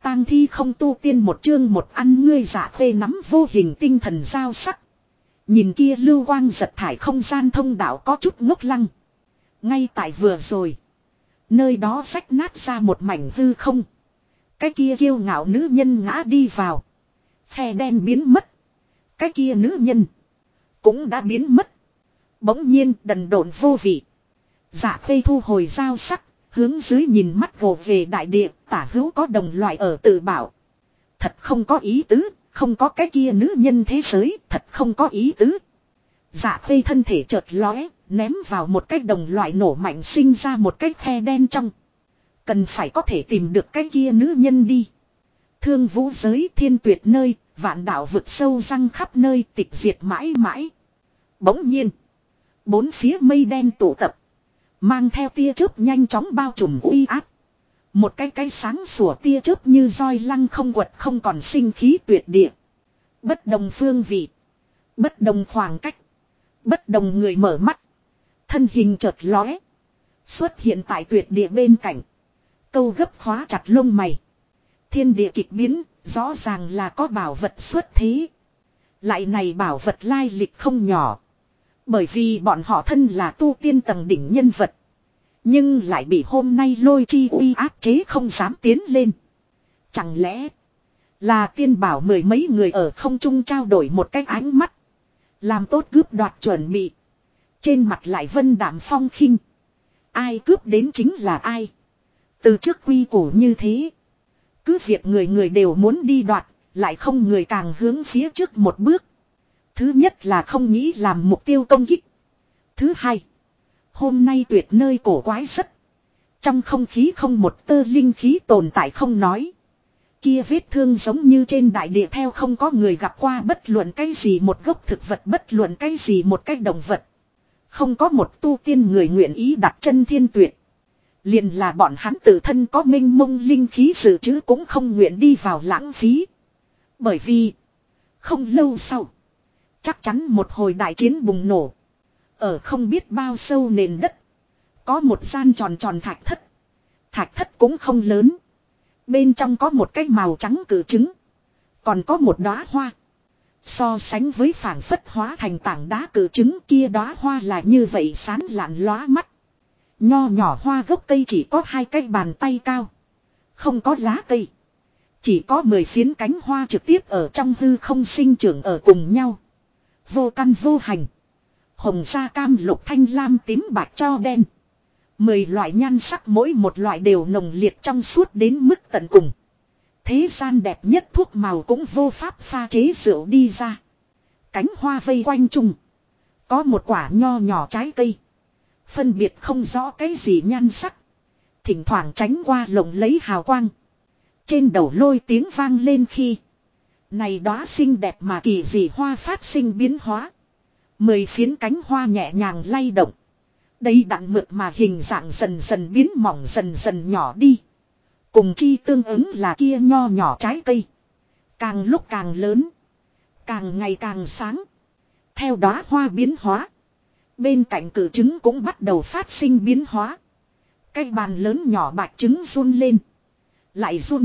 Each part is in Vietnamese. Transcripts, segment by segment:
tang thi không tu tiên một chương một ăn ngươi Dạ Khê nắm vô hình tinh thần giao sắc. Nhìn kia lưu quang giật thải không gian thông đạo có chút ngốc lăng. Ngay tại vừa rồi. Nơi đó rách nát ra một mảnh hư không. Cái kia kiêu ngạo nữ nhân ngã đi vào. Khe đen biến mất. Cái kia nữ nhân cũng đã biến mất. Bỗng nhiên đần độn vô vị. Dạ Khê thu hồi dao sắc. Hướng dưới nhìn mắt gồ về đại địa. Tả hữu có đồng loại ở tự bảo. Thật không có ý tứ. Không có cái kia nữ nhân thế giới. Thật không có ý tứ. Dạ Khê thân thể chợt lóe. Ném vào một cái đồng loại nổ mạnh sinh ra một cái khe đen trong. Cần phải có thể tìm được cái kia nữ nhân đi. Thương vũ giới thiên tuyệt nơi. Vạn đạo vực sâu răng khắp nơi tịch diệt mãi mãi. Bỗng nhiên. Bốn phía mây đen tụ tập. Mang theo tia chớp nhanh chóng bao trùm uy áp. Một cái sáng sủa tia chớp như roi lăng không quật không còn sinh khí tuyệt địa. Bất đồng phương vị. Bất đồng khoảng cách. Bất đồng người mở mắt. Thân hình chợt lóe. Xuất hiện tại tuyệt địa bên cạnh. Câu gấp khóa chặt lông mày. Thiên địa kịch biến. Rõ ràng là có bảo vật xuất thế. Lại này bảo vật lai lịch không nhỏ. Bởi vì bọn họ thân là tu tiên tầng đỉnh nhân vật. Nhưng lại bị hôm nay lôi chi uy áp chế không dám tiến lên. Chẳng lẽ là tiên bảo mười mấy người ở không trung trao đổi một cái ánh mắt. Làm tốt cướp đoạt chuẩn bị. Trên mặt lại vân đạm phong khinh. Ai cướp đến chính là ai. Từ trước quy củ như thế. Cứ việc người người đều muốn đi đoạt. Lại không người càng hướng phía trước một bước. Thứ nhất là không nghĩ làm mục tiêu công kích. Thứ hai. Hôm nay tuyệt nơi cổ quái rất. Trong không khí không một tơ linh khí tồn tại không nói. Kia vết thương giống như trên đại địa theo không có người gặp qua bất luận cái gì một gốc thực vật bất luận cái gì một cái động vật. Không có một tu tiên người nguyện ý đặt chân thiên tuyệt. Liền là bọn hắn tự thân có minh mông linh khí dự trữ cũng không nguyện đi vào lãng phí. Bởi vì không lâu sau. Chắc chắn một hồi đại chiến bùng nổ. Ở không biết bao sâu nền đất. Có một gian tròn tròn thạch thất. Thạch thất cũng không lớn. Bên trong có một cái màu trắng cử trứng. Còn có một đóa hoa. So sánh với phảng phất hóa thành tảng đá cử trứng kia đóa hoa là như vậy sán lạn lóa mắt. Nho nhỏ hoa gốc cây chỉ có 2 cái bàn tay cao. Không có lá cây. Chỉ có 10 phiến cánh hoa trực tiếp ở trong hư không sinh trưởng ở cùng nhau. Vô căn vô hành. Hồng sa cam lục thanh lam tím bạch cho đen. 10 loại nhan sắc mỗi một loại đều nồng liệt trong suốt đến mức tận cùng. Thế gian đẹp nhất thuốc màu cũng vô pháp pha chế rượu đi ra. Cánh hoa vây quanh chung. Có một quả nho nhỏ trái cây. Phân biệt không rõ cái gì nhan sắc. Thỉnh thoảng tránh qua lộng lấy hào quang. Trên đầu lôi tiếng vang lên khi. Này đóa xinh đẹp mà kỳ dị hoa phát sinh biến hóa. 10 phiến cánh hoa nhẹ nhàng lay động. Đây đặn mượt mà hình dạng dần dần biến mỏng dần dần nhỏ đi. Cùng chi tương ứng là kia nho nhỏ trái cây. Càng lúc càng lớn. Càng ngày càng sáng. Theo đóa hoa biến hóa. Bên cạnh cử trứng cũng bắt đầu phát sinh biến hóa. Cái bàn lớn nhỏ bạch trứng run lên. Lại run.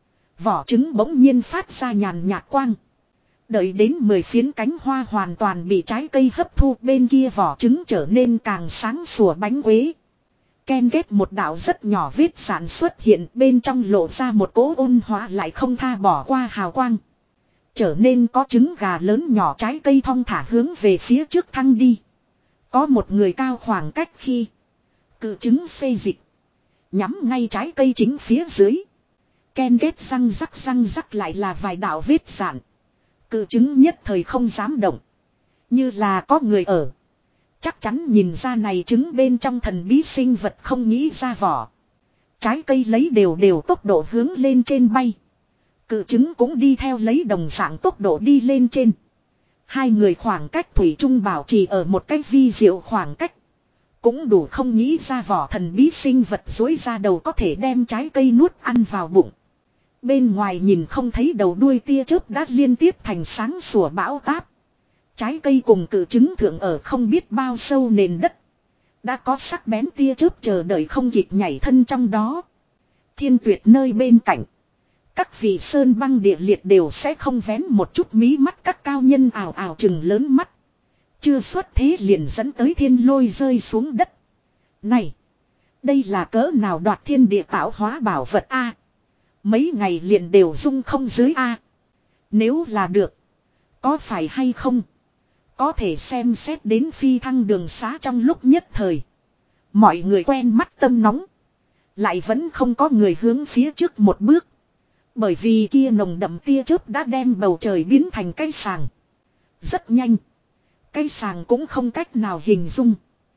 Vỏ trứng bỗng nhiên phát ra nhàn nhạt quang. Đợi đến 10 phiến cánh hoa hoàn toàn bị trái cây hấp thu bên kia vỏ trứng trở nên càng sáng sủa bánh quế. Ken ghét một đạo rất nhỏ vết sản xuất hiện bên trong lộ ra một cỗ ôn hóa lại không tha bỏ qua hào quang. Trở nên có trứng gà lớn nhỏ trái cây thong thả hướng về phía trước thăng đi. Có một người cao khoảng cách khi cự trứng xây dịch. Nhắm ngay trái cây chính phía dưới. Ken ghét răng rắc lại là vài đạo vết sản. Cự trứng nhất thời không dám động. Như là có người ở. Chắc chắn nhìn ra này trứng bên trong thần bí sinh vật không nghĩ ra vỏ. Trái cây lấy đều tốc độ hướng lên trên bay. Cự trứng cũng đi theo lấy đồng dạng tốc độ đi lên trên. Hai người khoảng cách thủy chung bảo trì ở một cách vi diệu khoảng cách. Cũng đủ không nghĩ ra vỏ thần bí sinh vật dối ra đầu có thể đem trái cây nuốt ăn vào bụng. Bên ngoài nhìn không thấy đầu đuôi tia chớp đã liên tiếp thành sáng sủa bão táp. Trái cây cùng cự trứng thượng ở không biết bao sâu nền đất. Đã có sắc bén tia chớp chờ đợi không kịp nhảy thân trong đó. Thiên tuyệt nơi bên cạnh. Các vị sơn băng địa liệt đều sẽ không vén một chút mí mắt, các cao nhân ào ào chừng lớn mắt. Chưa xuất thế liền dẫn tới thiên lôi rơi xuống đất. Này! Đây là cỡ nào đoạt thiên địa tạo hóa bảo vật a? Mấy ngày liền đều dung không dưới a. Nếu là được. Có phải hay không? Có thể xem xét đến phi thăng đường xá trong lúc nhất thời. Mọi người quen mắt tâm nóng. Lại vẫn không có người hướng phía trước một bước. Bởi vì kia nồng đậm tia chớp đã đem bầu trời biến thành cái sàng. Rất nhanh. Cái sàng cũng không cách nào hình dung.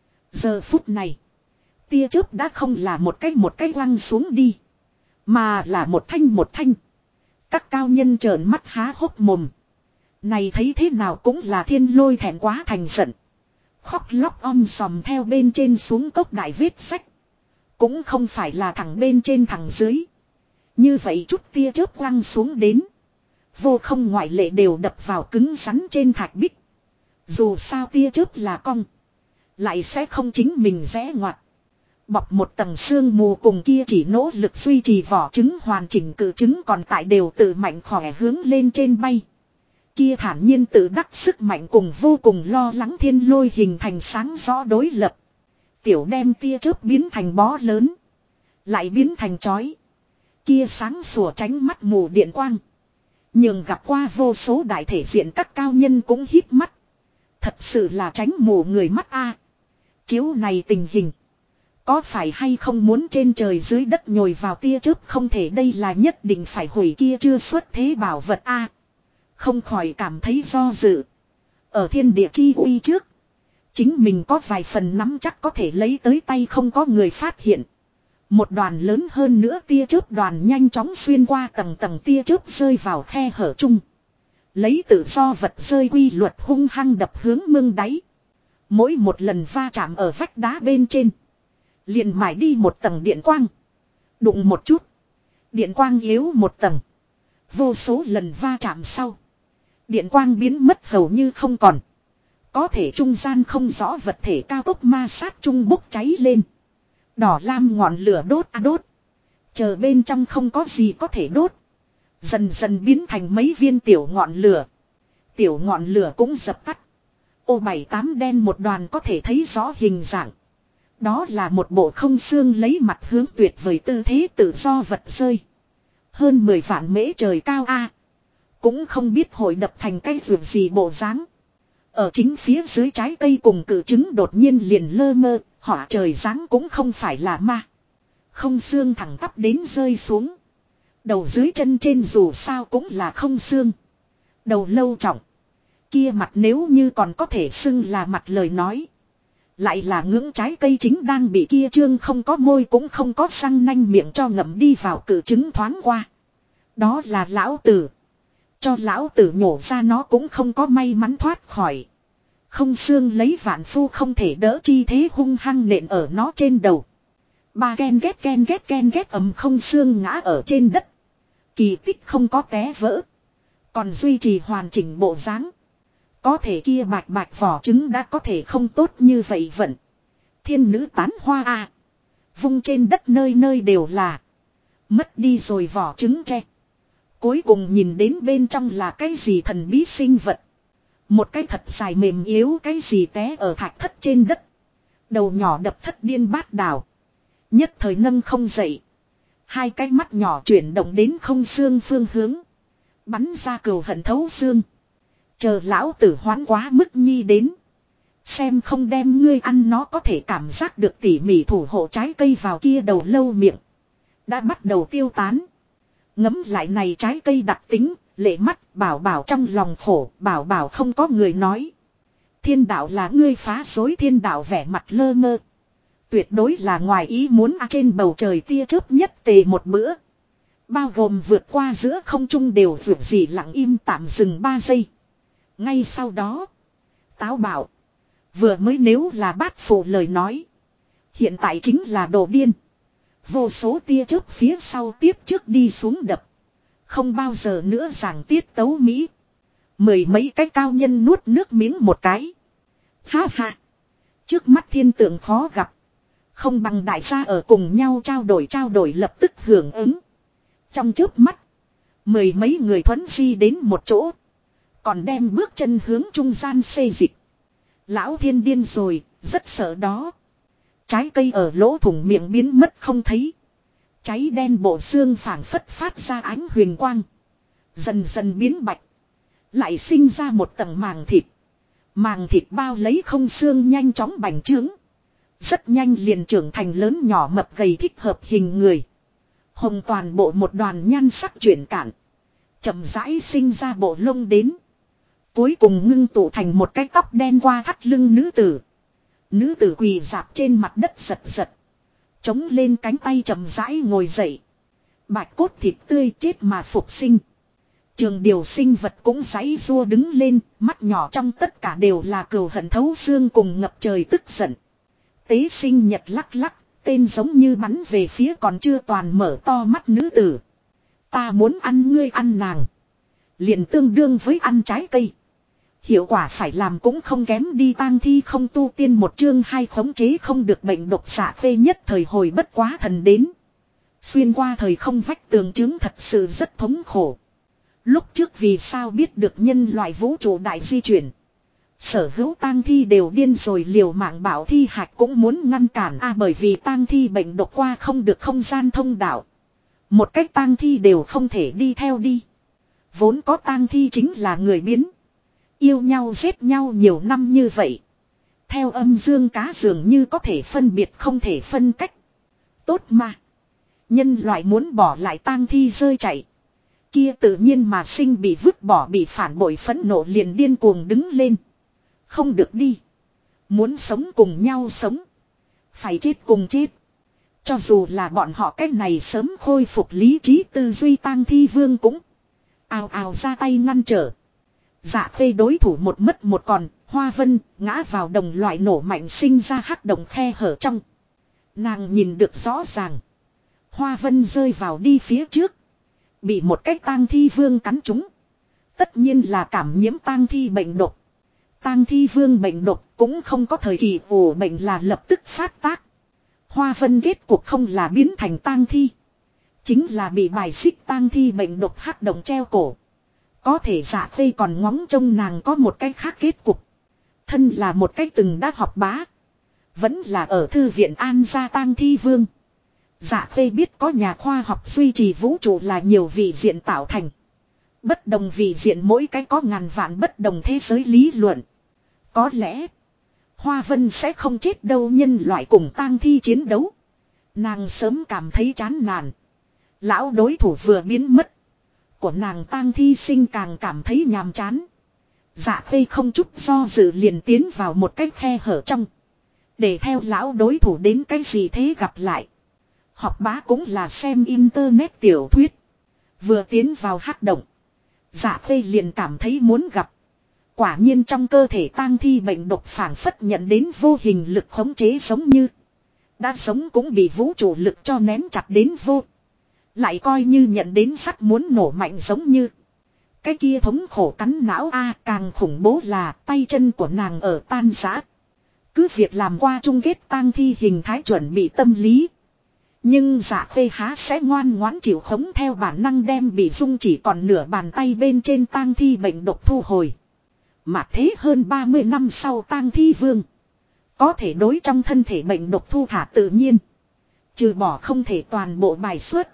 Giờ phút này. Tia chớp đã không là một cái quăng xuống đi. Mà là một thanh. Các cao nhân trợn mắt há hốc mồm. Này thấy thế nào cũng là thiên lôi thẹn quá thành giận. Khóc lóc om sòm theo bên trên xuống cốc đại vết sách. Cũng không phải là thẳng bên trên thẳng dưới. Như vậy chút tia chớp quăng xuống đến. Vô không ngoại lệ đều đập vào cứng rắn trên thạch bích. Dù sao tia chớp là cong. Lại sẽ không chính mình rẽ ngoặt. Bọc một tầng sương mù cùng kia chỉ nỗ lực duy trì vỏ trứng hoàn chỉnh cự trứng còn tại đều tự mạnh khỏe hướng lên trên bay. Kia thản nhiên tự đắc sức mạnh cùng vô cùng lo lắng thiên lôi hình thành sáng rõ đối lập. Tiểu đem tia chớp biến thành bó lớn. Lại biến thành chói. Kia sáng sủa tránh mắt mù điện quang. Nhưng gặp qua vô số đại thể diện các cao nhân cũng hít mắt. Thật sự là tránh mù người mắt a. Chiếu này tình hình. Có phải hay không muốn trên trời dưới đất nhồi vào tia chớp không thể, đây là nhất định phải hủy kia chưa xuất thế bảo vật a. Không khỏi cảm thấy do dự. Ở thiên địa chi uy trước. Chính mình có vài phần nắm chắc có thể lấy tới tay không có người phát hiện. Một đoàn lớn hơn nữa tia chớp đoàn nhanh chóng xuyên qua tầng tầng tia chớp rơi vào khe hở chung. Lấy tự do vật rơi quy luật hung hăng đập hướng mương đáy. Mỗi một lần va chạm ở vách đá bên trên. Liền mải đi một tầng điện quang. Đụng một chút. Điện quang yếu một tầng. Vô số lần va chạm sau. Điện quang biến mất hầu như không còn. Có thể trung gian không rõ vật thể cao tốc ma sát chung bốc cháy lên. Đỏ lam ngọn lửa đốt đốt. Chờ bên trong không có gì có thể đốt. Dần dần biến thành mấy viên tiểu ngọn lửa. Tiểu ngọn lửa cũng dập tắt. Ô bảy tám đen một đoàn có thể thấy rõ hình dạng. Đó là một bộ không xương lấy mặt hướng tuyệt vời tư thế tự do vật rơi. Hơn 10 vạn mễ trời cao a. Cũng không biết hội đập thành cái ruộng gì bộ dáng. Ở chính phía dưới trái cây cùng cự trứng đột nhiên liền lơ mơ, hỏa trời dáng cũng không phải là ma. Không xương thẳng tắp đến rơi xuống. Đầu dưới chân trên dù sao cũng là không xương. Đầu lâu trọng. Kia mặt nếu như còn có thể xưng là mặt lời nói. Lại là ngưỡng trái cây chính đang bị kia trương không có môi cũng không có răng nanh miệng cho ngậm đi vào cự trứng thoáng qua. Đó là lão tử. Cho lão tử nhổ ra nó cũng không có may mắn thoát khỏi. Không xương lấy vạn phu không thể đỡ chi thế hung hăng nện ở nó trên đầu. Ba ken ghét ầm không xương ngã ở trên đất. Kỳ tích không có té vỡ. Còn duy trì hoàn chỉnh bộ dáng. Có thể kia bạch bạch vỏ trứng đã có thể không tốt như vậy vẫn. Thiên nữ tán hoa a. Vung trên đất nơi nơi đều là. Mất đi rồi vỏ trứng tre. Cuối cùng nhìn đến bên trong là cái gì thần bí sinh vật. Một cái thật dài mềm yếu cái gì té ở thạch thất trên đất. Đầu nhỏ đập thất điên bát đảo. Nhất thời nâng không dậy. Hai cái mắt nhỏ chuyển động đến không xương phương hướng. Bắn ra cừu hận thấu xương. Chờ lão tử hoán quá mức nhi đến. Xem không đem ngươi ăn nó có thể cảm giác được tỉ mỉ thủ hộ trái cây vào kia đầu lâu miệng. Đã bắt đầu tiêu tán. Ngấm lại này trái cây đặc tính, lệ mắt bảo bảo trong lòng khổ, bảo bảo không có người nói. Thiên đạo là ngươi phá rối, thiên đạo vẻ mặt lơ mơ. Tuyệt đối là ngoài ý muốn trên bầu trời tia chớp nhất tề một bữa. Bao gồm vượt qua giữa không trung đều vượt gì lặng im tạm dừng 3 giây. Ngay sau đó, táo bảo. Vừa mới nếu là bát phụ lời nói. Hiện tại chính là đồ điên. Vô số tia chớp phía sau tiếp trước đi xuống đập. Không bao giờ nữa giảng tiết tấu Mỹ. Mười mấy cái cao nhân nuốt nước miếng một cái. Ha ha. Trước mắt thiên tượng khó gặp. Không bằng đại gia ở cùng nhau trao đổi lập tức hưởng ứng. Trong chớp mắt. Mười mấy người thuấn di đến một chỗ. Còn đem bước chân hướng trung gian xê dịch. Lão thiên điên rồi, rất sợ đó. Trái cây ở lỗ thủng miệng biến mất không thấy. Cháy đen bộ xương phảng phất phát ra ánh huyền quang. Dần dần biến bạch. Lại sinh ra một tầng màng thịt. Màng thịt bao lấy không xương nhanh chóng bành trướng. Rất nhanh liền trưởng thành lớn nhỏ mập gầy thích hợp hình người. Hồng toàn bộ một đoàn nhan sắc chuyển cạn. Chậm rãi sinh ra bộ lông đến. Cuối cùng ngưng tụ thành một cái tóc đen qua thắt lưng nữ tử. Nữ tử quỳ dạp trên mặt đất giật giật. Chống lên cánh tay chậm rãi ngồi dậy. Bạch cốt thịt tươi chết mà phục sinh. Trường điều sinh vật cũng giãy rua đứng lên, mắt nhỏ trong tất cả đều là cừu hận thấu xương cùng ngập trời tức giận. Tế sinh nhật lắc lắc, tên giống như bắn về phía còn chưa toàn mở to mắt nữ tử. Ta muốn ăn ngươi ăn nàng. Liền tương đương với ăn trái cây. Hiệu quả phải làm cũng không kém đi tang thi không tu tiên một chương hai khống chế không được bệnh độc xạ phê nhất thời hồi bất quá thần đến. Xuyên qua thời không vách tường chứng thật sự rất thống khổ. Lúc trước vì sao biết được nhân loại vũ trụ đại di chuyển. Sở hữu tang thi đều điên rồi liều mạng bảo thi hạch cũng muốn ngăn cản bởi vì tang thi bệnh độc qua không được không gian thông đạo. Một cách tang thi đều không thể đi theo đi. Vốn có tang thi chính là người biến. Yêu nhau giết nhau nhiều năm như vậy. Theo âm dương cá dường như có thể phân biệt không thể phân cách. Tốt mà. Nhân loại muốn bỏ lại tang thi rơi chạy. Kia tự nhiên mà sinh bị vứt bỏ bị phản bội phẫn nộ liền điên cuồng đứng lên. Không được đi. Muốn sống cùng nhau sống. Phải chết cùng chết. Cho dù là bọn họ cách này sớm khôi phục lý trí tư duy tang thi vương cũng ào ào ra tay ngăn trở. Dạ phê đối thủ một mất một còn, Hoa Vân ngã vào đồng loại nổ mạnh sinh ra hắc động khe hở trong. Nàng nhìn được rõ ràng. Hoa Vân rơi vào đi phía trước. Bị một cái tang thi vương cắn trúng. Tất nhiên là cảm nhiễm tang thi bệnh độc. Tang thi vương bệnh độc cũng không có thời kỳ ủ bệnh là lập tức phát tác. Hoa Vân kết cuộc không là biến thành tang thi. Chính là bị bài xích tang thi bệnh độc hắc động treo cổ. Có thể Dạ phê còn ngóng trông nàng có một cách khác kết cục. Thân là một cách từng đã học bá. Vẫn là ở thư viện An gia tang thi vương. Dạ phê biết có nhà khoa học duy trì vũ trụ là nhiều vị diện tạo thành. Bất đồng vị diện mỗi cái có ngàn vạn bất đồng thế giới lý luận. Có lẽ Hoa Vân sẽ không chết đâu nhân loại cùng tang thi chiến đấu. Nàng sớm cảm thấy chán nản. Lão đối thủ vừa biến mất. Của nàng tang thi sinh càng cảm thấy nhàm chán. Dạ phê không chút do dự liền tiến vào một cái khe hở trong. Để theo lão đối thủ đến cái gì thế gặp lại. Học bá cũng là xem internet tiểu thuyết. Vừa tiến vào hắc động. Dạ phê liền cảm thấy muốn gặp. Quả nhiên trong cơ thể tang thi bệnh độc phảng phất nhận đến vô hình lực khống chế giống như. Đã sống cũng bị vũ trụ lực cho nén chặt đến vô. Lại coi như nhận đến sắt muốn nổ mạnh giống như. Cái kia thống khổ cắn não càng khủng bố là tay chân của nàng ở tan rã. Cứ việc làm qua chung kết tang thi hình thái chuẩn bị tâm lý. Nhưng Dạ phê há sẽ ngoan ngoãn chịu khống theo bản năng đem bị dung chỉ còn nửa bàn tay bên trên tang thi bệnh độc thu hồi. Mà thế hơn 30 năm sau tang thi vương. Có thể đối trong thân thể bệnh độc thu thả tự nhiên. Trừ bỏ không thể toàn bộ bài xuất.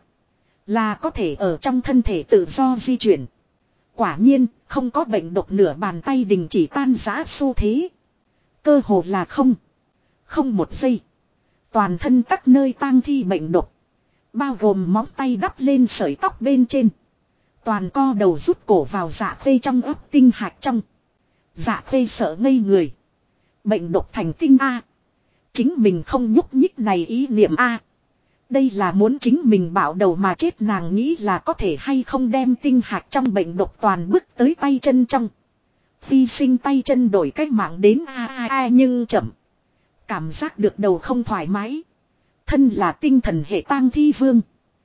Là có thể ở trong thân thể tự do di chuyển. Quả nhiên không có bệnh độc nửa bàn tay đình chỉ tan rã xu thế. Cơ hồ là không một giây. Toàn thân các nơi tang thi bệnh độc. Bao gồm móng tay đắp lên sợi tóc bên trên. Toàn co đầu rút cổ vào Dạ phê trong ấp tinh hạch trong. Dạ phê sợ ngây người. Bệnh độc thành tinh Chính mình không nhúc nhích này ý niệm Đây là muốn chính mình bảo đầu mà chết nàng nghĩ là có thể hay không đem tinh hạch trong bệnh độc toàn bước tới tay chân trong. Hy sinh tay chân đổi cách mạng đến nhưng chậm. Cảm giác được đầu không thoải mái. Thân là tinh thần hệ tang thi vương.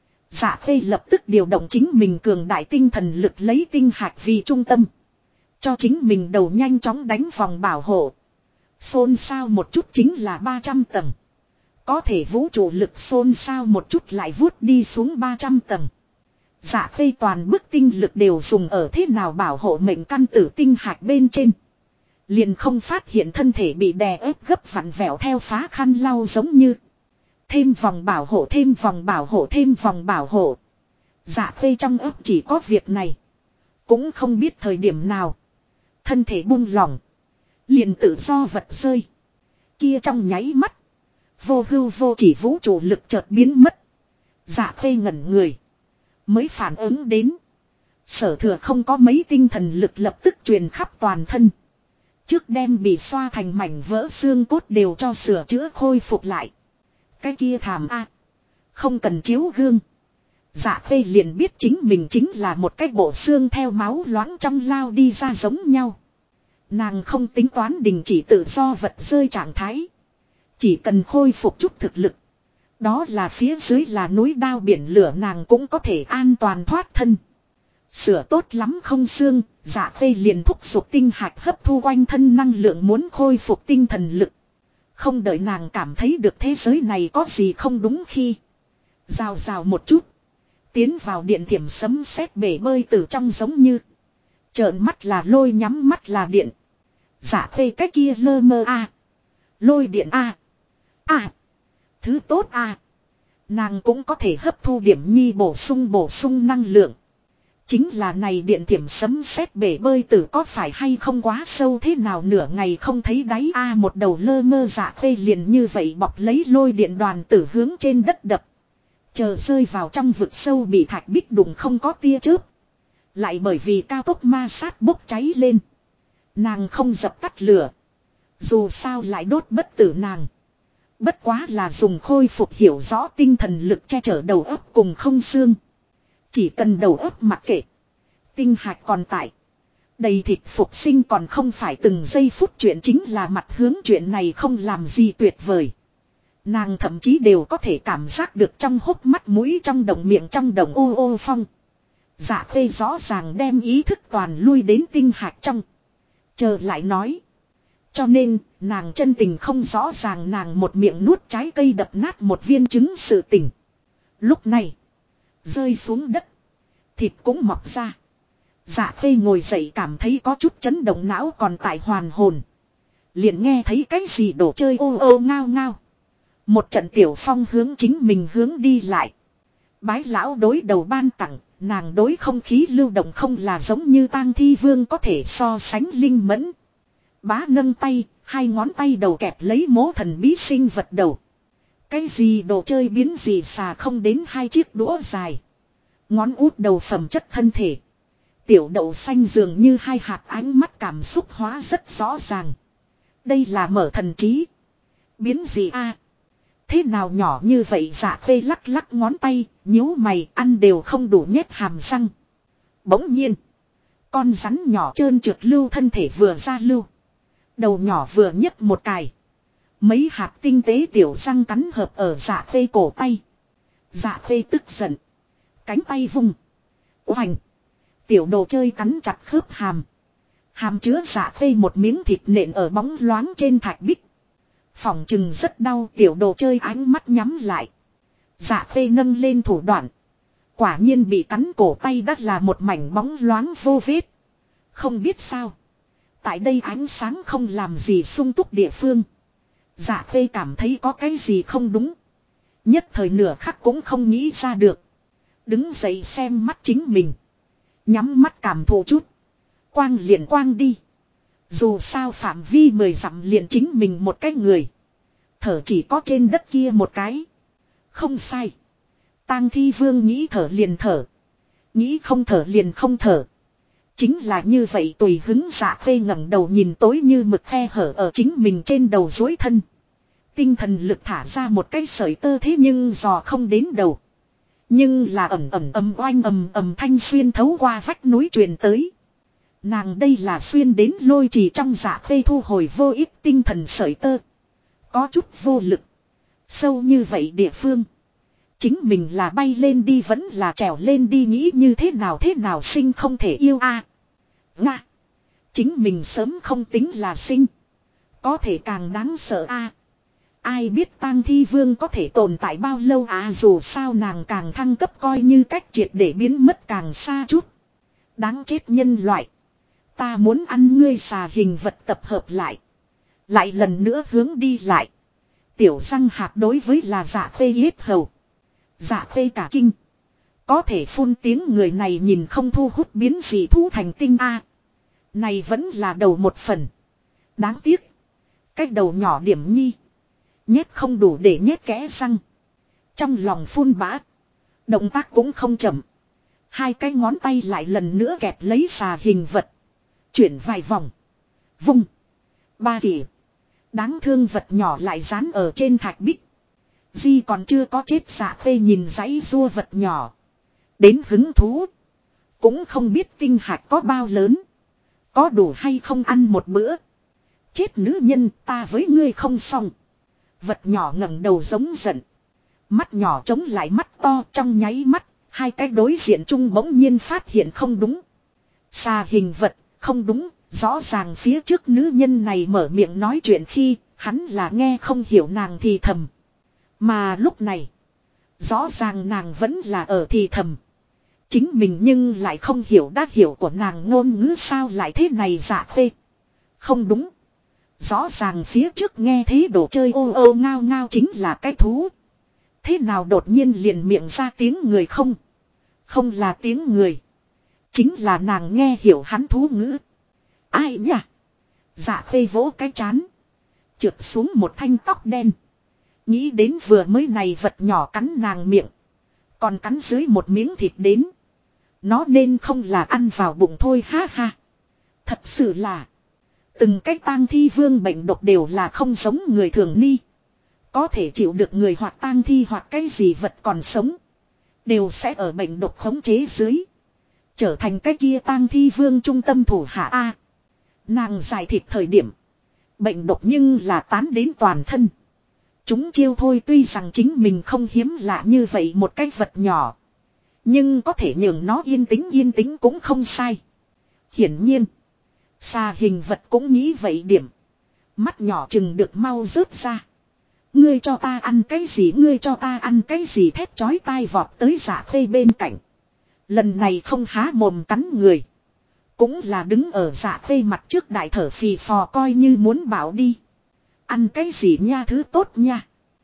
Dạ phê lập tức điều động chính mình cường đại tinh thần lực lấy tinh hạch vì trung tâm. Cho chính mình đầu nhanh chóng đánh vòng bảo hộ. Xôn xao một chút chính là 300 tầng. Có thể vũ trụ lực xôn xao một chút lại vuốt đi xuống 300 tầng. Dạ Khê toàn bức tinh lực đều dùng ở thế nào bảo hộ mệnh căn tử tinh hạch bên trên. Liền không phát hiện thân thể bị đè ép gấp vặn vẹo theo phá khăn lau giống như. Thêm vòng bảo hộ, thêm vòng bảo hộ, thêm vòng bảo hộ. Dạ Khê trong ấp chỉ có việc này. Cũng không biết thời điểm nào. Thân thể buông lỏng. Liền tự do vật rơi. Kia trong nháy mắt. Vô hưu vô chỉ vũ trụ lực chợt biến mất. Dạ Khê ngẩn người. Mới phản ứng đến. Sở Thừa không có mấy tinh thần lực lập tức truyền khắp toàn thân. Trước đem bị xoa thành mảnh vỡ xương cốt đều cho sửa chữa khôi phục lại. Cái kia thảm a, không cần chiếu gương. Dạ Khê liền biết chính mình chính là một cái bộ xương theo máu loãng trong lao đi ra giống nhau. Nàng không tính toán đình chỉ tự do vật rơi trạng thái. Chỉ cần khôi phục chút thực lực. Đó là phía dưới là núi đao biển lửa, nàng cũng có thể an toàn thoát thân. Sửa tốt lắm không xương, Dạ Khê liền thúc giục tinh hạch hấp thu quanh thân năng lượng muốn khôi phục tinh thần lực. Không đợi nàng cảm thấy được thế giới này có gì không đúng khi. Rào rào một chút. Tiến vào điện thiểm sấm sét bể bơi từ trong giống như. Trợn mắt là lôi, nhắm mắt là điện. Dạ Khê cái kia lơ mơ a, lôi điện a, thứ tốt a. Nàng cũng có thể hấp thu điểm nhi bổ sung năng lượng. Chính là này điện thiểm sấm sét bể bơi tử có phải hay không quá sâu thế nào nửa ngày không thấy đáy a. Một đầu lơ mơ Dạ Khê liền như vậy bọc lấy lôi điện đoàn tử hướng trên đất đập. Chờ rơi vào trong vực sâu bị thạch bích đụng không có tia chớp. Lại bởi vì cao tốc ma sát bốc cháy lên. Nàng không dập tắt lửa. Dù sao lại đốt bất tử nàng. Bất quá là dùng khôi phục hiểu rõ tinh thần lực che chở đầu óc cùng không xương. Chỉ cần đầu óc mặc kệ. Tinh hạch còn tại. Đầy thịt phục sinh còn không phải từng giây phút chuyện, chính là mặt hướng chuyện này không làm gì tuyệt vời. Nàng thậm chí đều có thể cảm giác được trong hốc mắt mũi, trong đồng miệng, trong đồng ô ô phong. Dạ Khê rõ ràng đem ý thức toàn lui đến tinh hạch trong. Chờ lại nói. Cho nên, nàng chân tình không rõ ràng nàng một miệng nuốt trái cây đập nát một viên trứng sự tình. Lúc này, rơi xuống đất, thịt cũng mọc ra. Dạ Khê ngồi dậy cảm thấy có chút chấn động, não còn tại hoàn hồn. Liền nghe thấy cái gì đồ chơi ô ô ngao ngao. Một trận tiểu phong hướng chính mình hướng đi lại. Bái lão đối đầu ban tặng, nàng đối không khí lưu động không là giống như Tang Thi Vương có thể so sánh linh mẫn. Bá nâng tay, hai ngón tay đầu kẹp lấy mố thần bí sinh vật đầu. Cái gì đồ chơi biến gì xà không đến hai chiếc đũa dài. Ngón út đầu phẩm chất thân thể. Tiểu đậu xanh dường như hai hạt, ánh mắt cảm xúc hóa rất rõ ràng. Đây là mở thần trí. Biến gì a? Thế nào nhỏ như vậy? Dạ Khê lắc lắc ngón tay, nhíu mày, ăn đều không đủ nhét hàm răng. Bỗng nhiên, con rắn nhỏ trơn trượt lưu thân thể vừa ra lưu. Đầu nhỏ vừa nhấc một cài. Mấy hạt tinh tế tiểu răng cắn hợp ở Dạ Khê cổ tay. Dạ Khê tức giận. Cánh tay vung. Oành. Tiểu đồ chơi cắn chặt khớp hàm. Hàm chứa Dạ Khê một miếng thịt nện ở bóng loáng trên thạch bích. Phỏng chừng rất đau, tiểu đồ chơi ánh mắt nhắm lại. Dạ Khê nâng lên thủ đoạn. Quả nhiên bị cắn cổ tay đắt là một mảnh bóng loáng vô vết. Không biết sao. Tại đây ánh sáng không làm gì sung túc địa phương. Dạ Khê cảm thấy có cái gì không đúng. Nhất thời nửa khắc cũng không nghĩ ra được. Đứng dậy xem mắt chính mình. Nhắm mắt cảm thụ chút. Quang liền quang đi. Dù sao phạm vi 10 dặm liền chính mình một cái người. Thở chỉ có trên đất kia một cái. Không sai. Tang Thi Vương nghĩ thở liền thở. Nghĩ không thở liền không thở. Chính là như vậy tùy hứng. Dạ Khê ngẩng đầu nhìn tối như mực khe hở ở chính mình trên đầu duỗi thân. Tinh thần lực thả ra một cái sợi tơ, thế nhưng dò không đến đầu. Nhưng là ầm ầm ầm oanh ầm ầm thanh xuyên thấu qua vách núi truyền tới. Nàng đây là xuyên đến lôi trì trong. Dạ Khê thu hồi vô ích tinh thần sợi tơ. Có chút vô lực. Sâu như vậy địa phương. Chính mình là bay lên đi vẫn là trèo lên đi, nghĩ như thế nào sinh không thể yêu a. Nga. Chính mình sớm không tính là sinh. Có thể càng đáng sợ a. Ai biết tang thi vương có thể tồn tại bao lâu à, dù sao nàng càng thăng cấp coi như cách triệt để biến mất càng xa chút. Đáng chết nhân loại. Ta muốn ăn ngươi xà hình vật tập hợp lại. Lại lần nữa hướng đi lại. Tiểu răng hạt đối với là Dạ Khê yết hầu. Dạ Khê cả kinh. Có thể phun tiếng người này nhìn không thu hút biến dị thú thành tinh a. Này vẫn là đầu một phần. Đáng tiếc. Cái đầu nhỏ điểm nhi. Nhét không đủ để nhét kẽ răng. Trong lòng phun bã. Động tác cũng không chậm. Hai cái ngón tay lại lần nữa kẹp lấy xà hình vật. Chuyển vài vòng. Vung. Ba kỳ. Đáng thương vật nhỏ lại dán ở trên thạch bích. Di còn chưa có chết Dạ Khê nhìn dãy rua vật nhỏ. Đến hứng thú. Cũng không biết tinh hạt có bao lớn. Có đủ hay không ăn một bữa. Chết nữ nhân, ta với ngươi không xong. Vật nhỏ ngẩng đầu giống giận. Mắt nhỏ chống lại mắt to, trong nháy mắt. Hai cái đối diện chung bỗng nhiên phát hiện không đúng. Xà hình vật, không đúng. Rõ ràng phía trước nữ nhân này mở miệng nói chuyện khi hắn là nghe không hiểu nàng thì thầm. Mà lúc này, rõ ràng nàng vẫn là ở thì thầm. Chính mình nhưng lại không hiểu đã hiểu của nàng ngôn ngữ sao lại thế này. Dạ Khê. Không đúng. Rõ ràng phía trước nghe thấy đồ chơi ô ô ngao ngao chính là cái thú. Thế nào đột nhiên liền miệng ra tiếng người không? Không là tiếng người. Chính là nàng nghe hiểu hắn thú ngữ. Ai nhỉ? Dạ Khê vỗ cái chán. Trượt xuống một thanh tóc đen. Nghĩ đến vừa mới này vật nhỏ cắn nàng miệng. Còn cắn dưới một miếng thịt đến. Nó nên không là ăn vào bụng thôi ha ha. Thật sự là. Từng cái tang thi vương bệnh độc đều là không giống người thường ni. Có thể chịu được người hoặc tang thi hoặc cái gì vật còn sống. Đều sẽ ở bệnh độc khống chế dưới. Trở thành cái kia tang thi vương trung tâm thủ hạ A. Nàng giải thịt thời điểm. Bệnh độc nhưng là tán đến toàn thân. Chúng chiêu thôi tuy rằng chính mình không hiếm lạ như vậy một cái vật nhỏ. Nhưng có thể nhường nó yên tĩnh cũng không sai. Hiển nhiên. Xà hình vật cũng nghĩ vậy điểm. Mắt nhỏ chừng được mau rớt ra. Ngươi cho ta ăn cái gì, ngươi cho ta ăn cái gì, thét chói tai vọt tới Dạ Khê bên cạnh. Lần này không há mồm cắn người. Cũng là đứng ở Dạ Khê mặt trước đại thở phì phò coi như muốn bảo đi. Ăn cái gì nha, thứ tốt nha.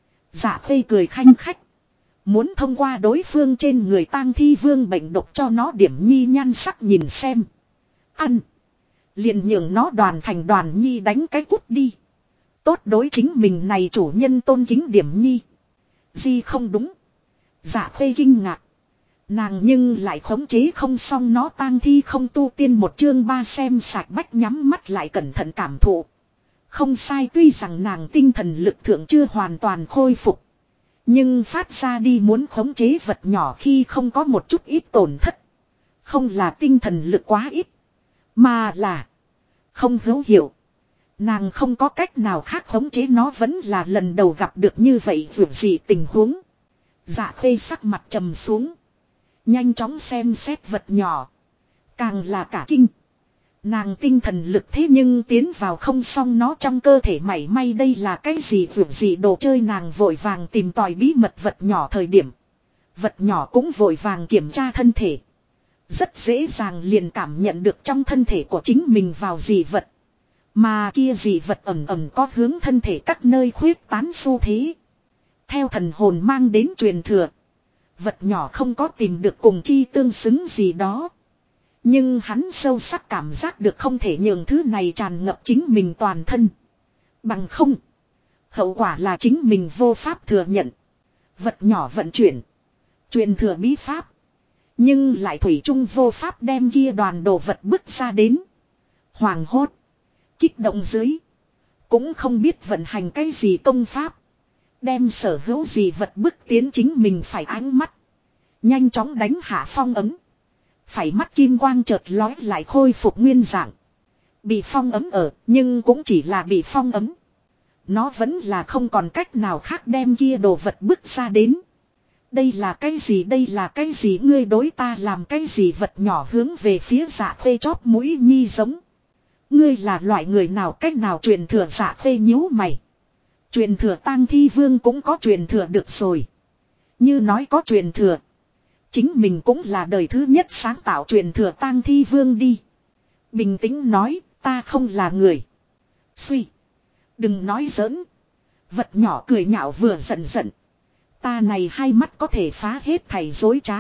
Dạ Khê cười khanh khách. Muốn thông qua đối phương trên người tang thi vương bệnh độc cho nó điểm nhi nhan sắc nhìn xem. Ăn. Liền nhường nó đoàn thành đoàn nhi đánh cái cút đi. Tốt đối chính mình này chủ nhân tôn kính điểm nhi. Di không đúng. Dạ Khê kinh ngạc. Nàng nhưng lại khống chế không xong nó tang thi không tu tiên một chương 3 xem sạch bách nhắm mắt lại cẩn thận cảm thụ. Không sai, tuy rằng nàng tinh thần lực thượng chưa hoàn toàn khôi phục. Nhưng phát ra đi muốn khống chế vật nhỏ khi không có một chút ít tổn thất. Không là tinh thần lực quá ít. Mà là không hữu hiệu. Nàng không có cách nào khác khống chế nó, vẫn là lần đầu gặp được như vậy vượt gì tình huống. Dạ Khê sắc mặt trầm xuống. Nhanh chóng xem xét vật nhỏ. Càng là cả kinh. Nàng tinh thần lực thế nhưng tiến vào không xong nó trong cơ thể mảy may, đây là cái gì vượt gì đồ chơi. Nàng vội vàng tìm tòi bí mật vật nhỏ thời điểm. Vật nhỏ cũng vội vàng kiểm tra thân thể. Rất dễ dàng liền cảm nhận được trong thân thể của chính mình vào dị vật. Mà kia dị vật ẩm ẩm có hướng thân thể các nơi khuyết tán xu thế. Theo thần hồn mang đến truyền thừa. Vật nhỏ không có tìm được cùng chi tương xứng gì đó. Nhưng hắn sâu sắc cảm giác được không thể nhường thứ này tràn ngập chính mình toàn thân. Bằng không. Hậu quả là chính mình vô pháp thừa nhận. Vật nhỏ vận chuyển. Truyền thừa bí pháp. Nhưng lại thủy chung vô pháp đem kia đoàn đồ vật bứt ra đến. Hoàng hốt. Kích động dưới. Cũng không biết vận hành cái gì công pháp. Đem sở hữu gì vật bức tiến chính mình phải ánh mắt. Nhanh chóng đánh hạ phong ấm. Phải mắt kim quang chợt lói lại khôi phục nguyên dạng. Bị phong ấm ở, nhưng cũng chỉ là bị phong ấm. Nó vẫn là không còn cách nào khác đem kia đồ vật bức ra đến. Đây là cái gì, đây là cái gì, ngươi đối ta làm cái gì? Vật nhỏ hướng về phía Dạ Khê chóp mũi nhi giống. Ngươi là loại người nào, cách nào truyền thừa? Dạ Khê nhíu mày. Truyền thừa tang thi vương cũng có truyền thừa được rồi. Như nói có truyền thừa. Chính mình cũng là đời thứ nhất sáng tạo truyền thừa tang thi vương đi. Bình tĩnh nói, ta không là người. Suy. Đừng nói giỡn. Vật nhỏ cười nhạo vừa giận giận. Ta này hai mắt có thể phá hết thảy dối trá.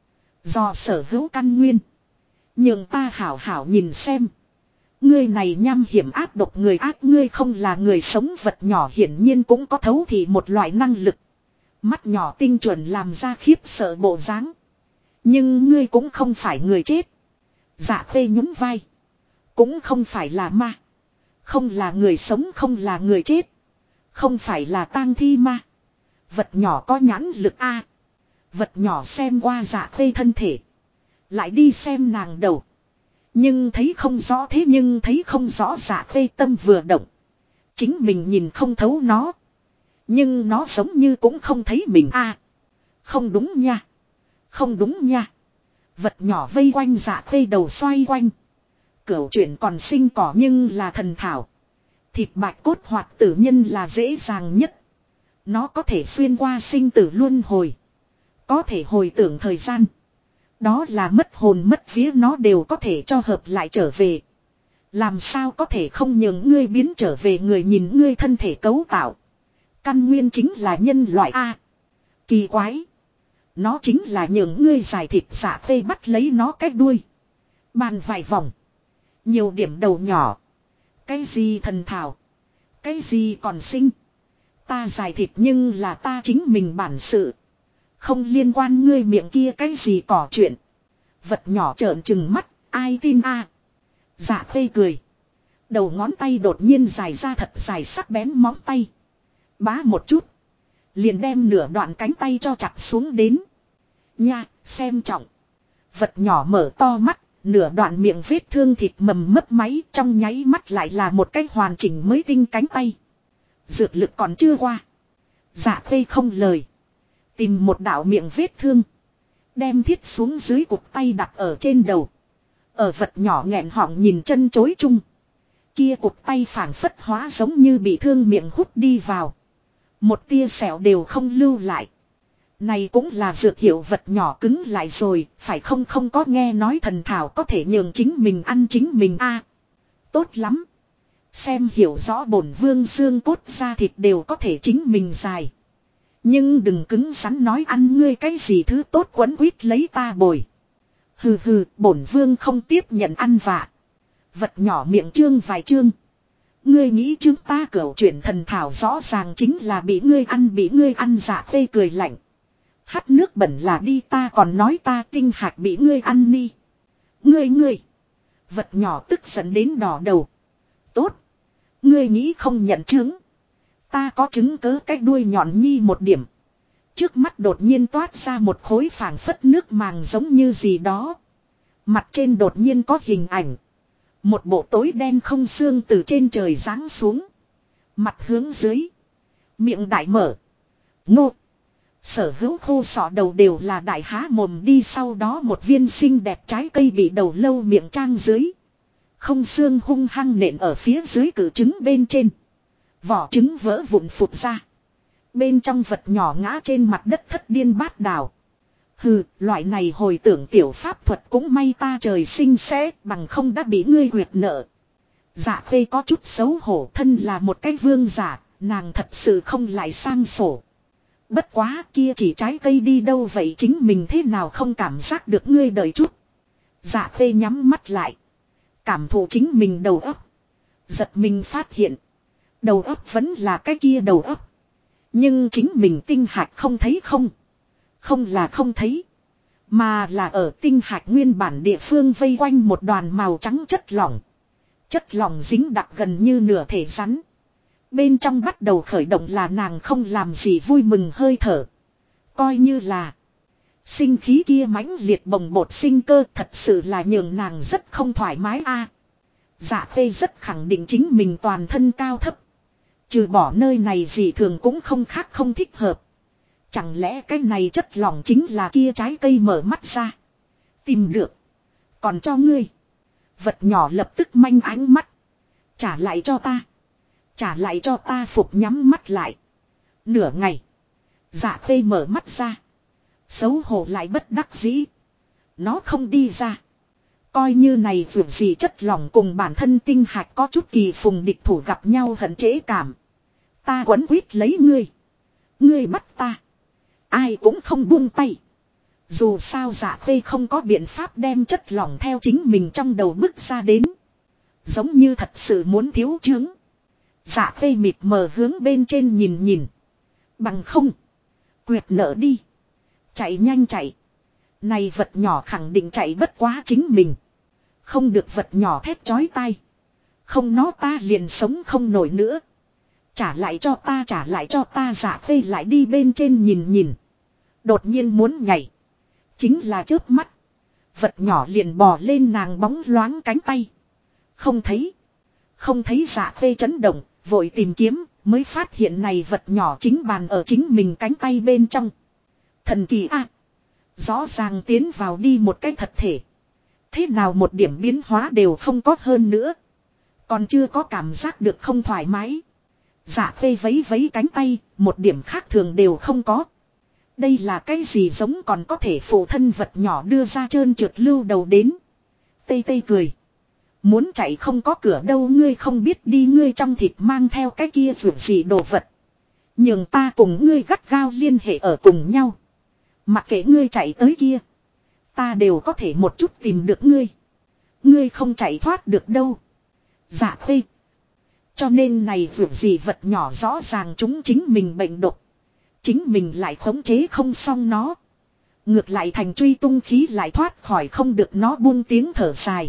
Do sở hữu căn nguyên. Nhưng ta hảo hảo nhìn xem. Ngươi này nham hiểm ác độc người ác, ngươi không là người sống. Vật nhỏ hiển nhiên cũng có thấu thị một loại năng lực. Mắt nhỏ tinh chuẩn làm ra khiếp sợ bộ dáng. Nhưng ngươi cũng không phải người chết. Dạ Khê nhún vai. Cũng không phải là ma. Không là người sống, không là người chết. Không phải là tang thi ma. Vật nhỏ có nhãn lực a. Vật nhỏ xem qua Dạ Khê thân thể. Lại đi xem nàng đầu. Nhưng thấy không rõ, thế nhưng thấy không rõ. Dạ Khê tâm vừa động. Chính mình nhìn không thấu nó. Nhưng nó giống như cũng không thấy mình a. Không đúng nha. Không đúng nha. Vật nhỏ vây quanh Dạ Khê đầu xoay quanh. Cửu chuyển còn sinh cỏ nhưng là thần thảo. Thịt bạch cốt hoạt tử nhân là dễ dàng nhất. Nó có thể xuyên qua sinh tử luân hồi. Có thể hồi tưởng thời gian. Đó là mất hồn mất vía nó đều có thể cho hợp lại trở về. Làm sao có thể không nhường ngươi biến trở về người, nhìn ngươi thân thể cấu tạo. Căn nguyên chính là nhân loại A. Kỳ quái. Nó chính là nhường ngươi dài thịt. Dạ Khê bắt lấy nó cái đuôi. Bàn vài vòng. Nhiều điểm đầu nhỏ. Cái gì thần thảo. Cái gì còn sinh. Ta dài thịt nhưng là ta chính mình bản sự. Không liên quan ngươi miệng kia cái gì cỏ chuyện. Vật nhỏ trợn trừng mắt. Ai tin a? Dạ Khê cười. Đầu ngón tay đột nhiên dài ra thật dài sắc bén móng tay. Bá một chút. Liền đem nửa đoạn cánh tay cho chặt xuống đến. Nha, xem trọng. Vật nhỏ mở to mắt. Nửa đoạn miệng vết thương thịt mầm mấp máy, trong nháy mắt lại là một cái hoàn chỉnh mới tinh cánh tay. Dược lực còn chưa qua. Dạ Khê không lời. Tìm một đạo miệng vết thương. Đem thiết xuống dưới cục tay đặt ở trên đầu. Ở vật nhỏ nghẹn họng nhìn chân chối chung. Kia cục tay phảng phất hóa giống như bị thương miệng hút đi vào. Một tia sẹo đều không lưu lại. Này cũng là dược hiệu. Vật nhỏ cứng lại rồi, phải không? Không có nghe nói thần thảo có thể nhường chính mình ăn chính mình a. Tốt lắm. Xem hiểu rõ bổn vương xương cốt da thịt đều có thể chính mình dài. Nhưng đừng cứng rắn nói ăn ngươi cái gì thứ tốt quấn quýt lấy ta bồi. Hừ hừ, bổn vương không tiếp nhận ăn vạ. Vật nhỏ miệng trương vài trương. Ngươi nghĩ chúng ta cửu chuyển thần thảo rõ ràng chính là bị ngươi ăn. Dạ Khê cười lạnh. Hắt nước bẩn là đi, ta còn nói ta tinh hạt bị ngươi ăn đi. Ngươi. Vật nhỏ tức giận đến đỏ đầu. Tốt. Ngươi nghĩ không nhận chứng. Ta có chứng cớ cái đuôi nhọn nhi một điểm. Trước mắt đột nhiên toát ra một khối phảng phất nước màng giống như gì đó. Mặt trên đột nhiên có hình ảnh. Một bộ tối đen không xương từ trên trời giáng xuống. Mặt hướng dưới. Miệng đại mở. Ngô. Sở hữu khô sọ đầu đều là đại há mồm đi, sau đó một viên xinh đẹp trái cây bị đầu lâu miệng trang dưới. Không xương hung hăng nện ở phía dưới cử trứng bên trên. Vỏ trứng vỡ vụn phụt ra. Bên trong vật nhỏ ngã trên mặt đất thất điên bát đảo. Hừ, loại này hồi tưởng tiểu pháp thuật cũng may ta trời sinh sẽ, bằng không đã bị ngươi quyệt nợ. Dạ Khê có chút xấu hổ, thân là một cái vương giả, nàng thật sự không lại sang sổ. Bất quá kia chỉ trái cây đi đâu vậy, chính mình thế nào không cảm giác được, ngươi đợi chút. Dạ Khê nhắm mắt lại. Cảm thụ chính mình đầu óc. Giật mình phát hiện. Đầu óc vẫn là cái kia đầu óc. Nhưng chính mình tinh hạch không thấy không. Không là không thấy. Mà là ở tinh hạch nguyên bản địa phương vây quanh một đoàn màu trắng chất lỏng. Chất lỏng dính đặc gần như nửa thể rắn. Bên trong bắt đầu khởi động là nàng không làm gì vui mừng hơi thở. Coi như là sinh khí kia mãnh liệt bồng bột sinh cơ, thật sự là nhường nàng rất không thoải mái a. Dạ Khê rất khẳng định chính mình toàn thân cao thấp. Trừ bỏ nơi này gì thường cũng không khác không thích hợp. Chẳng lẽ cái này chất lỏng chính là kia trái cây mở mắt ra. Tìm được. Còn cho ngươi. Vật nhỏ lập tức manh ánh mắt. Trả lại cho ta. Trả lại cho ta Phục nhắm mắt lại. Nửa ngày. Dạ khê mở mắt ra. Xấu hổ lại bất đắc dĩ. Nó không đi ra. Coi như này vượt gì chất lỏng cùng bản thân tinh hạch có chút kỳ phùng địch thủ gặp nhau hận trễ cảm. Ta quấn quýt lấy ngươi. Ngươi bắt ta. Ai cũng không buông tay. Dù sao dạ khê không có biện pháp đem chất lỏng theo chính mình trong đầu bứt ra đến. Giống như thật sự muốn thiếu chứng. Dạ khê mịt mờ hướng bên trên nhìn nhìn. Bằng không. Quyệt nợ đi. Chạy nhanh chạy. Này vật nhỏ khẳng định chạy bất quá chính mình. Không được vật nhỏ thét chói tai. Không nó ta liền sống không nổi nữa. Trả lại cho ta dạ khê lại đi bên trên nhìn nhìn. Đột nhiên muốn nhảy. Chính là chớp mắt. Vật nhỏ liền bò lên nàng bóng loáng cánh tay. Không thấy. Không thấy dạ khê chấn động. Vội tìm kiếm. Mới phát hiện này vật nhỏ chính bàn ở chính mình cánh tay bên trong. Thần kỳ a. Rõ ràng tiến vào đi một cái thật thể. Thế nào một điểm biến hóa đều không có hơn nữa. Còn chưa có cảm giác được không thoải mái. Dạ khê vấy vấy cánh tay. Một điểm khác thường đều không có. Đây là cái gì giống còn có thể phụ thân vật nhỏ đưa ra trơn trượt lưu đầu đến. Tây tây cười. Muốn chạy không có cửa đâu ngươi không biết đi ngươi trong thịt mang theo cái kia vượt gì đồ vật. Nhưng ta cùng ngươi gắt gao liên hệ ở cùng nhau. Mặc kệ ngươi chạy tới kia. Ta đều có thể một chút tìm được ngươi. Ngươi không chạy thoát được đâu. Dạ khê. Cho nên này vượt gì vật nhỏ rõ ràng chúng chính mình bệnh độc. Chính mình lại khống chế không xong nó. Ngược lại thành truy tung khí lại thoát khỏi không được nó buông tiếng thở dài.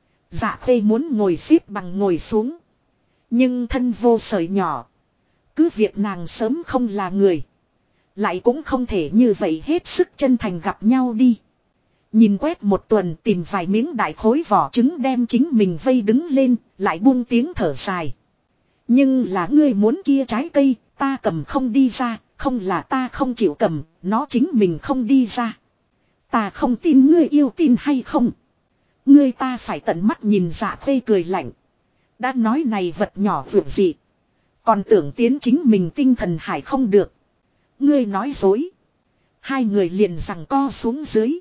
Dạ khê muốn ngồi xếp bằng ngồi xuống. Nhưng thân vô sợi nhỏ. Cứ việc nàng sớm không là người. Lại cũng không thể như vậy hết sức chân thành gặp nhau đi. Nhìn quét một tuần tìm vài miếng đại khối vỏ trứng đem chính mình vây đứng lên. Lại buông tiếng thở dài. Nhưng là ngươi muốn kia trái cây ta cầm không đi ra. Không là ta không chịu cầm. Nó chính mình không đi ra. Ta không tin ngươi yêu tin hay không. Ngươi ta phải tận mắt nhìn dạ khê cười lạnh. Đã nói này vật nhỏ vượt gì. Còn tưởng tiến chính mình tinh thần hải không được. Ngươi nói dối. Hai người liền giằng co xuống dưới.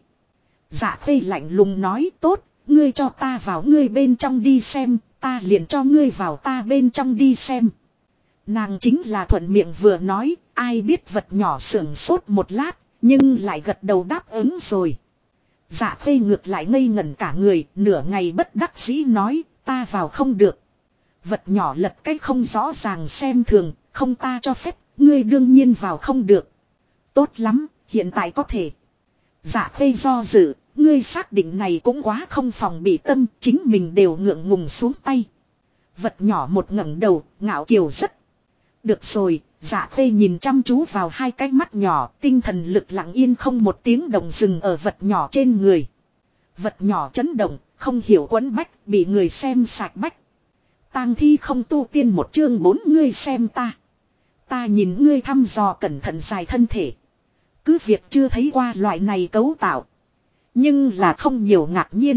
Dạ khê lạnh lùng nói tốt. Ngươi cho ta vào ngươi bên trong đi xem. Ta liền cho ngươi vào ta bên trong đi xem. Nàng chính là thuận miệng vừa nói. Ai biết vật nhỏ sưởng sốt một lát. Nhưng lại gật đầu đáp ứng rồi. Dạ khê ngược lại ngây ngẩn cả người. Nửa ngày bất đắc dĩ nói. Ta vào không được. Vật nhỏ lật cái không rõ ràng xem thường. Không ta cho phép. Ngươi đương nhiên vào không được. Tốt lắm. Hiện tại có thể. Dạ khê do dự. Ngươi xác định này cũng quá không phòng bị tâm. Chính mình đều ngượng ngùng xuống tay. Vật nhỏ một ngẩng đầu. Ngạo kiều rất. Được rồi. Dạ khê nhìn chăm chú vào hai cái mắt nhỏ. Tinh thần lực lặng yên không một tiếng động dừng ở vật nhỏ trên người. Vật nhỏ chấn động. Không hiểu quấn bách. Bị người xem sạch bách. Tang thi không tu tiên một chương 4 ngươi xem ta. Ta nhìn ngươi thăm dò cẩn thận dài thân thể. Cứ việc chưa thấy qua loại này cấu tạo. Nhưng là không nhiều ngạc nhiên.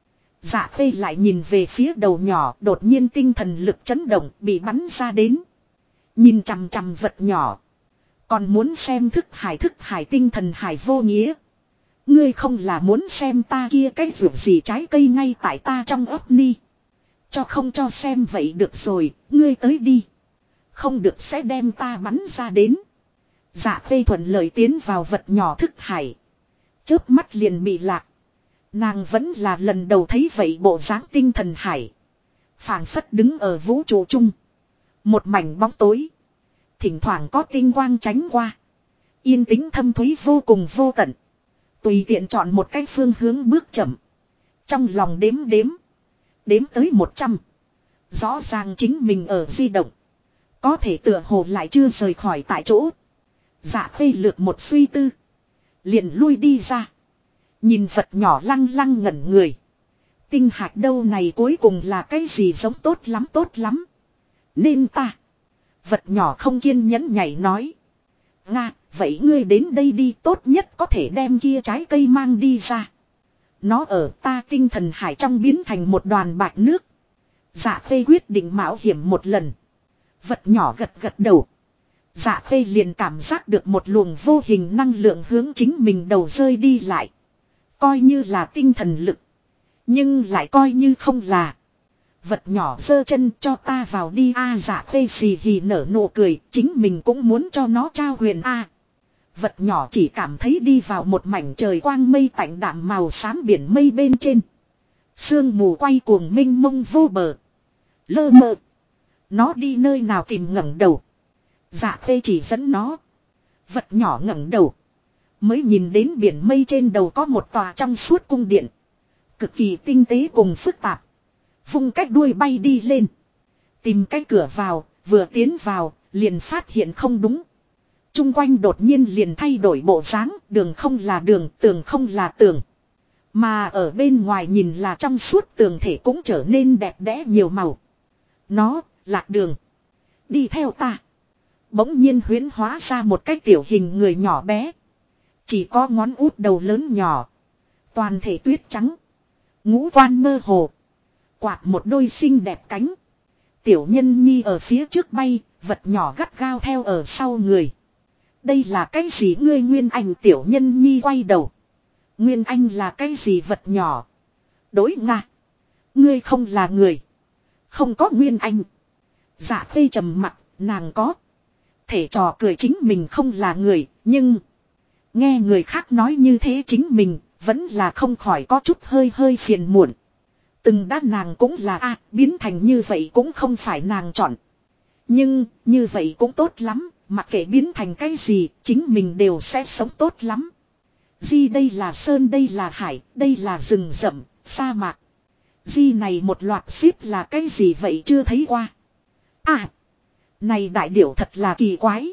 Dạ khê lại nhìn về phía đầu nhỏ. Đột nhiên tinh thần lực chấn động bị bắn ra đến. Nhìn chằm chằm vật nhỏ. Còn muốn xem thức hải tinh thần hải vô nghĩa. Ngươi không là muốn xem ta kia cái vượt gì trái cây ngay tại ta trong ấp ni. Cho không cho xem vậy được rồi, ngươi tới đi. Không được sẽ đem ta bắn ra đến. Dạ khê thuận lợi tiến vào vật nhỏ thức hải. Chớp mắt liền bị lạc. Nàng vẫn là lần đầu thấy vậy bộ dáng tinh thần hải. Phảng phất đứng ở vũ trụ chung. Một mảnh bóng tối. Thỉnh thoảng có tinh quang tránh qua. Yên tĩnh thâm thúy vô cùng vô tận. Tùy tiện chọn một cái phương hướng bước chậm. Trong lòng đếm. Đếm tới 100. Rõ ràng chính mình ở di động. Có thể tựa hồ lại chưa rời khỏi tại chỗ. Dạ khê lược một suy tư. Liền lui đi ra. Nhìn vật nhỏ lăng lăng ngẩn người. Tinh hạt đâu này cuối cùng là cái gì giống tốt lắm. Nên ta. Vật nhỏ không kiên nhẫn nhảy nói. Nga, vậy ngươi đến đây đi tốt nhất có thể đem kia trái cây mang đi ra. Nó ở ta tinh thần hải trong biến thành một đoàn bạch nước. Dạ khê quyết định mạo hiểm một lần. Vật nhỏ gật gật đầu. Dạ khê liền cảm giác được một luồng vô hình năng lượng hướng chính mình đầu rơi đi lại. Coi như là tinh thần lực. Nhưng lại coi như không là. Vật nhỏ giơ chân cho ta vào đi a. Dạ khê xì hì nở nụ cười. Chính mình cũng muốn cho nó trao huyền a. Vật nhỏ chỉ cảm thấy đi vào một mảnh trời quang mây tạnh đạm màu xám biển mây bên trên. Sương mù quay cuồng mênh mông vô bờ. Lơ mơ. Nó đi nơi nào tìm ngẩng đầu. Dạ khê chỉ dẫn nó. Vật nhỏ ngẩng đầu. Mới nhìn đến biển mây trên đầu có một tòa trong suốt cung điện. Cực kỳ tinh tế cùng phức tạp. Vung cách đuôi bay đi lên. Tìm cái cửa vào, vừa tiến vào, liền phát hiện không đúng. Trung quanh đột nhiên liền thay đổi bộ dáng, đường không là đường, tường không là tường. Mà ở bên ngoài nhìn là trong suốt tường thể cũng trở nên đẹp đẽ nhiều màu. Nó, lạc đường. Đi theo ta. Bỗng nhiên huyễn hóa ra một cái tiểu hình người nhỏ bé. Chỉ có ngón út đầu lớn nhỏ. Toàn thể tuyết trắng. Ngũ quan mơ hồ. Quạt một đôi xinh đẹp cánh. Tiểu nhân nhi ở phía trước bay, vật nhỏ gắt gao theo ở sau người. Đây là cái gì ngươi Nguyên Anh? Tiểu nhân nhi quay đầu. Nguyên Anh là cái gì vật nhỏ? Đối nga. Ngươi không là người. Không có Nguyên Anh. Dạ khê trầm mặt, nàng có. Thể trò cười chính mình không là người, nhưng nghe người khác nói như thế chính mình vẫn là không khỏi có chút hơi hơi phiền muộn. Từng đã nàng cũng là biến thành như vậy cũng không phải nàng chọn. Nhưng như vậy cũng tốt lắm, mặc kệ biến thành cái gì, chính mình đều sẽ sống tốt lắm. Di đây là sơn, đây là hải, đây là rừng rậm, sa mạc. Di này một loạt xếp là cái gì vậy chưa thấy qua. Này đại điểu thật là kỳ quái.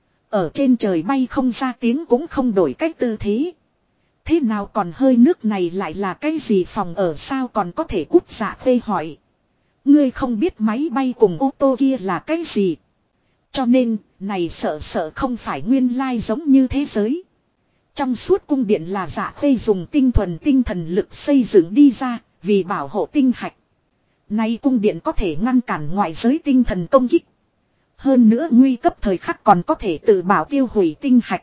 Ở trên trời bay không ra tiếng cũng không đổi cách tư thế. Thế nào còn hơi nước này lại là cái gì phòng ở sao còn có thể cút? Dạ khê hỏi. Ngươi không biết máy bay cùng ô tô kia là cái gì. Cho nên, này sợ không phải nguyên lai giống như thế giới. Trong suốt cung điện là dạ khê dùng tinh thuần tinh thần lực xây dựng đi ra, vì bảo hộ tinh hạch. Nay cung điện có thể ngăn cản ngoại giới tinh thần công kích. Hơn nữa nguy cấp thời khắc còn có thể tự bảo tiêu hủy tinh hạch.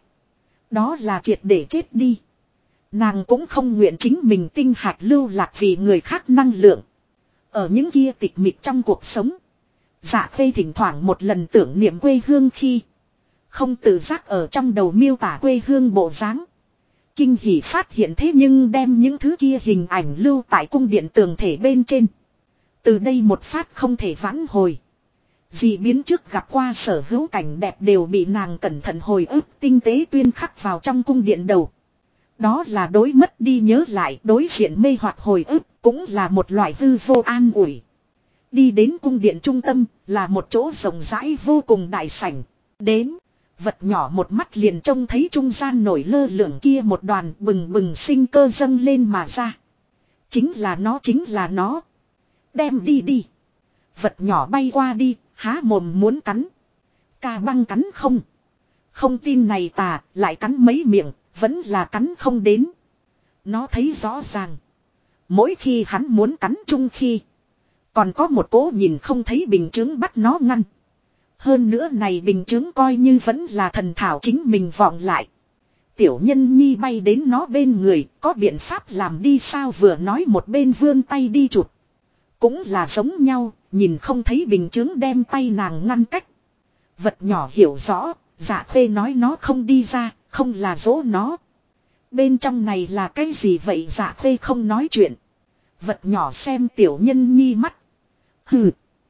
Đó là triệt để chết đi. Nàng cũng không nguyện chính mình tinh hạch lưu lạc vì người khác năng lượng. Ở những kia tịch mịch trong cuộc sống. Dạ khê thỉnh thoảng một lần tưởng niệm quê hương khi không tự giác ở trong đầu miêu tả quê hương bộ dáng. Kinh hỉ phát hiện thế nhưng đem những thứ kia hình ảnh lưu tại cung điện tường thể bên trên. Từ đây một phát không thể vãn hồi. Dị biến trước gặp qua sở hữu cảnh đẹp đều bị nàng cẩn thận hồi ức tinh tế tuyên khắc vào trong cung điện đầu. Đó là đối mất đi nhớ lại, đối diện mê hoặc hồi ức, cũng là một loại hư vô an ủi. Đi đến cung điện trung tâm, là một chỗ rộng rãi vô cùng đại sảnh. Đến, vật nhỏ một mắt liền trông thấy trung gian nổi lơ lửng kia một đoàn bừng bừng sinh cơ dâng lên mà ra. Chính là nó. Đem đi đi. Vật nhỏ bay qua đi, há mồm muốn cắn. Ca băng cắn không. Không tin này tà, lại cắn mấy miệng, vẫn là cắn không đến. Nó thấy rõ ràng. Mỗi khi hắn muốn cắn chung khi, còn có một cỗ nhìn không thấy bình chứng bắt nó ngăn. Hơn nữa này bình chứng coi như vẫn là thần thảo chính mình vọng lại. Tiểu nhân nhi bay đến nó bên người, có biện pháp làm đi sao vừa nói một bên vươn tay đi chụp. Cũng là giống nhau, nhìn không thấy bình chứng đem tay nàng ngăn cách. Vật nhỏ hiểu rõ, dạ khê nói nó không đi ra, không là dỗ nó. Bên trong này là cái gì vậy? Dạ khê không nói chuyện. Vật nhỏ xem tiểu nhân nhi mắt. Hừ.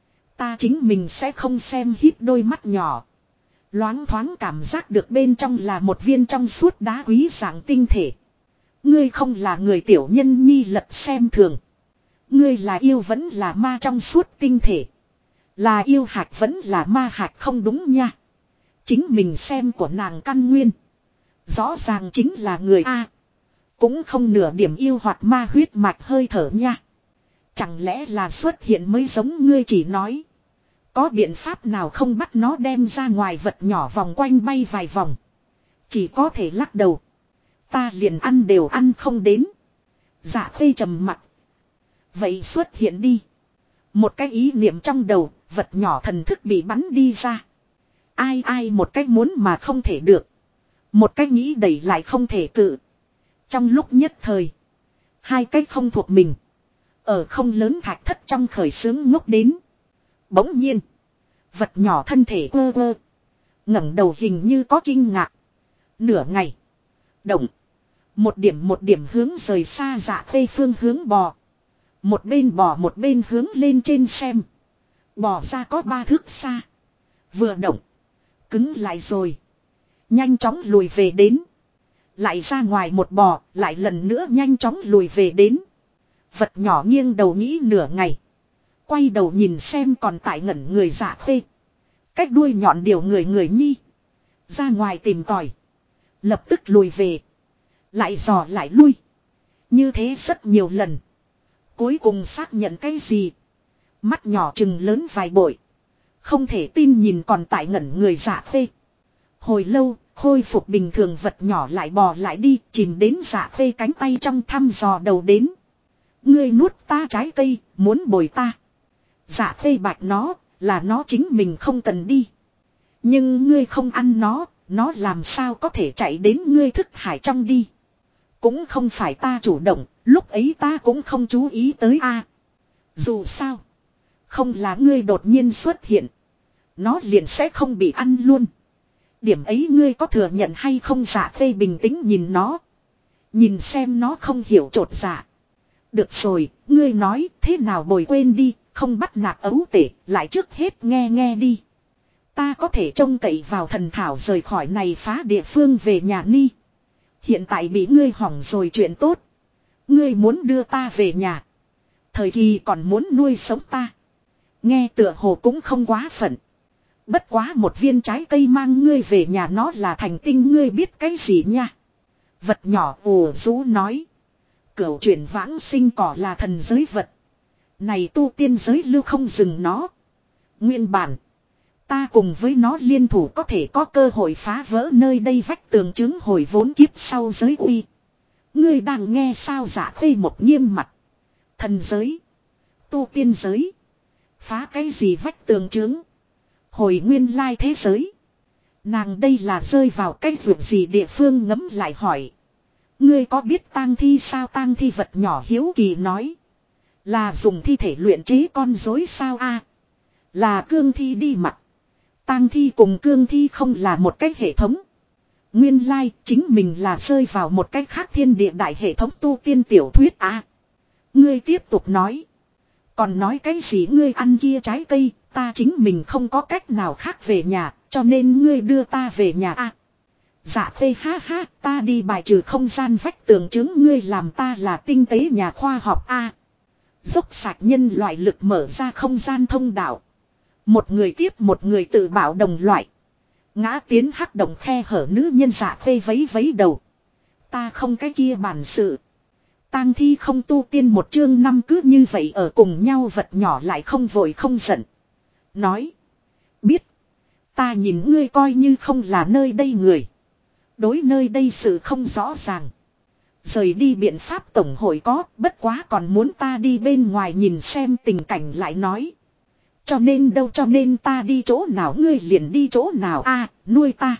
Ta chính mình sẽ không xem hít đôi mắt nhỏ. Loáng thoáng cảm giác được bên trong là một viên trong suốt đá quý dạng tinh thể. Ngươi không là người, tiểu nhân nhi lật xem thường. Ngươi là yêu vẫn là ma? Trong suốt tinh thể. Là yêu hạt vẫn là ma hạt? Không đúng nha. Chính mình xem của nàng căn nguyên. Rõ ràng chính là người A. Cũng không nửa điểm yêu hoặc ma huyết mạch hơi thở nha. Chẳng lẽ là xuất hiện mới giống ngươi chỉ nói. Có biện pháp nào không bắt nó đem ra ngoài? Vật nhỏ vòng quanh bay vài vòng. Chỉ có thể lắc đầu. Ta liền ăn đều ăn không đến. Dạ khê trầm mặt. Vậy xuất hiện đi. Một cái ý niệm trong đầu, Vật nhỏ thần thức bị bắn đi ra. Ai ai một cách muốn mà không thể được. Một cách nghĩ đẩy lại không thể cự. Trong lúc nhất thời. Hai cách không thuộc mình. Ở không lớn thạch thất trong khởi sướng ngốc đến. Bỗng nhiên. Vật nhỏ thân thể ơ ơ. ngẩng đầu hình như có kinh ngạc. Nửa ngày. Động. Một điểm hướng rời xa Dạ Khê phương hướng bò. Một bên bò một bên hướng lên trên xem. Bò ra có 3 thước xa. Vừa động. Cứng lại rồi. Nhanh chóng lùi về đến. Lại ra ngoài một bò. Lại lần nữa nhanh chóng lùi về đến. Vật nhỏ nghiêng đầu nghĩ nửa ngày. Quay đầu nhìn xem còn tại ngẩn người Dạ Khê. Cách đuôi nhọn điều người nhi. Ra ngoài tìm tòi. Lập tức lùi về. Lại dò lại lui. Như thế rất nhiều lần. Cuối cùng xác nhận cái gì. Mắt nhỏ chừng lớn vài bội. Không thể tin nhìn còn tại ngẩn người Dạ Khê. Hồi lâu, khôi phục bình thường vật nhỏ lại bò lại đi, chìm đến Dạ Khê cánh tay trong thăm dò đầu đến. Ngươi nuốt ta trái cây, muốn bồi ta. Dạ Khê bạch nó, là nó chính mình không cần đi. Nhưng ngươi không ăn nó làm sao có thể chạy đến ngươi thức hải trong đi. Cũng không phải ta chủ động, lúc ấy ta cũng không chú ý tới a. Dù sao, không là ngươi đột nhiên xuất hiện. Nó liền sẽ không bị ăn luôn. Điểm ấy ngươi có thừa nhận hay không? Dạ Khê bình tĩnh nhìn nó. Nhìn xem nó không hiểu chột dạ. Được rồi, ngươi nói thế nào bồi quên đi, không bắt nạt ấu tể, lại trước hết nghe nghe đi. Ta có thể trông cậy vào thần thảo rời khỏi này phá địa phương về nhà ni. Hiện tại bị ngươi hỏng rồi chuyện tốt. Ngươi muốn đưa ta về nhà. Thời kỳ còn muốn nuôi sống ta. Nghe tựa hồ cũng không quá phận. Bất quá một viên trái cây mang ngươi về nhà nó là thành tinh, ngươi biết cái gì nha. Vật nhỏ ồ rũ nói. Cửu chuyển vãng sinh cỏ là thần giới vật. Này tu tiên giới lưu không dừng nó. Nguyên bản. Ta cùng với nó liên thủ có thể có cơ hội phá vỡ nơi đây vách tường chứng hồi vốn kiếp sau giới uy. Ngươi đang nghe sao? Dạ Khê một nghiêm mặt. Thần giới. Tu tiên giới. Phá cái gì vách tường chứng? Hồi nguyên lai thế giới. Nàng đây là rơi vào cái ruột gì địa phương ngấm lại hỏi. Ngươi có biết tang thi sao? Tang thi vật nhỏ hiếu kỳ nói. Là dùng thi thể luyện chế con rối sao a? Là cương thi đi mặt. Tang thi cùng cương thi không là một cái hệ thống. Nguyên lai chính mình là rơi vào một cách khác thiên địa đại hệ thống tu tiên tiểu thuyết a. Ngươi tiếp tục nói. Còn nói cái gì? Ngươi ăn kia trái cây, ta chính mình không có cách nào khác về nhà, cho nên ngươi đưa ta về nhà a. Dạ Khê ha ha, ta đi bài trừ không gian vách tường chứng, ngươi làm ta là tinh tế nhà khoa học a. Dốc sạch nhân loại lực mở ra không gian thông đạo. Một người tiếp một người tự bảo đồng loại. Ngã tiến hắc động khe hở. Nữ nhân Dạ Khê vấy vấy đầu. Ta không cái kia bản sự. Tang thi không tu tiên một chương 5 cứ như vậy ở cùng nhau. Vật nhỏ lại không vội không giận. Nói. Biết. Ta nhìn ngươi coi như không là nơi đây người. Đối nơi đây sự không rõ ràng. Rời đi biện pháp tổng hội có. Bất quá còn muốn ta đi bên ngoài nhìn xem tình cảnh lại nói. Cho nên đâu, cho nên ta đi chỗ nào ngươi liền đi chỗ nào a, nuôi ta.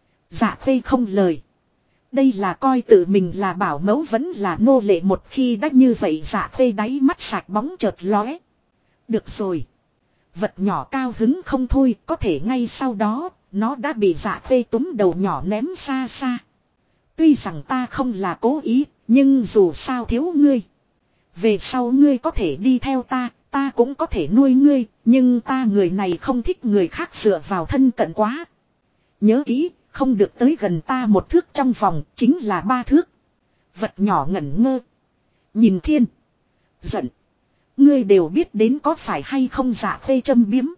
Dạ Khê không lời. Đây là coi tự mình là bảo mẫu vẫn là nô lệ. Một khi đã như vậy Dạ Khê đáy mắt sạch bóng chợt lóe. Được rồi. Vật nhỏ cao hứng không thôi, có thể ngay sau đó, nó đã bị Dạ Khê túm đầu nhỏ ném xa xa. Tuy rằng ta không là cố ý, nhưng dù sao thiếu ngươi. Về sau ngươi có thể đi theo ta. Ta cũng có thể nuôi ngươi, nhưng ta người này không thích người khác dựa vào thân cận quá. Nhớ kỹ, không được tới gần ta 1 thước trong vòng, chính là 3 thước. Vật nhỏ ngẩn ngơ. Nhìn thiên. Giận. Ngươi đều biết đến có phải hay không? Dạ Khê châm biếm.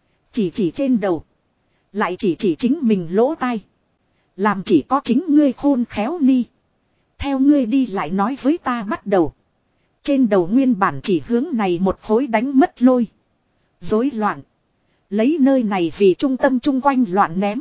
Chỉ trên đầu. Lại chỉ chính mình lỗ tai. Làm chỉ có chính ngươi khôn khéo ni. Theo ngươi đi lại nói với ta bắt đầu. Trên đầu nguyên bản chỉ hướng này một khối đánh mất lôi. Rối loạn. Lấy nơi này vì trung tâm chung quanh loạn ném.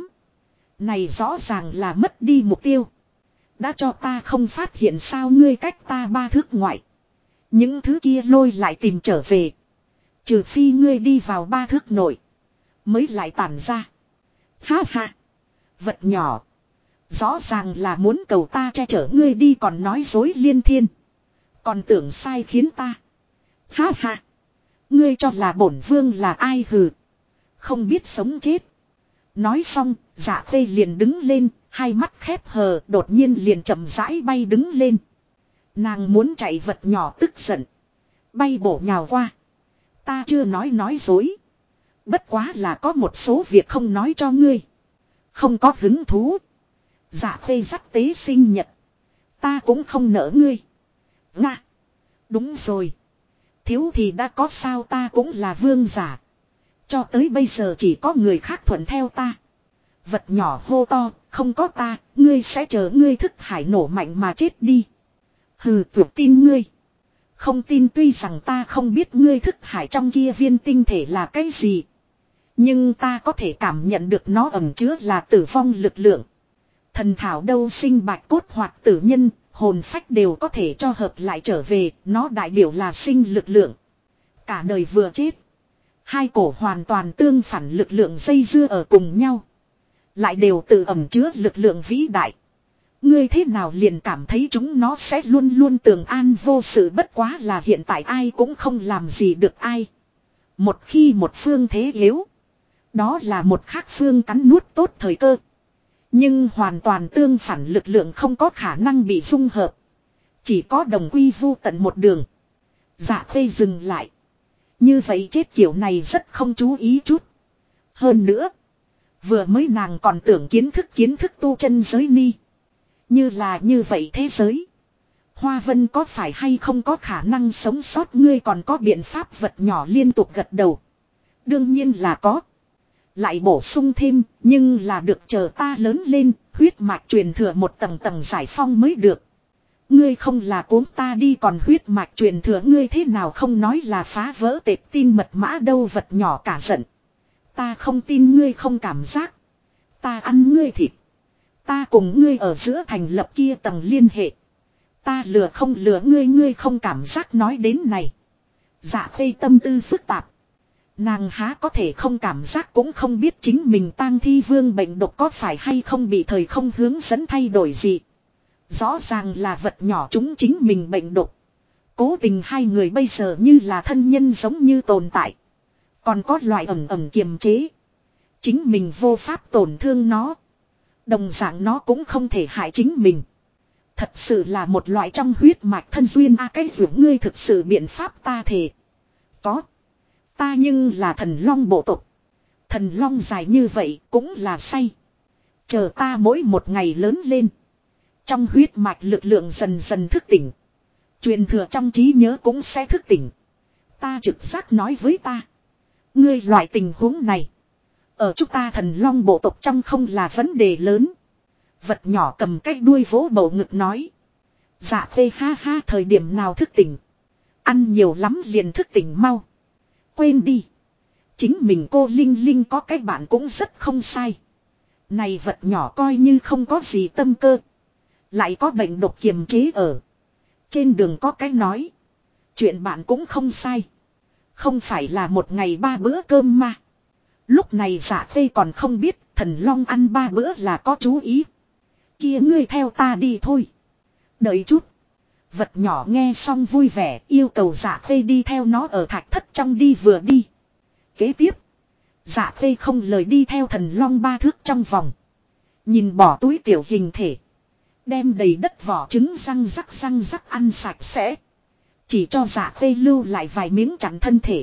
Này rõ ràng là mất đi mục tiêu. Đã cho ta không phát hiện sao? Ngươi cách ta 3 thước ngoại. Những thứ kia lôi lại tìm trở về. Trừ phi ngươi đi vào 3 thước nội. Mới lại tản ra. Ha ha. Vật nhỏ. Rõ ràng là muốn cầu ta che chở ngươi đi còn nói dối liên thiên. Còn tưởng sai khiến ta. Ha ha. Ngươi cho là bổn vương là ai hừ. Không biết sống chết. Nói xong, Dạ Khê liền đứng lên, hai mắt khép hờ, đột nhiên liền chậm rãi bay đứng lên. Nàng muốn chạy, vật nhỏ tức giận. Bay bổ nhào qua. Ta chưa nói dối. Bất quá là có một số việc không nói cho ngươi. Không có hứng thú. Dạ Khê dắt tế sinh nhật. Ta cũng không nỡ ngươi. Nga. Đúng rồi. Thiếu thì đã có sao, ta cũng là vương giả. Cho tới bây giờ chỉ có người khác thuận theo ta. Vật nhỏ hô to, không có ta, ngươi sẽ chờ ngươi thức hải nổ mạnh mà chết đi. Hừ, tuyệt tin ngươi. Không tin, tuy rằng ta không biết ngươi thức hải trong kia viên tinh thể là cái gì. Nhưng ta có thể cảm nhận được nó ẩn chứa là tử vong lực lượng. Thần thảo đâu sinh bạch cốt hoặc tử nhân, hồn phách đều có thể cho hợp lại trở về, nó đại biểu là sinh lực lượng. Cả đời vừa chết. Hai cổ hoàn toàn tương phản lực lượng dây dưa ở cùng nhau. Lại đều tự ẩn chứa lực lượng vĩ đại. Ngươi thế nào liền cảm thấy chúng nó sẽ luôn luôn tường an vô sự, bất quá là hiện tại ai cũng không làm gì được ai. Một khi một phương thế yếu. Đó là một khác phương cắn nuốt tốt thời cơ. Nhưng hoàn toàn tương phản lực lượng không có khả năng bị dung hợp. Chỉ có đồng quy vu tận một đường. Dạ Khê dừng lại. Như vậy chết kiểu này rất không chú ý chút. Hơn nữa. Vừa mới nàng còn tưởng kiến thức tu chân giới ni. Như là như vậy thế giới. Hoa Vân có phải hay không có khả năng sống sót, ngươi còn có biện pháp? Vật nhỏ liên tục gật đầu. Đương nhiên là có. Lại bổ sung thêm, nhưng là được chờ ta lớn lên, huyết mạch truyền thừa một tầng tầng giải phong mới được. Ngươi không là cuốn ta đi, còn huyết mạch truyền thừa ngươi thế nào không nói là phá vỡ tệp tin mật mã đâu? Vật nhỏ cả giận. Ta không tin ngươi không cảm giác. Ta ăn ngươi thịt. Ta cùng ngươi ở giữa thành lập kia tầng liên hệ. Ta lừa không lừa ngươi, ngươi không cảm giác? Nói đến này. Dạ Khê tâm tư phức tạp. Nàng há có thể không cảm giác, cũng không biết chính mình tang thi vương bệnh độc có phải hay không bị thời không hướng dẫn thay đổi gì. Rõ ràng là vật nhỏ chúng chính mình bệnh độc. Cố tình hai người bây giờ như là thân nhân giống như tồn tại. Còn có loại ẩn kiềm chế. Chính mình vô pháp tổn thương nó. Đồng dạng nó cũng không thể hại chính mình. Thật sự là một loại trong huyết mạch thân duyên. Cái dưỡng ngươi thực sự biện pháp ta thề. Có. Ta nhưng là thần long bộ tộc. Thần long dài như vậy cũng là say. Chờ ta mỗi một ngày lớn lên. Trong huyết mạch lực lượng dần dần thức tỉnh. Truyền thừa trong trí nhớ cũng sẽ thức tỉnh. Ta trực giác nói với ta. Ngươi loại tình huống này. Ở chúng ta thần long bộ tộc trong không là vấn đề lớn. Vật nhỏ cầm cái đuôi vỗ bầu ngực nói. Dạ Khê ha ha, thời điểm nào thức tỉnh. Ăn nhiều lắm liền thức tỉnh mau. Quên đi. Chính mình cô Linh Linh có cái bạn cũng rất không sai. Này vật nhỏ coi như không có gì tâm cơ. Lại có bệnh độc kiềm chế ở. Trên đường có cái nói. Chuyện bạn cũng không sai. Không phải là một ngày 3 bữa cơm mà. Lúc này Dạ Khê còn không biết thần long ăn 3 bữa là có chú ý. Kia ngươi theo ta đi thôi. Đợi chút. Vật nhỏ nghe xong vui vẻ, yêu cầu Dạ Khê đi theo nó ở thạch thất trong đi vừa đi. Kế tiếp. Dạ Khê không lời đi theo thần long 3 thước trong vòng. Nhìn bỏ túi tiểu hình thể. Đem đầy đất vỏ trứng răng rắc ăn sạch sẽ. Chỉ cho Dạ Khê lưu lại vài miếng chặn thân thể.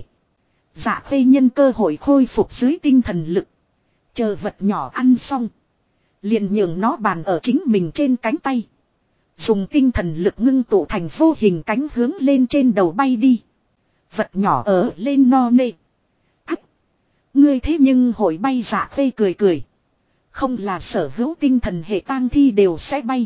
Dạ Khê nhân cơ hội khôi phục dưới tinh thần lực. Chờ vật nhỏ ăn xong. Liền nhường nó bàn ở chính mình trên cánh tay. Dùng tinh thần lực ngưng tụ thành vô hình cánh hướng lên trên đầu bay đi. Vật nhỏ ở lên no nê. Ách! Ngươi thế nhưng hội bay? Dạ Khê cười. Không là sở hữu tinh thần hệ tang thi đều sẽ bay.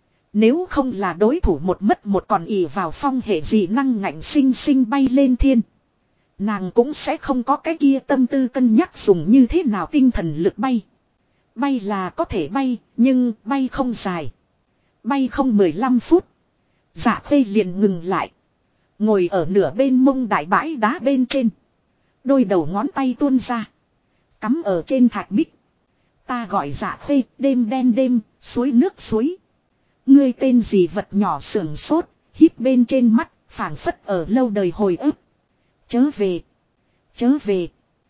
Nếu không là đối thủ một mất một còn ỷ vào phong hệ dị năng ngạnh sinh bay lên thiên. Nàng cũng sẽ không có cái kia tâm tư cân nhắc dùng như thế nào tinh thần lực bay. Bay là có thể bay, nhưng bay không dài. Bay không 15 phút. Dạ Khê liền ngừng lại. Ngồi ở nửa bên mông đại bãi đá bên trên. Đôi đầu ngón tay tuôn ra. Cắm ở trên thạch bích. Ta gọi Dạ Khê, đêm đen đêm, suối nước suối. Ngươi tên gì vật nhỏ sưởng sốt, híp bên trên mắt, phảng phất ở lâu đời hồi ức. Chớ về. Chớ về.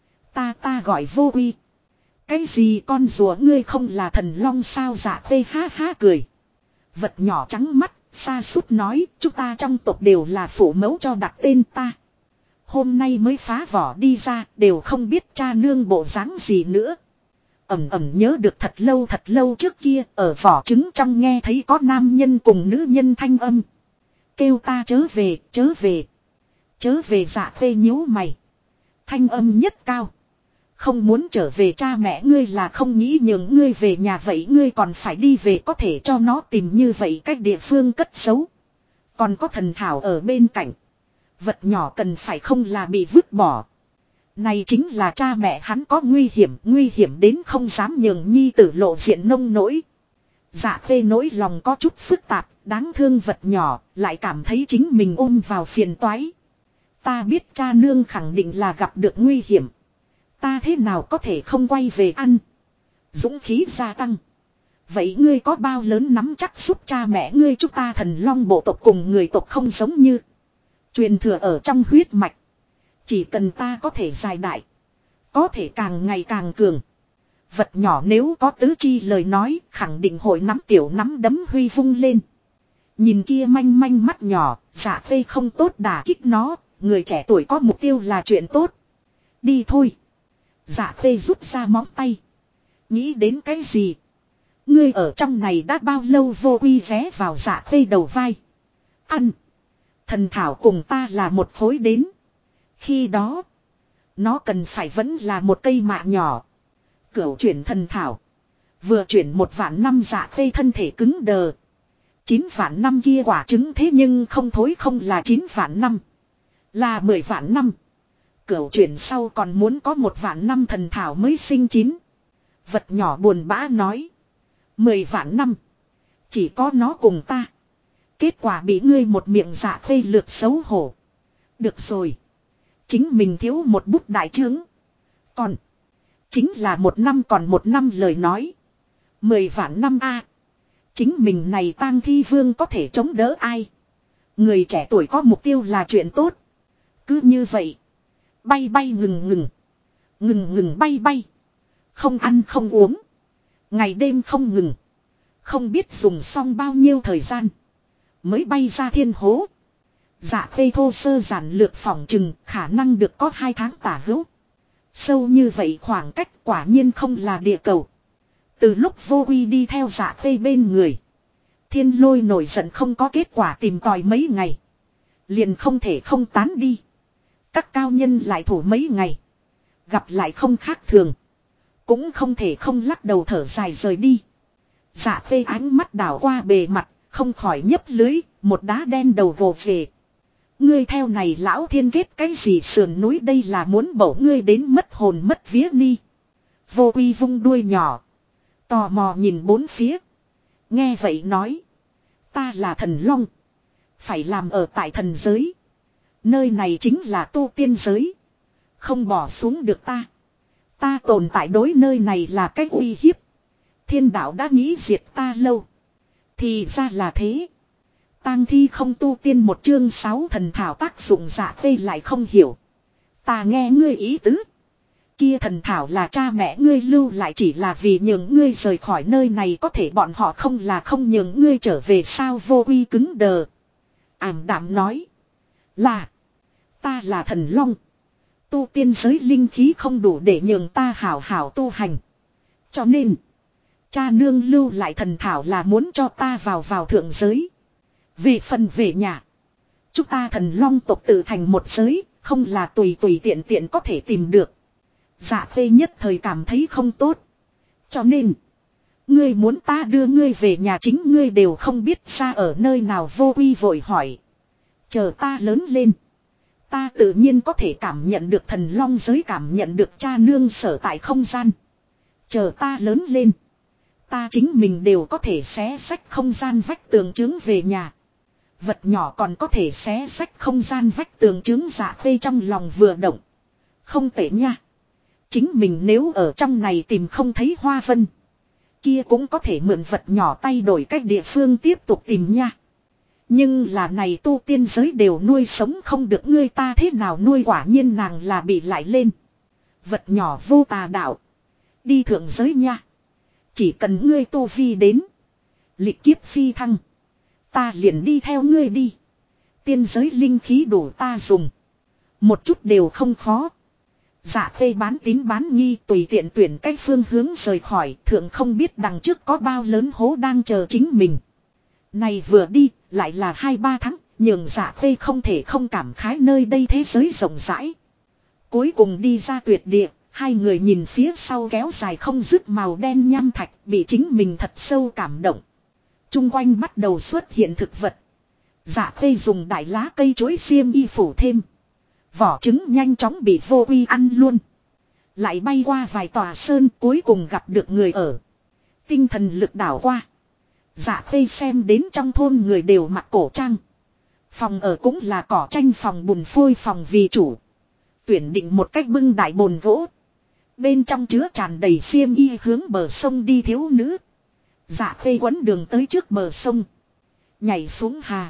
Ta gọi Vô Uy. Cái gì con rùa ngươi không là thần long sao? Dạ Khê ha ha cười. Vật nhỏ trắng mắt, xa sút nói, chúng ta trong tộc đều là phụ mẫu cho đặt tên ta. Hôm nay mới phá vỏ đi ra, đều không biết cha nương bộ dáng gì nữa. Ẩm ẩm nhớ được thật lâu trước kia, ở vỏ trứng trong nghe thấy có nam nhân cùng nữ nhân thanh âm. Kêu ta chớ về, chớ về. Chớ về. Dạ Khê nhíu mày. Thanh âm nhất cao. Không muốn trở về. Cha mẹ ngươi là không nghĩ nhường ngươi về nhà, vậy ngươi còn phải đi về, có thể cho nó tìm như vậy cách địa phương cất giấu. Còn có thần thảo ở bên cạnh. Vật nhỏ cần phải không là bị vứt bỏ. Này chính là cha mẹ hắn có nguy hiểm đến không dám nhường nhi tử lộ diện nông nỗi. Dạ Khê nỗi lòng có chút phức tạp, đáng thương vật nhỏ, lại cảm thấy chính mình ôm vào phiền toái. Ta biết cha nương khẳng định là gặp được nguy hiểm. Ta thế nào có thể không quay về ăn. Dũng khí gia tăng. Vậy ngươi có bao lớn nắm chắc giúp cha mẹ ngươi? Chúng ta thần long bộ tộc cùng người tộc không giống như. Truyền thừa ở trong huyết mạch. Chỉ cần ta có thể dài đại. Có thể càng ngày càng cường. Vật nhỏ nếu có tứ chi lời nói, khẳng định hội nắm tiểu nắm đấm huy vung lên. Nhìn kia manh manh mắt nhỏ, Dạ Khê không tốt đả kích nó. Người trẻ tuổi có mục tiêu là chuyện tốt. Đi thôi. Dạ Khê rút ra móng tay. Nghĩ đến cái gì? Ngươi ở trong này đã bao lâu? Vô Uy ghé vào Dạ Khê đầu vai. Ăn. Thần thảo cùng ta là một khối đến. Khi đó. Nó cần phải vẫn là một cây mạ nhỏ. Cửu chuyển thần thảo. Vừa chuyển 1 vạn năm. Dạ Khê thân thể cứng đờ. 9 vạn năm kia quả trứng thế nhưng không thối, không là 9 vạn năm. Là 10 vạn năm. Cửu chuyển sau còn muốn có 1 vạn năm thần thảo mới sinh chín. Vật nhỏ buồn bã nói. 10 vạn năm. Chỉ có nó cùng ta. Kết quả bị ngươi một miệng. Dạ Khê lược xấu hổ. Được rồi. Chính mình thiếu một bút đại trướng. Còn. Chính là 1 năm, còn 1 năm lời nói. 10 vạn năm a. Chính mình này tang thi vương có thể chống đỡ ai. Người trẻ tuổi có mục tiêu là chuyện tốt. Cứ như vậy. Bay bay ngừng ngừng. Ngừng ngừng bay bay. Không ăn không uống. Ngày đêm không ngừng. Không biết dùng xong bao nhiêu thời gian. Mới bay ra thiên hố. Dạ Khê thô sơ giản lược phỏng chừng khả năng được có 2 tháng tả hữu. Sâu như vậy khoảng cách quả nhiên không là địa cầu. Từ lúc Vô Uy đi theo Dạ Khê bên người. Thiên Lôi nổi giận không có kết quả tìm tòi mấy ngày. Liền không thể không tán đi. Các cao nhân lại thủ mấy ngày. Gặp lại không khác thường. Cũng không thể không lắc đầu thở dài rời đi. Dạ Khê ánh mắt đảo qua bề mặt. Không khỏi nhấp lưới. Một đá đen đầu vồ về. Ngươi theo này lão thiên kết cái gì sườn núi, đây là muốn bổ ngươi đến mất hồn mất vía ni. Vô Uy vung đuôi nhỏ. Tò mò nhìn bốn phía. Nghe vậy nói. Ta là thần long. Phải làm ở tại thần giới. Nơi này chính là tu tiên giới. Không bỏ xuống được ta. Ta tồn tại đối nơi này là cách uy hiếp. Thiên đạo đã nghĩ diệt ta lâu. Thì ra là thế. Tang thi không tu tiên 1 chương 6 thần thảo tác dụng. Dạ Khê lại không hiểu. Ta nghe ngươi ý tứ. Kia thần thảo là cha mẹ ngươi lưu lại chỉ là vì nhường ngươi rời khỏi nơi này, có thể bọn họ không là không nhường ngươi trở về sao? Vô Uy cứng đờ. Ảm đạm nói. Là. Ta là thần long. Tu tiên giới linh khí không đủ để nhường ta hảo hảo tu hành. Cho nên. Cha nương lưu lại thần thảo là muốn cho ta vào thượng giới. Về phần về nhà. Chúng ta thần long tộc tự thành một giới. Không là tùy tiện có thể tìm được. Dạ Khê nhất thời cảm thấy không tốt. Cho nên. Ngươi muốn ta đưa ngươi về nhà chính ngươi đều không biết ra ở nơi nào. Vô Uy vội hỏi. Chờ ta lớn lên. Ta tự nhiên có thể cảm nhận được thần long giới, cảm nhận được cha nương sở tại không gian. Chờ ta lớn lên. Ta chính mình đều có thể xé xách không gian vách tường trướng về nhà. Vật nhỏ còn có thể xé xách không gian vách tường trướng. Dạ Khê trong lòng vừa động. Không tệ nha. Chính mình nếu ở trong này tìm không thấy Hoa Vân. Kia cũng có thể mượn vật nhỏ tay đổi cách địa phương tiếp tục tìm nha. Nhưng là này tu tiên giới đều nuôi sống không được ngươi ta thế nào nuôi quả nhiên nàng là bị lại lên. Vật nhỏ vô tà đạo. Đi thượng giới nha. Chỉ cần ngươi tu vi đến. Lịch kiếp phi thăng. Ta liền đi theo ngươi đi. Tiên giới linh khí đủ ta dùng. Một chút đều không khó. Dạ Khê bán tín bán nghi tùy tiện tuyển cách phương hướng rời khỏi. Thượng không biết đằng trước có bao lớn hố đang chờ chính mình. Này vừa đi lại là 2-3 tháng. Nhưng Dạ Khê không thể không cảm khái nơi đây thế giới rộng rãi. Cuối cùng đi ra tuyệt địa. Hai người nhìn phía sau kéo dài không dứt màu đen nham thạch. Bị chính mình thật sâu cảm động. Trung quanh bắt đầu xuất hiện thực vật. Dạ Khê dùng đại lá cây chuối xiêm y phủ thêm. Vỏ trứng nhanh chóng bị vô uy ăn luôn. Lại bay qua vài tòa sơn cuối cùng gặp được người ở. Tinh thần lực đảo qua. Dạ Khê xem đến trong thôn người đều mặc cổ trang. Phòng ở cũng là cỏ tranh phòng bùn phôi phòng vì chủ. Tuyển định một cách bưng đại bồn gỗ. Bên trong chứa tràn đầy xiêm y hướng bờ sông đi thiếu nữ. Dạ Khê quấn đường tới trước bờ sông. Nhảy xuống hà.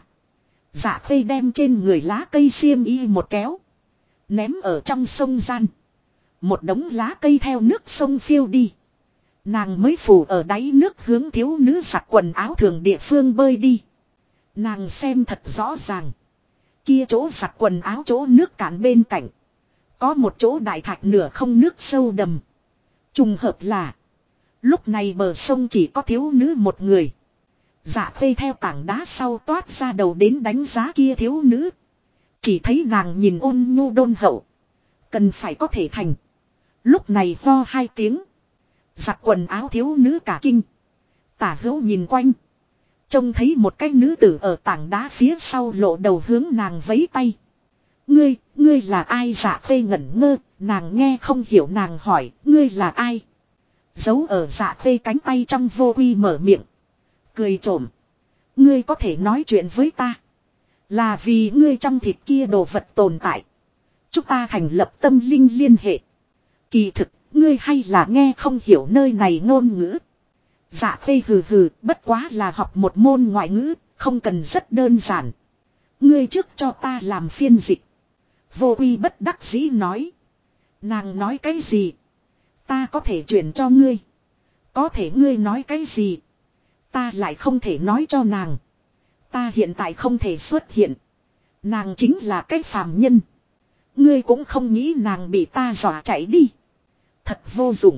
Dạ Khê đem trên người lá cây xiêm y một kéo. Ném ở trong sông gian. Một đống lá cây theo nước sông phiêu đi. Nàng mới phủ ở đáy nước hướng thiếu nữ giặt quần áo thường địa phương bơi đi. Nàng xem thật rõ ràng. Kia chỗ giặt quần áo chỗ nước cạn bên cạnh. Có một chỗ đại thạch nửa không nước sâu đầm. Trùng hợp là. Lúc này bờ sông chỉ có thiếu nữ một người. Dạ Khê theo tảng đá sau toát ra đầu đến đánh giá kia thiếu nữ. Chỉ thấy nàng nhìn ôn nhu đôn hậu. Cần phải có thể thành. Lúc này vo 2 tiếng. Giặt quần áo thiếu nữ cả kinh. Tả hữu nhìn quanh. Trông thấy một cái nữ tử ở tảng đá phía sau lộ đầu hướng nàng vẫy tay. Ngươi là ai? Dạ Khê ngẩn ngơ. Nàng nghe không hiểu nàng hỏi. Ngươi là ai? Giấu ở Dạ Khê cánh tay trong vô quy mở miệng. Cười trộm. Ngươi có thể nói chuyện với ta. Là vì ngươi trong thịt kia đồ vật tồn tại. Chúng ta thành lập tâm linh liên hệ. Kỳ thực, ngươi hay là nghe không hiểu nơi này ngôn ngữ. Dạ Khê hừ hừ, bất quá là học một môn ngoại ngữ, không cần rất đơn giản. Ngươi trước cho ta làm phiên dịch. Vô Uy bất đắc dĩ nói. Nàng nói cái gì? Ta có thể chuyển cho ngươi. Có thể ngươi nói cái gì? Ta lại không thể nói cho nàng. Ta hiện tại không thể xuất hiện. Nàng chính là cái phàm nhân. Ngươi cũng không nghĩ nàng bị ta dọa chạy đi. Thật vô dụng.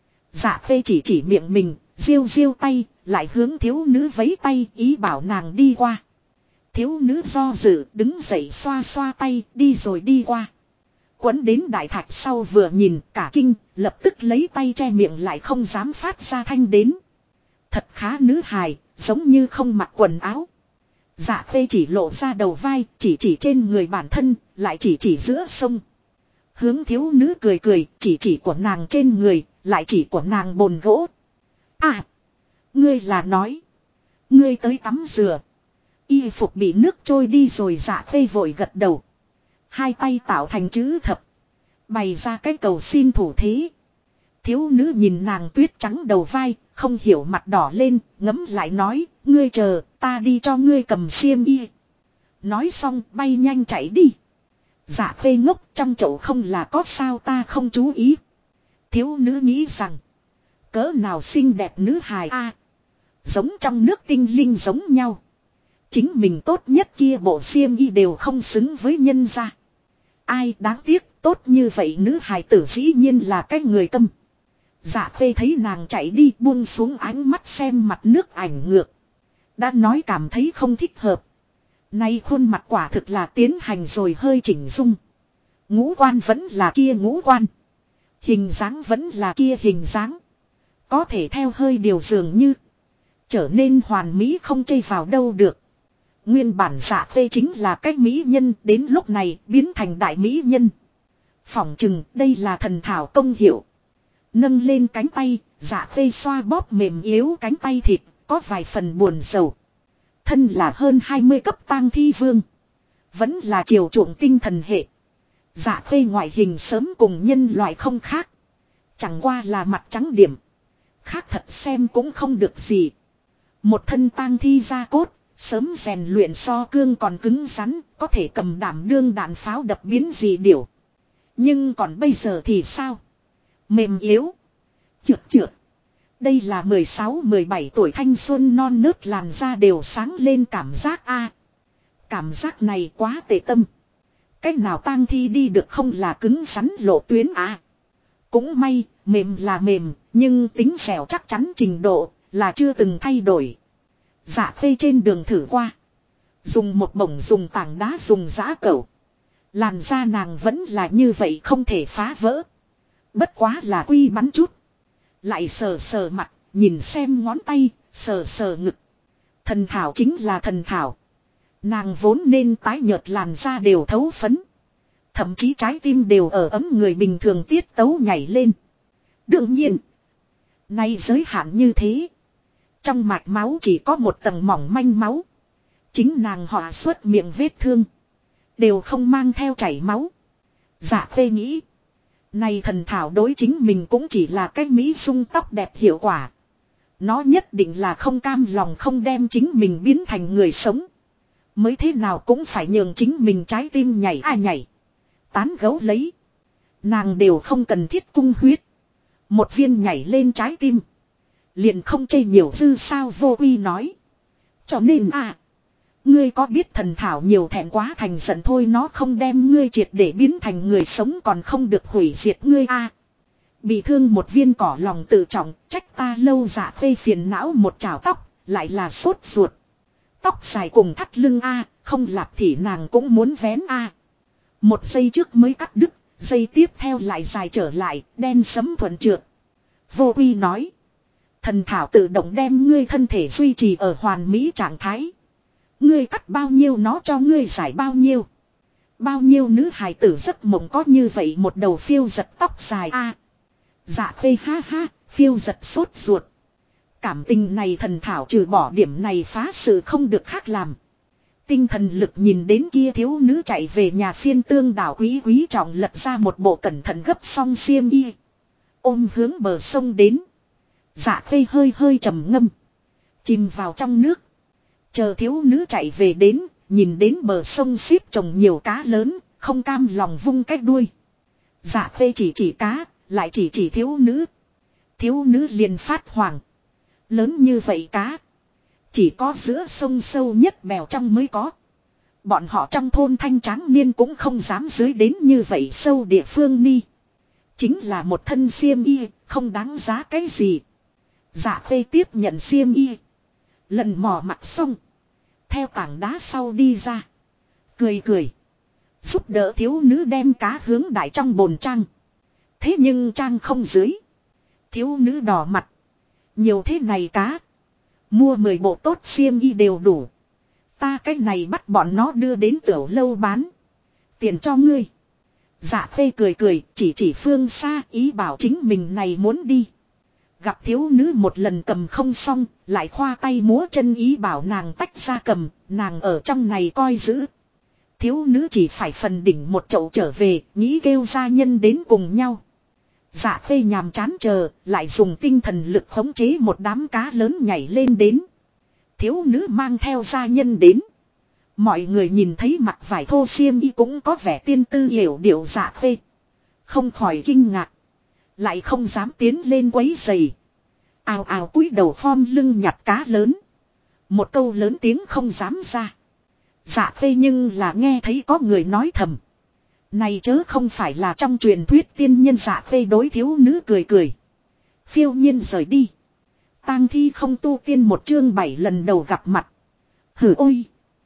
Dạ Khê chỉ miệng mình, riêu tay, lại hướng thiếu nữ vẫy tay ý bảo nàng đi qua. Thiếu nữ do dự đứng dậy xoa xoa tay đi rồi đi qua. Quấn đến đại thạch sau vừa nhìn cả kinh, lập tức lấy tay che miệng lại không dám phát ra thanh đến. Thật khá nữ hài, giống như không mặc quần áo. Dạ Khê chỉ lộ ra đầu vai, chỉ trên người bản thân, lại chỉ giữa sông. Hướng thiếu nữ cười, chỉ của nàng trên người, lại chỉ của nàng bồn gỗ. À, ngươi là nói. Ngươi tới tắm rửa. Y phục bị nước trôi đi rồi. Dạ Khê vội gật đầu. Hai tay tạo thành chữ thập. Bày ra cái cầu xin thủ thế. Thiếu nữ nhìn nàng tuyết trắng đầu vai, không hiểu mặt đỏ lên, ngấm lại nói, ngươi chờ, ta đi cho ngươi cầm xiêm y. Nói xong bay nhanh chạy đi. Dạ Khê ngốc trong chậu không là có sao ta không chú ý. Thiếu nữ nghĩ rằng, cỡ nào xinh đẹp nữ hài a, giống trong nước tinh linh giống nhau. Chính mình tốt nhất kia bộ xiêm y đều không xứng với nhân gia. Ai đáng tiếc tốt như vậy nữ hài tử dĩ nhiên là cái người câm. Dạ Khê thấy nàng chạy đi buông xuống ánh mắt xem mặt nước ảnh ngược. Đã nói cảm thấy không thích hợp. Nay khuôn mặt quả thực là tiến hành rồi hơi chỉnh dung. Ngũ quan vẫn là kia ngũ quan. Hình dáng vẫn là kia hình dáng. Có thể theo hơi điều dường như. Trở nên hoàn mỹ không chây vào đâu được. Nguyên bản Dạ Khê chính là cái mỹ nhân đến lúc này biến thành đại mỹ nhân. Phỏng chừng đây là thần thảo công hiệu. Nâng lên cánh tay, Dạ Khê xoa bóp mềm yếu cánh tay thịt, có vài phần buồn rầu. Thân là hơn 20 cấp tang thi vương. Vẫn là chiều chuộng tinh thần hệ. Dạ khê ngoại hình sớm cùng nhân loại không khác. Chẳng qua là mặt trắng điểm. Khác thật xem cũng không được gì. Một thân tang thi da cốt, sớm rèn luyện so cương còn cứng rắn, có thể cầm đảm đương đạn pháo đập biến gì điểu. Nhưng còn bây giờ thì sao? Mềm yếu. Trượt trượt. Đây là 16-17 tuổi thanh xuân non nớt làn da đều sáng lên cảm giác a. Cảm giác này quá tệ tâm. Cách nào tang thi đi được không là cứng rắn lộ tuyến à. Cũng may, mềm là mềm, nhưng tính dẻo chắc chắn trình độ là chưa từng thay đổi. Dạ khê trên đường thử qua. Dùng một bổng dùng tảng đá dùng giã cẩu. Làn da nàng vẫn là như vậy không thể phá vỡ. Bất quá là quy bắn chút. Lại sờ sờ mặt, nhìn xem ngón tay, sờ sờ ngực. Thần thảo chính là thần thảo. Nàng vốn nên tái nhợt làn da đều thấu phấn. Thậm chí trái tim đều ở ấm người bình thường tiết tấu nhảy lên. Đương nhiên, nay giới hạn như thế. Trong mạch máu chỉ có một tầng mỏng manh máu. Chính nàng họa xuất miệng vết thương. Đều không mang theo chảy máu. Dạ khê nghĩ. Này thần thảo đối chính mình cũng chỉ là cái mỹ sung tóc đẹp hiệu quả. Nó nhất định là không cam lòng không đem chính mình biến thành người sống. Mới thế nào cũng phải nhường chính mình trái tim nhảy nhảy. Tán gấu lấy. Nàng đều không cần thiết cung huyết. Một viên nhảy lên trái tim. Liền không chê nhiều dư sao vô uy nói. Cho nên ngươi có biết thần thảo nhiều thẹn quá thành giận thôi nó không đem ngươi triệt để biến thành người sống còn không được hủy diệt ngươi Bị thương một viên cỏ lòng tự trọng trách ta lâu dạ khê phiền não một chảo tóc lại là sốt ruột. Tóc dài cùng thắt lưng không lạp thì nàng cũng muốn vén Một giây trước mới cắt đứt, giây tiếp theo lại dài trở lại, đen sấm thuận trượt. Vô uy nói. Thần thảo tự động đem ngươi thân thể duy trì ở hoàn mỹ trạng thái. Ngươi cắt bao nhiêu nó cho ngươi giải bao nhiêu. Bao nhiêu nữ hài tử giấc mộng có như vậy một đầu phiêu giật tóc dài Dạ khê ha ha, phiêu giật sốt ruột. Cảm tình này thần thảo trừ bỏ điểm này phá sự không được khác làm. Tinh thần lực nhìn đến kia thiếu nữ chạy về nhà phiên tương đảo quý quý trọng lật ra một bộ cẩn thận gấp xong xiêm y. Ôm hướng bờ sông đến. Dạ khê hơi hơi trầm ngâm. Chìm vào trong nước. Chờ thiếu nữ chạy về đến, nhìn đến bờ sông xếp trồng nhiều cá lớn, không cam lòng vung cái đuôi. Dạ khê chỉ cá, lại chỉ thiếu nữ. Thiếu nữ liền phát hoảng. Lớn như vậy cá. Chỉ có giữa sông sâu nhất bèo trong mới có. Bọn họ trong thôn thanh tráng niên cũng không dám dưới đến như vậy sâu địa phương ni. Chính là một thân xiêm y, không đáng giá cái gì. Dạ khê tiếp nhận xiêm y. Lần mò mặt xong. Theo tảng đá sau đi ra. Cười cười. Giúp đỡ thiếu nữ đem cá hướng đại trong bồn trang. Thế nhưng trang không dưới. Thiếu nữ đỏ mặt. Nhiều thế này cá. Mua 10 bộ tốt xiêm y đều đủ. Ta cái này bắt bọn nó đưa đến tiểu lâu bán. Tiền cho ngươi. Dạ khê cười cười chỉ phương xa ý bảo chính mình này muốn đi. Gặp thiếu nữ một lần cầm không xong, lại khoa tay múa chân ý bảo nàng tách ra cầm, nàng ở trong này coi giữ. Thiếu nữ chỉ phải phần đỉnh một chậu trở về, nghĩ kêu gia nhân đến cùng nhau. Dạ khê nhàm chán chờ, lại dùng tinh thần lực khống chế một đám cá lớn nhảy lên đến. Thiếu nữ mang theo gia nhân đến. Mọi người nhìn thấy mặt vải thô xiêm y cũng có vẻ tiên tư hiểu điệu dạ khê. Không khỏi kinh ngạc. Lại không dám tiến lên quấy giày. Ào ào cúi đầu khom lưng nhặt cá lớn. Một câu lớn tiếng không dám ra. Dạ khê nhưng là nghe thấy có người nói thầm. Này chớ không phải là trong truyền thuyết tiên nhân dạ khê đối thiếu nữ cười cười. Phiêu nhiên rời đi. Tang thi không tu tiên một chương 7 lần đầu gặp mặt. Hử ôi.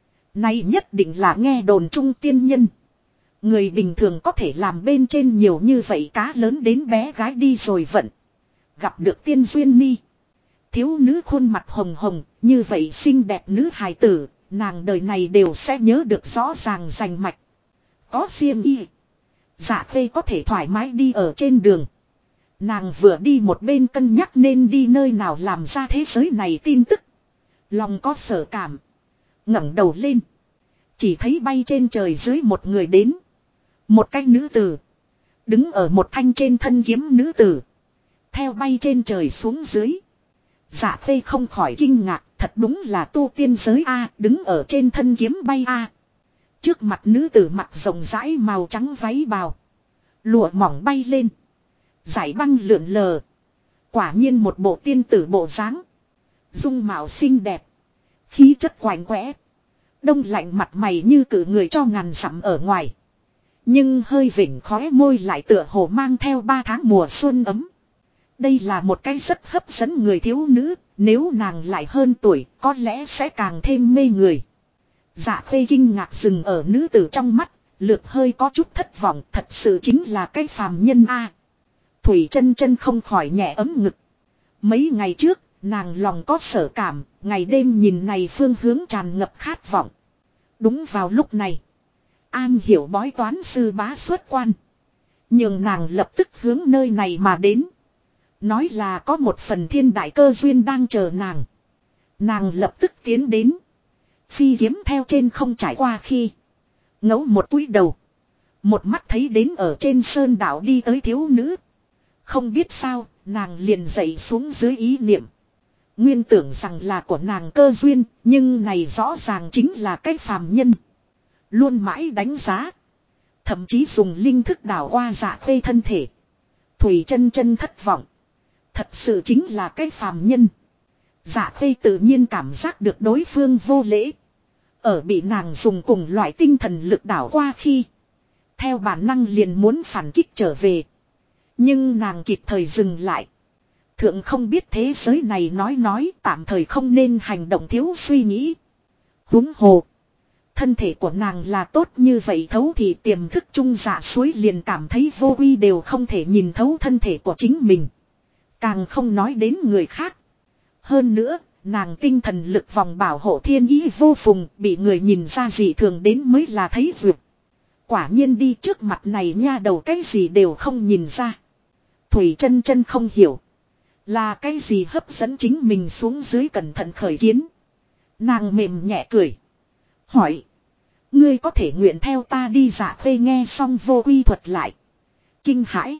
Này nhất định là nghe đồn trung tiên nhân. Người bình thường có thể làm bên trên nhiều như vậy cá lớn đến bé gái đi rồi vận. Gặp được tiên duyên ni. Thiếu nữ khuôn mặt hồng hồng, như vậy xinh đẹp nữ hài tử, nàng đời này đều sẽ nhớ được rõ ràng rành mạch. Có xiêm y. Dạ khê có thể thoải mái đi ở trên đường. Nàng vừa đi một bên cân nhắc nên đi nơi nào làm ra thế giới này tin tức. Lòng có sở cảm. ngẩng đầu lên. Chỉ thấy bay trên trời dưới một người đến. Một cái nữ tử. Đứng ở một thanh trên thân kiếm nữ tử. Theo bay trên trời xuống dưới. Dạ Khê không khỏi kinh ngạc. Thật đúng là tu tiên giới A. Đứng ở trên thân kiếm bay A. Trước mặt nữ tử mặc rộng rãi màu trắng váy bào. Lụa mỏng bay lên. Giải băng lượn lờ. Quả nhiên một bộ tiên tử bộ dáng. Dung mạo xinh đẹp. Khí chất quạnh quẽ. Đông lạnh mặt mày như cử người cho ngàn dặm ở ngoài. Nhưng hơi vỉnh khóe môi lại tựa hồ mang theo 3 tháng mùa xuân ấm. Đây là một cái rất hấp dẫn người thiếu nữ. Nếu nàng lại hơn tuổi có lẽ sẽ càng thêm mê người. Dạ Khê kinh ngạc dừng ở nữ tử trong mắt. Lược hơi có chút thất vọng. Thật sự chính là cái phàm nhân A. Thủy chân chân không khỏi nhẹ ấm ngực. Mấy ngày trước nàng lòng có sở cảm. Ngày đêm nhìn này phương hướng tràn ngập khát vọng. Đúng vào lúc này. An hiểu bói toán sư bá xuất quan. Nhưng nàng lập tức hướng nơi này mà đến. Nói là có một phần thiên đại cơ duyên đang chờ nàng. Nàng lập tức tiến đến. Phi kiếm theo trên không trải qua khi. Ngấu một cúi đầu. Một mắt thấy đến ở trên sơn đảo đi tới thiếu nữ. Không biết sao, nàng liền dậy xuống dưới ý niệm. Nguyên tưởng rằng là của nàng cơ duyên, nhưng này rõ ràng chính là cái phàm nhân. Luôn mãi đánh giá. Thậm chí dùng linh thức đảo qua Dạ Khê thân thể. Thủy chân chân thất vọng. Thật sự chính là cái phàm nhân. Dạ Khê tự nhiên cảm giác được đối phương vô lễ. Ở bị nàng dùng cùng loại tinh thần lực đảo qua khi. Theo bản năng liền muốn phản kích trở về. Nhưng nàng kịp thời dừng lại. Thượng không biết thế giới này nói tạm thời không nên hành động thiếu suy nghĩ. Huống hồ. Thân thể của nàng là tốt như vậy thấu thì tiềm thức trung dạ suối liền cảm thấy vô uy đều không thể nhìn thấu thân thể của chính mình. Càng không nói đến người khác. Hơn nữa, nàng tinh thần lực vòng bảo hộ thiên ý vô phùng bị người nhìn ra gì thường đến mới là thấy vượt. Quả nhiên đi trước mặt này nha đầu cái gì đều không nhìn ra. Thủy chân chân không hiểu. Là cái gì hấp dẫn chính mình xuống dưới cẩn thận khởi kiến. Nàng mềm nhẹ cười. Hỏi. Ngươi có thể nguyện theo ta đi Dạ Khê nghe xong vô uy thuật lại. Kinh hãi.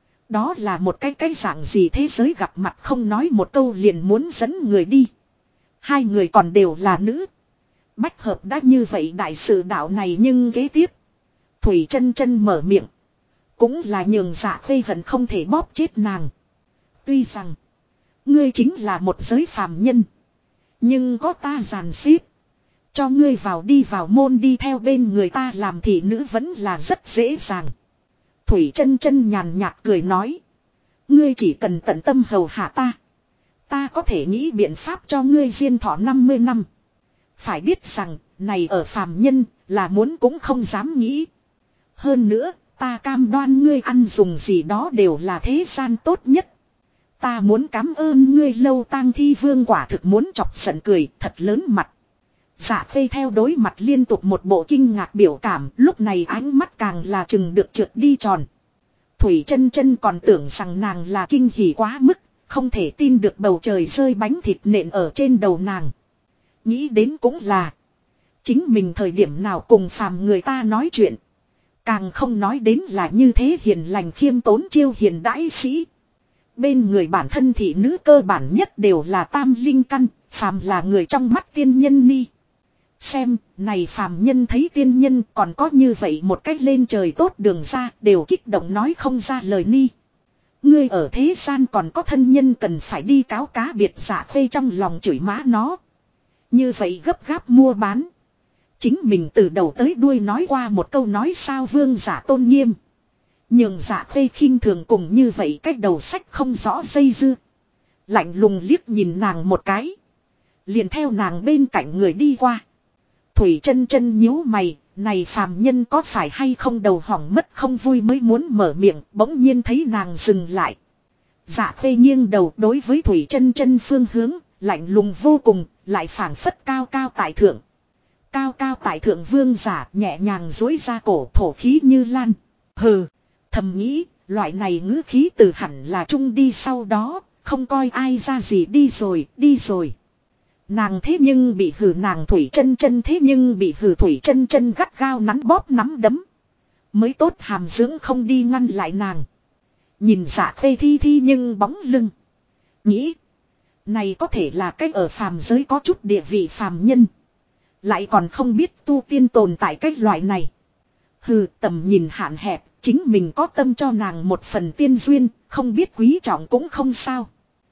Đó là một cái dạng gì thế giới gặp mặt không nói một câu liền muốn dẫn người đi. Hai người còn đều là nữ. Bách hợp đã như vậy đại sự đạo này nhưng kế tiếp. Thủy chân chân mở miệng. Cũng là nhường Dạ Khê hận không thể bóp chết nàng. Tuy rằng. Ngươi chính là một giới phàm nhân. Nhưng có ta giàn xếp. Cho ngươi vào đi vào môn đi theo bên người ta làm thị nữ vẫn là rất dễ dàng. Thủy chân chân nhàn nhạt cười nói. Ngươi chỉ cần tận tâm hầu hạ ta. Ta có thể nghĩ biện pháp cho ngươi diên thọ 50 năm. Phải biết rằng, này ở phàm nhân, là muốn cũng không dám nghĩ. Hơn nữa, ta cam đoan ngươi ăn dùng gì đó đều là thế gian tốt nhất. Ta muốn cảm ơn ngươi Lâu Tang Thi Vương quả thực muốn chọc giận cười, thật lớn mặt. Dạ Khê theo đối mặt liên tục một bộ kinh ngạc biểu cảm, lúc này ánh mắt càng là chừng được trượt đi tròn. Thủy chân chân còn tưởng rằng nàng là kinh hỉ quá mức, không thể tin được bầu trời rơi bánh thịt nện ở trên đầu nàng. Nghĩ đến cũng là, chính mình thời điểm nào cùng phàm người ta nói chuyện. Càng không nói đến là như thế hiền lành khiêm tốn chiêu hiền đãi sĩ. Bên người bản thân thị nữ cơ bản nhất đều là tam linh căn, phàm là người trong mắt tiên nhân ni. Xem, này phàm nhân thấy tiên nhân còn có như vậy một cách lên trời tốt đường ra đều kích động nói không ra lời ni. Ngươi ở thế gian còn có thân nhân cần phải đi cáo cá biệt Dạ Khê trong lòng chửi má nó. Như vậy gấp gáp mua bán. Chính mình từ đầu tới đuôi nói qua một câu nói sao vương giả tôn nghiêm. Nhưng Dạ Khê khinh thường cùng như vậy cách đầu sách không rõ dây dưa. Lạnh lùng liếc nhìn nàng một cái. Liền theo nàng bên cạnh người đi qua. Thủy chân chân nhíu mày, này phàm nhân có phải hay không đầu hỏng mất không vui mới muốn mở miệng, bỗng nhiên thấy nàng dừng lại. Dạ Khê nghiêng đầu đối với Thủy chân chân phương hướng, lạnh lùng vô cùng, lại phảng phất cao cao tại thượng. Cao cao tại thượng vương giả nhẹ nhàng duỗi ra cổ thổ khí như lan. Hừ, thầm nghĩ, loại này ngữ khí từ hẳn là trung đi sau đó, không coi ai ra gì đi rồi, đi rồi. Nàng thế nhưng bị hử nàng Thủy chân chân thế nhưng bị hử Thủy chân chân gắt gao nắn bóp nắm đấm. Mới tốt hàm dưỡng không đi ngăn lại nàng. Nhìn Dạ Khê thi thi nhưng bóng lưng. Nghĩ. Này có thể là cách ở phàm giới có chút địa vị phàm nhân. Lại còn không biết tu tiên tồn tại cách loại này. Hừ, tầm nhìn hạn hẹp. Chính mình có tâm cho nàng một phần tiên duyên. Không biết quý trọng cũng không sao.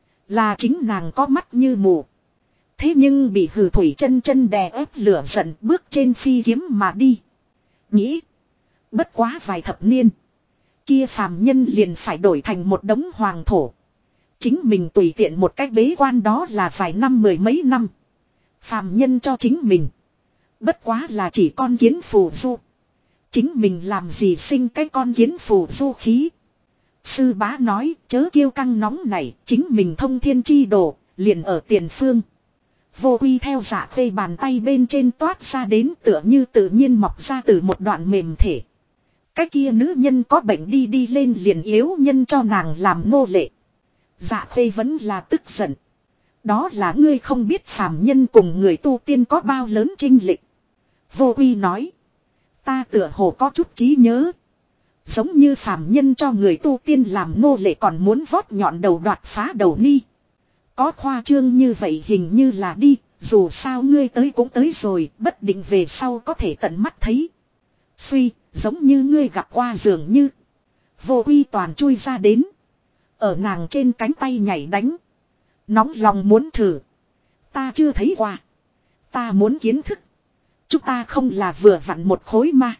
Là chính nàng có mắt như mù. Thế nhưng bị Hừ Thủy chân chân đè ép lửa giận bước trên phi kiếm mà đi. Nghĩ. Bất quá vài thập niên. Kia phàm nhân liền phải đổi thành một đống hoàng thổ. Chính mình tùy tiện một cách bế quan đó là vài năm mười mấy năm. Phàm nhân cho chính mình. Bất quá là chỉ con kiến phù du. Chính mình làm gì sinh cái con kiến phù du khí. Sư bá nói chớ kiêu căng nóng này. Chính mình thông thiên chi đồ. Liền ở tiền phương. Vô Uy theo Dạ Khê bàn tay bên trên toát ra đến tựa như tự nhiên mọc ra từ một đoạn mềm thể. Cái kia nữ nhân có bệnh đi đi lên liền yếu nhân cho nàng làm nô lệ. Dạ Khê vẫn là tức giận. Đó là ngươi không biết phàm nhân cùng người tu tiên có bao lớn chênh lệch. Vô Uy nói. Ta tựa hồ có chút trí nhớ. Giống như phàm nhân cho người tu tiên làm nô lệ còn muốn vót nhọn đầu đoạt phá đầu ni. Có khoa trương như vậy hình như là đi. Dù sao ngươi tới cũng tới rồi. Bất định về sau có thể tận mắt thấy. Suy, giống như ngươi gặp qua dường như. Vô Uy toàn chui ra đến. Ở nàng trên cánh tay nhảy đánh. Nóng lòng muốn thử. Ta chưa thấy qua. Ta muốn kiến thức. Chúng ta không là vừa vặn một khối ma.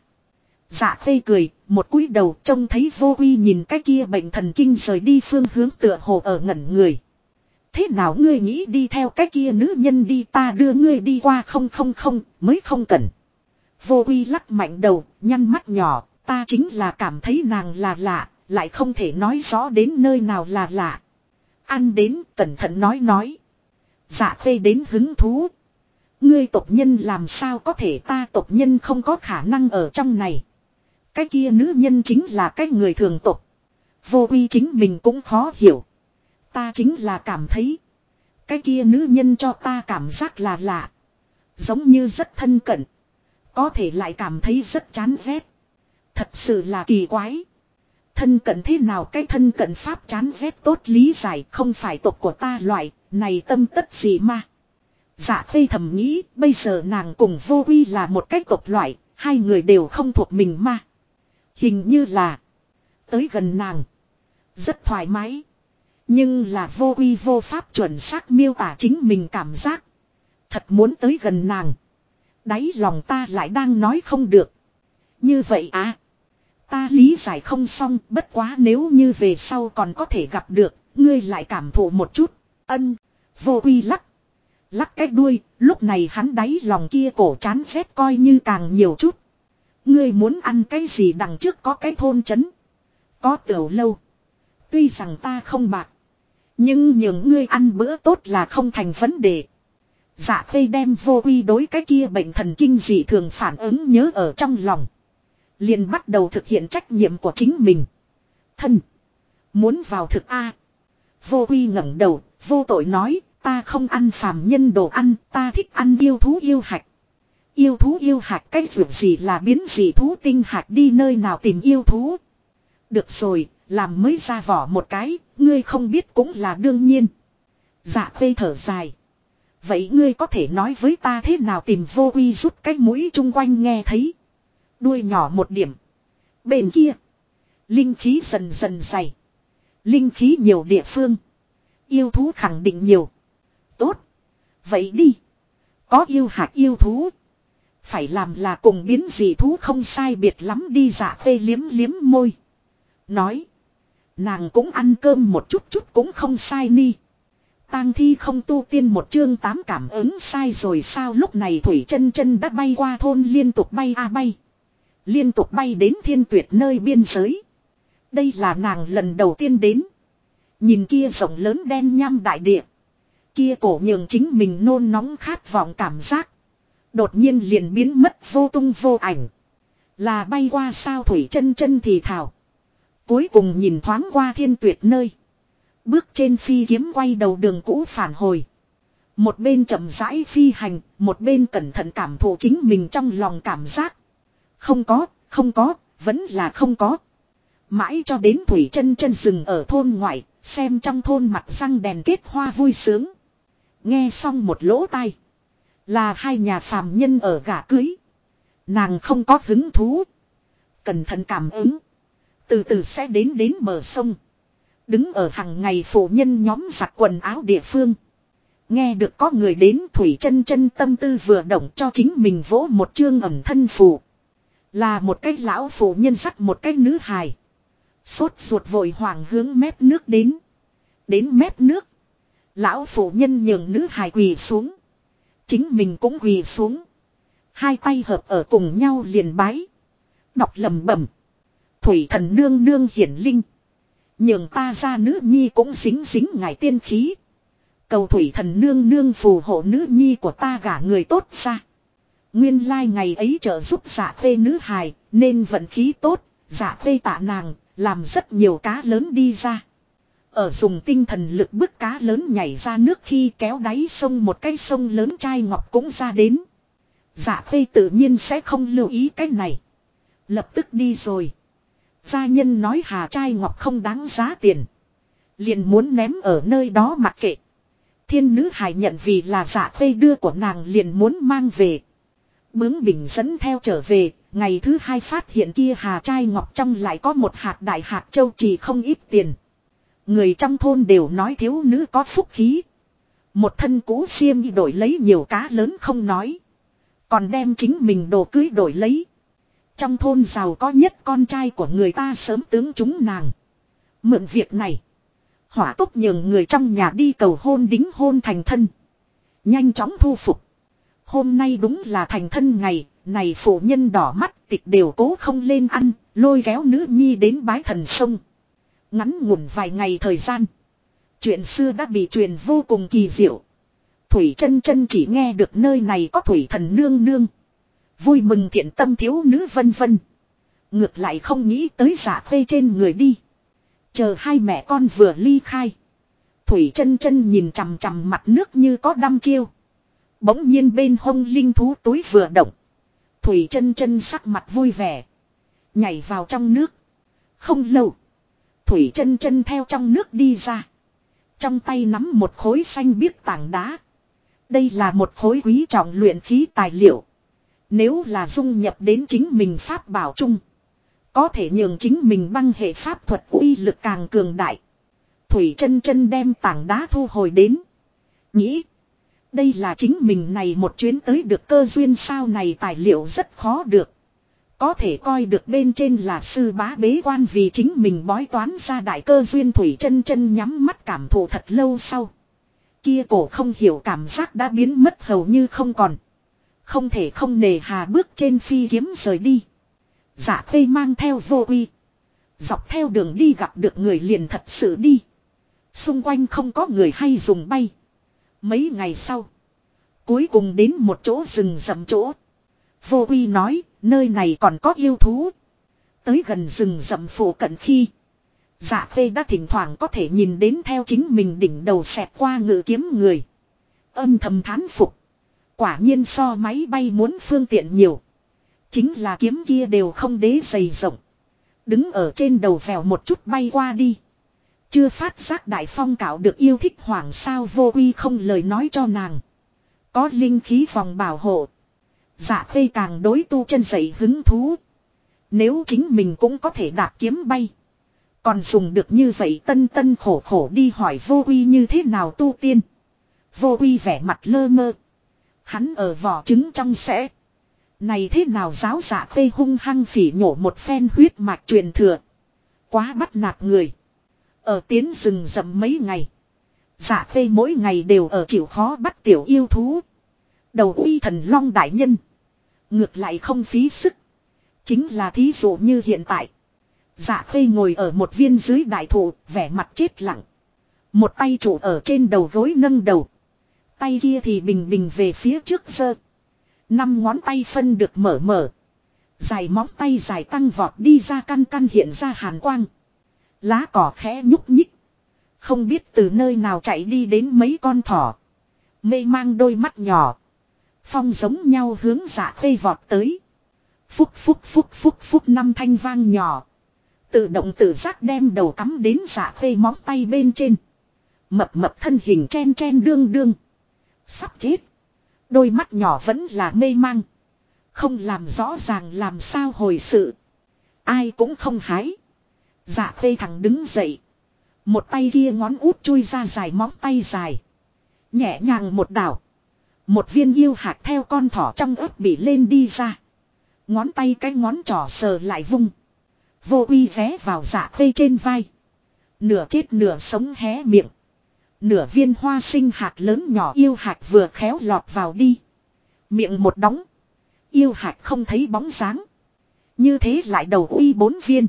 Dạ Khê cười, một cúi đầu trông thấy Vô Uy nhìn cái kia bệnh thần kinh rời đi phương hướng tựa hồ ở ngẩn người. Thế nào ngươi nghĩ đi theo cái kia nữ nhân đi ta đưa ngươi đi qua không mới không cần. Vô Uy lắc mạnh đầu, nhăn mắt nhỏ, ta chính là cảm thấy nàng là lạ, lại không thể nói rõ đến nơi nào là lạ. Ăn đến, cẩn thận nói. Dạ Khê đến hứng thú. Ngươi tộc nhân làm sao có thể ta tộc nhân không có khả năng ở trong này. Cái kia nữ nhân chính là cái người thường tộc. Vô Uy chính mình cũng khó hiểu. Ta chính là cảm thấy. Cái kia nữ nhân cho ta cảm giác là lạ. Giống như rất thân cận. Có thể lại cảm thấy rất chán ghét. Thật sự là kỳ quái. Thân cận thế nào cái thân cận pháp chán ghét tốt lý giải không phải tộc của ta loại, này tâm tất gì mà. Dạ Khê thầm nghĩ, bây giờ nàng cùng Vô Uy là một cái tộc loại, hai người đều không thuộc mình mà. Hình như là, tới gần nàng, rất thoải mái. Nhưng là Vô Uy vô pháp chuẩn xác miêu tả chính mình cảm giác. Thật muốn tới gần nàng. Đáy lòng ta lại đang nói không được. Như vậy à. Ta lý giải không xong, bất quá nếu như về sau còn có thể gặp được, ngươi lại cảm thụ một chút. Ân. Vô Uy lắc cái đuôi, lúc này hắn đáy lòng kia cổ chán ghét coi như càng nhiều chút. Ngươi muốn ăn cái gì đằng trước có cái thôn trấn. Có tiểu lâu. Tuy rằng ta không bạc. Nhưng những ngươi ăn bữa tốt là không thành vấn đề. Dạ Khê đem Vô Uy đối cái kia bệnh thần kinh dị thường phản ứng nhớ ở trong lòng. Liền bắt đầu thực hiện trách nhiệm của chính mình. Thân. Muốn vào thực A. Vô Uy ngẩng đầu, vô tội nói, ta không ăn phàm nhân đồ ăn, ta thích ăn yêu thú yêu hạch. Yêu thú yêu hạch cái việc gì là biến dị thú tinh hạch đi nơi nào tìm yêu thú. Được rồi, làm mới ra vỏ một cái, ngươi không biết cũng là đương nhiên. Dạ Khê thở dài. Vậy ngươi có thể nói với ta thế nào tìm Vô Uy rút cái mũi chung quanh nghe thấy. Đuôi nhỏ một điểm. Bên kia. Linh khí dần dần dày. Linh khí nhiều địa phương. Yêu thú khẳng định nhiều. Tốt. Vậy đi. Có yêu hạt yêu thú. Phải làm là cùng biến dị thú không sai biệt lắm đi. Dạ Khê liếm liếm môi. Nói. Nàng cũng ăn cơm một chút cũng không sai ni. Tang thi không tu tiên một chương 8 cảm ứng sai rồi sao lúc này Thủy Chân Chân đã bay qua thôn liên tục bay bay. Liên tục bay đến Thiên Tuyệt nơi biên giới. Đây là nàng lần đầu tiên đến. Nhìn kia rộng lớn đen nham đại địa. Kia cổ nhường chính mình nôn nóng khát vọng cảm giác. Đột nhiên liền biến mất vô tung vô ảnh. Là bay qua sao Thủy Chân Chân thì thào. Cuối cùng nhìn thoáng qua Thiên Tuyệt nơi. Bước trên phi kiếm quay đầu đường cũ phản hồi. Một bên chậm rãi phi hành, một bên cẩn thận cảm thụ chính mình trong lòng cảm giác. Không có, Vẫn là không có. Mãi cho đến Thủy Chân Chân dừng ở thôn ngoại, xem trong thôn mặt răng đèn kết hoa vui sướng. Nghe xong một lỗ tai. Là hai nhà phàm nhân ở gả cưới. Nàng không có hứng thú. Cẩn thận cảm ứng. Từ từ sẽ đến bờ sông. Đứng ở hàng ngày phụ nhân nhóm giặt quần áo địa phương. Nghe được có người đến, Thủy Chân Chân tâm tư vừa động, cho chính mình vỗ một chương ẩm thân phù. Là một cái lão phụ nhân dắt một cái nữ hài. Sốt ruột vội hoàng hướng mép nước đến. Đến mép nước. Lão phụ nhân nhường nữ hài quỳ xuống. Chính mình cũng quỳ xuống. Hai tay hợp ở cùng nhau liền bái. Đọc lẩm bẩm. Thủy thần nương nương hiển linh. Nhường ta ra nữ nhi cũng dính dính ngài tiên khí. Cầu thủy thần nương nương phù hộ nữ nhi của ta gả người tốt ra. Nguyên lai ngày ấy trợ giúp Dạ Khê nữ hài, nên vận khí tốt, Dạ Khê tạ nàng, làm rất nhiều cá lớn đi ra. Ở dùng tinh thần lực bức cá lớn nhảy ra nước khi kéo đáy sông một cái sông lớn chai ngọc cũng ra đến. Dạ Khê tự nhiên sẽ không lưu ý cái này. Lập tức đi rồi. Gia nhân nói hà chai ngọc không đáng giá tiền. Liền muốn ném ở nơi đó mặc kệ. Thiên nữ hài nhận vì là Dạ Khê đưa của nàng liền muốn mang về. Bướng bỉnh dẫn theo trở về, ngày thứ hai phát hiện kia hà chai ngọc trong lại có một hạt đại hạt châu chỉ không ít tiền. Người trong thôn đều nói thiếu nữ có phúc khí. Một thân cũ xiêm đổi lấy nhiều cá lớn không nói. Còn đem chính mình đồ cưới đổi lấy. Trong thôn giàu có nhất con trai của người ta sớm tướng chúng nàng. Mượn việc này. Hỏa tốc nhường người trong nhà đi cầu hôn đính hôn thành thân. Nhanh chóng thu phục. Hôm nay đúng là thành thân ngày. Này phụ nhân đỏ mắt tịch đều cố không lên ăn. Lôi kéo nữ nhi đến bái thần sông. Ngắn ngủn vài ngày thời gian. Chuyện xưa đã bị truyền vô cùng kỳ diệu. Thủy Chân Chân chỉ nghe được nơi này có thủy thần nương nương. Vui mừng thiện tâm thiếu nữ vân vân. Ngược lại không nghĩ tới Dạ Khê trên người đi. Chờ hai mẹ con vừa ly khai. Thủy Chân Chân nhìn chằm chằm mặt nước như có đăm chiêu. Bỗng nhiên bên hông linh thú túi vừa động. Thủy Chân Chân sắc mặt vui vẻ. Nhảy vào trong nước. Không lâu. Thủy Chân Chân theo trong nước đi ra. Trong tay nắm một khối xanh biếc tảng đá. Đây là một khối quý trọng luyện khí tài liệu. Nếu là dung nhập đến chính mình pháp bảo chung. Có thể nhường chính mình băng hệ pháp thuật uy lực càng cường đại. Thủy Chân Chân đem tảng đá thu hồi đến. Nghĩ. Đây là chính mình này một chuyến tới được cơ duyên sao này tài liệu rất khó được. Có thể coi được bên trên là sư bá bế quan vì chính mình bói toán ra đại cơ duyên. Thủy Chân Chân nhắm mắt cảm thụ thật lâu sau. Kia cổ không hiểu cảm giác đã biến mất hầu như không còn. Không thể không nề hà bước trên phi kiếm rời đi. Dạ Khê mang theo Vô Uy. Dọc theo đường đi gặp được người liền thật sự đi. Xung quanh không có người hay dùng bay. Mấy ngày sau. Cuối cùng đến một chỗ rừng rậm chỗ. Vô Uy nói nơi này còn có yêu thú. Tới gần rừng rậm phủ cận khi. Dạ Khê đã thỉnh thoảng có thể nhìn đến theo chính mình đỉnh đầu xẹt qua ngự kiếm người. Âm thầm thán phục. Quả nhiên so máy bay muốn phương tiện nhiều. Chính là kiếm kia đều không đế dày rộng. Đứng ở trên đầu vèo một chút bay qua đi. Chưa phát giác đại phong cạo được yêu thích hoảng sao. Vô Uy không lời nói cho nàng. Có linh khí phòng bảo hộ. Dạ Khê càng đối tu chân dậy hứng thú. Nếu chính mình cũng có thể đạp kiếm bay. Còn dùng được như vậy tân tân khổ khổ đi hỏi Vô Uy như thế nào tu tiên. Vô Uy vẻ mặt lơ mơ. Hắn ở vỏ trứng trong sẽ. Này thế nào giáo Dạ Khê hung hăng phỉ nhổ một phen huyết mạch truyền thừa. Quá bắt nạt người. Ở tiến rừng rậm mấy ngày. Dạ Khê mỗi ngày đều ở chịu khó bắt tiểu yêu thú. Đầu Uy thần long đại nhân. Ngược lại không phí sức. Chính là thí dụ như hiện tại. Dạ Khê ngồi ở một viên dưới đại thụ, vẻ mặt chết lặng. Một tay trụ ở trên đầu gối nâng đầu. Tay kia thì bình bình về phía trước giơ. 5 ngón tay phân được mở mở. Dài móng tay dài tăng vọt đi ra căn căn hiện ra hàn quang. Lá cỏ khẽ nhúc nhích. Không biết từ nơi nào chạy đi đến mấy con thỏ. Mê mang đôi mắt nhỏ. Phong giống nhau hướng Dạ Khê vọt tới. Phúc phúc phúc phúc phúc năm thanh vang nhỏ. Tự động tự giác đem đầu cắm đến Dạ Khê móng tay bên trên. Mập mập thân hình chen chen đương đương. Sắp chết. Đôi mắt nhỏ vẫn là mê mang. Không làm rõ ràng làm sao hồi sự. Ai cũng không hái. Dạ Khê thẳng đứng dậy. Một tay kia ngón út chui ra dài móng tay dài. Nhẹ nhàng một đảo. Một viên yêu hạt theo con thỏ trong ớt bị lên đi ra. Ngón tay cái ngón trỏ sờ lại vung. Vô uy vé vào Dạ Khê trên vai. Nửa chết nửa sống hé miệng. Nửa viên hoa sinh hạt lớn nhỏ yêu hạt vừa khéo lọt vào đi. Miệng một đóng. Yêu hạt không thấy bóng dáng. Như thế lại đầu uy 4 viên.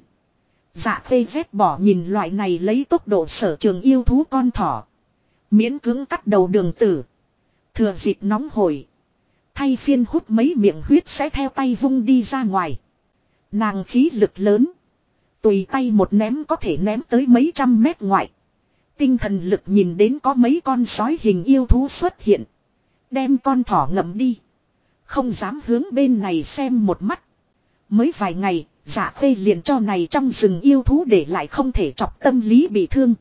Dạ Khê vét bỏ nhìn loại này lấy tốc độ sở trường yêu thú con thỏ. Miễn cưỡng cắt đầu đường tử. Thừa dịp nóng hổi. Thay phiên hút mấy miệng huyết sẽ theo tay vung đi ra ngoài. Nàng khí lực lớn. Tùy tay một ném có thể ném tới mấy trăm mét ngoại. Tinh thần lực nhìn đến có mấy con sói hình yêu thú xuất hiện. Đem con thỏ ngậm đi. Không dám hướng bên này xem một mắt. Mới vài ngày, Dạ Khê liền cho này trong rừng yêu thú để lại không thể chọc tâm lý bị thương.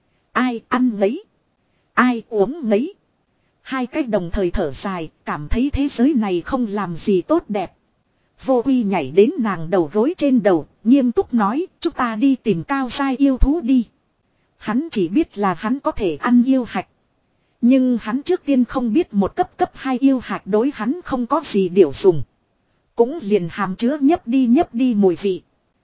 Ai ăn ngấy. Ai uống ngấy. Hai cách đồng thời thở dài, cảm thấy thế giới này không làm gì tốt đẹp. Vô uy nhảy đến nàng đầu gối trên đầu, nghiêm túc nói, chúng ta đi tìm cao giai yêu thú đi. Hắn chỉ biết là hắn có thể ăn yêu hạch. Nhưng hắn trước tiên không biết một cấp 2 yêu hạch đối hắn không có gì điều dùng. Cũng liền hàm chứa nhấp đi mùi vị.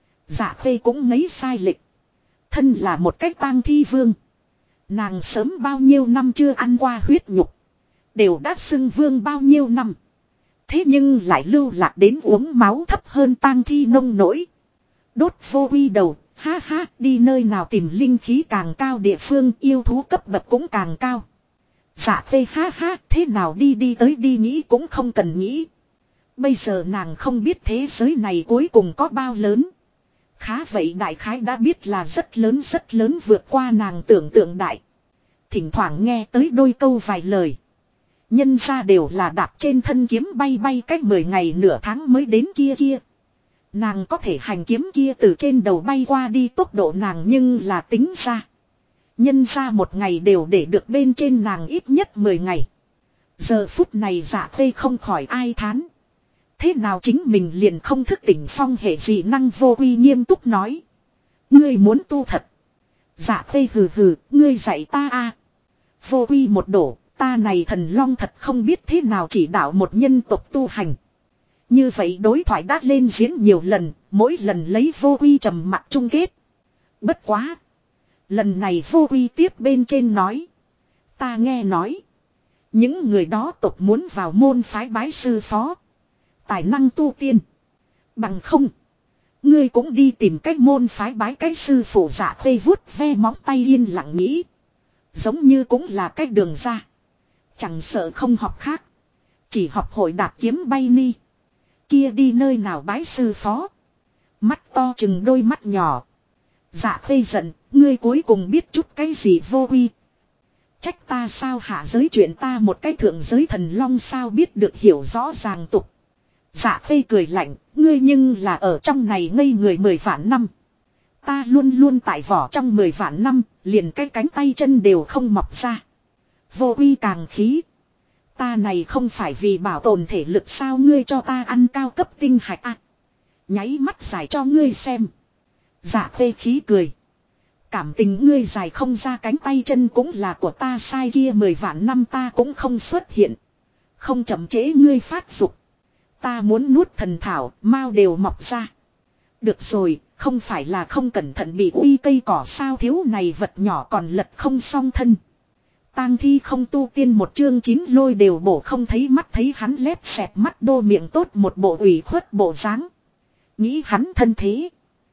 Dạ Khê cũng ngấy sai lịch. Thân là một cách tang thi vương. Nàng sớm bao nhiêu năm chưa ăn qua huyết nhục. Đều đã xưng vương bao nhiêu năm. Thế nhưng lại lưu lạc đến uống máu thấp hơn tang thi nông nỗi. Đốt vô uy đầu, ha ha, đi nơi nào tìm linh khí càng cao địa phương yêu thú cấp bậc cũng càng cao. Dạ Khê ha ha, thế nào đi tới đi nghĩ cũng không cần nghĩ. Bây giờ nàng không biết thế giới này cuối cùng có bao lớn. Khá vậy đại khái đã biết là rất lớn vượt qua nàng tưởng tượng đại. Thỉnh thoảng nghe tới đôi câu vài lời. Nhân ra đều là đạp trên thân kiếm bay cách 10 ngày nửa tháng mới đến kia. Nàng có thể hành kiếm kia từ trên đầu bay qua đi tốc độ nàng nhưng là tính ra. Nhân ra một ngày đều để được bên trên nàng ít nhất 10 ngày. Giờ phút này Dạ Khê không khỏi ai thán. Thế nào chính mình liền không thức tỉnh phong hệ dị năng vô uy nghiêm túc nói. Ngươi muốn tu thật. Dạ Khê hừ hừ, ngươi dạy ta a. Vô uy một đổ, ta này thần long thật không biết thế nào chỉ đạo một nhân tộc tu hành. Như vậy đối thoại đã lên diễn nhiều lần, mỗi lần lấy vô uy trầm mặc chung kết. Bất quá. Lần này vô uy tiếp bên trên nói. Ta nghe nói. Những người đó tộc muốn vào môn phái bái sư phó. Tài năng tu tiên. Bằng không. Ngươi cũng đi tìm cách môn phái bái cái sư phụ. Dạ Khê vuốt ve móng tay yên lặng nghĩ. Giống như cũng là cách đường ra. Chẳng sợ không học khác. Chỉ học hội đạp kiếm bay ni. Kia đi nơi nào bái sư phó. Mắt to chừng đôi mắt nhỏ. Dạ Khê giận. Ngươi cuối cùng biết chút cái gì vô uy. Trách ta sao hạ giới chuyện ta một cái thượng giới thần long sao biết được hiểu rõ ràng tục. Dạ Khê cười lạnh, ngươi nhưng là ở trong này ngây người 10 vạn năm. Ta luôn luôn tại vỏ trong 10 vạn năm, liền cái cánh tay chân đều không mọc ra. Vô uy càng khí. Ta này không phải vì bảo tồn thể lực sao ngươi cho ta ăn cao cấp tinh hạch à. Nháy mắt giải cho ngươi xem. Dạ Khê khí cười. Cảm tình ngươi dài không ra cánh tay chân cũng là của ta sai kia 10 vạn năm ta cũng không xuất hiện. Không chậm trễ ngươi phát dục. Ta muốn nuốt thần thảo, mau đều mọc ra. Được rồi, không phải là không cẩn thận bị uy cây cỏ sao thiếu này vật nhỏ còn lật không xong thân. Tang thi không tu tiên một chương 9 lôi đều bổ không thấy mắt thấy hắn lép xẹt mắt đô miệng tốt một bộ ủy khuất bộ dáng. Nghĩ hắn thân thế.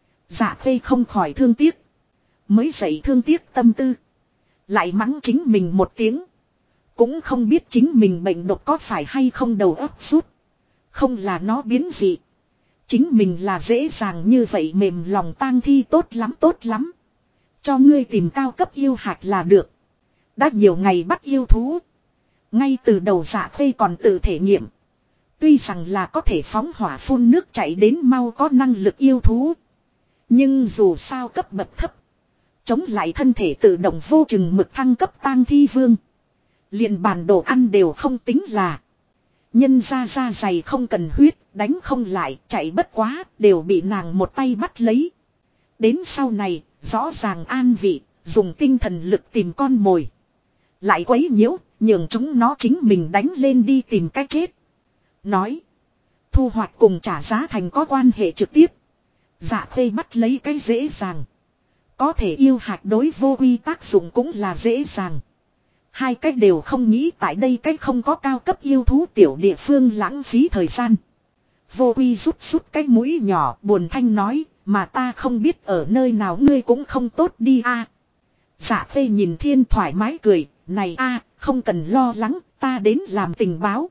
Dạ Khê không khỏi thương tiếc. Mới dậy thương tiếc tâm tư. Lại mắng chính mình một tiếng. Cũng không biết chính mình bệnh độc có phải hay không đầu óc rút. Không là nó biến dị. Chính mình là dễ dàng như vậy mềm lòng tang thi tốt lắm. Cho ngươi tìm cao cấp yêu hạt là được. Đã nhiều ngày bắt yêu thú. Ngay từ đầu Dạ Khê còn tự thể nghiệm. Tuy rằng là có thể phóng hỏa phun nước chảy đến mau có năng lực yêu thú. Nhưng dù sao cấp bậc thấp. Chống lại thân thể tự động vô chừng mực thăng cấp tang thi vương. Liền bàn đồ ăn đều không tính là. Nhân ra da dày không cần huyết, đánh không lại, chạy bất quá, đều bị nàng một tay bắt lấy. Đến sau này, rõ ràng an vị, dùng tinh thần lực tìm con mồi. Lại quấy nhiễu, nhường chúng nó chính mình đánh lên đi tìm cách chết. Nói, thu hoạch cùng trả giá thành có quan hệ trực tiếp. Dạ Khê bắt lấy cái dễ dàng. Có thể yêu hạt đối vô quy tác dụng cũng là dễ dàng. Hai cách đều không nghĩ tại đây cách không có cao cấp yêu thú tiểu địa phương lãng phí thời gian. Vô quy rút cái mũi nhỏ buồn thanh nói, mà ta không biết ở nơi nào ngươi cũng không tốt đi a. Dạ Khê nhìn Thiên thoải mái cười, này a, không cần lo lắng, ta đến làm tình báo.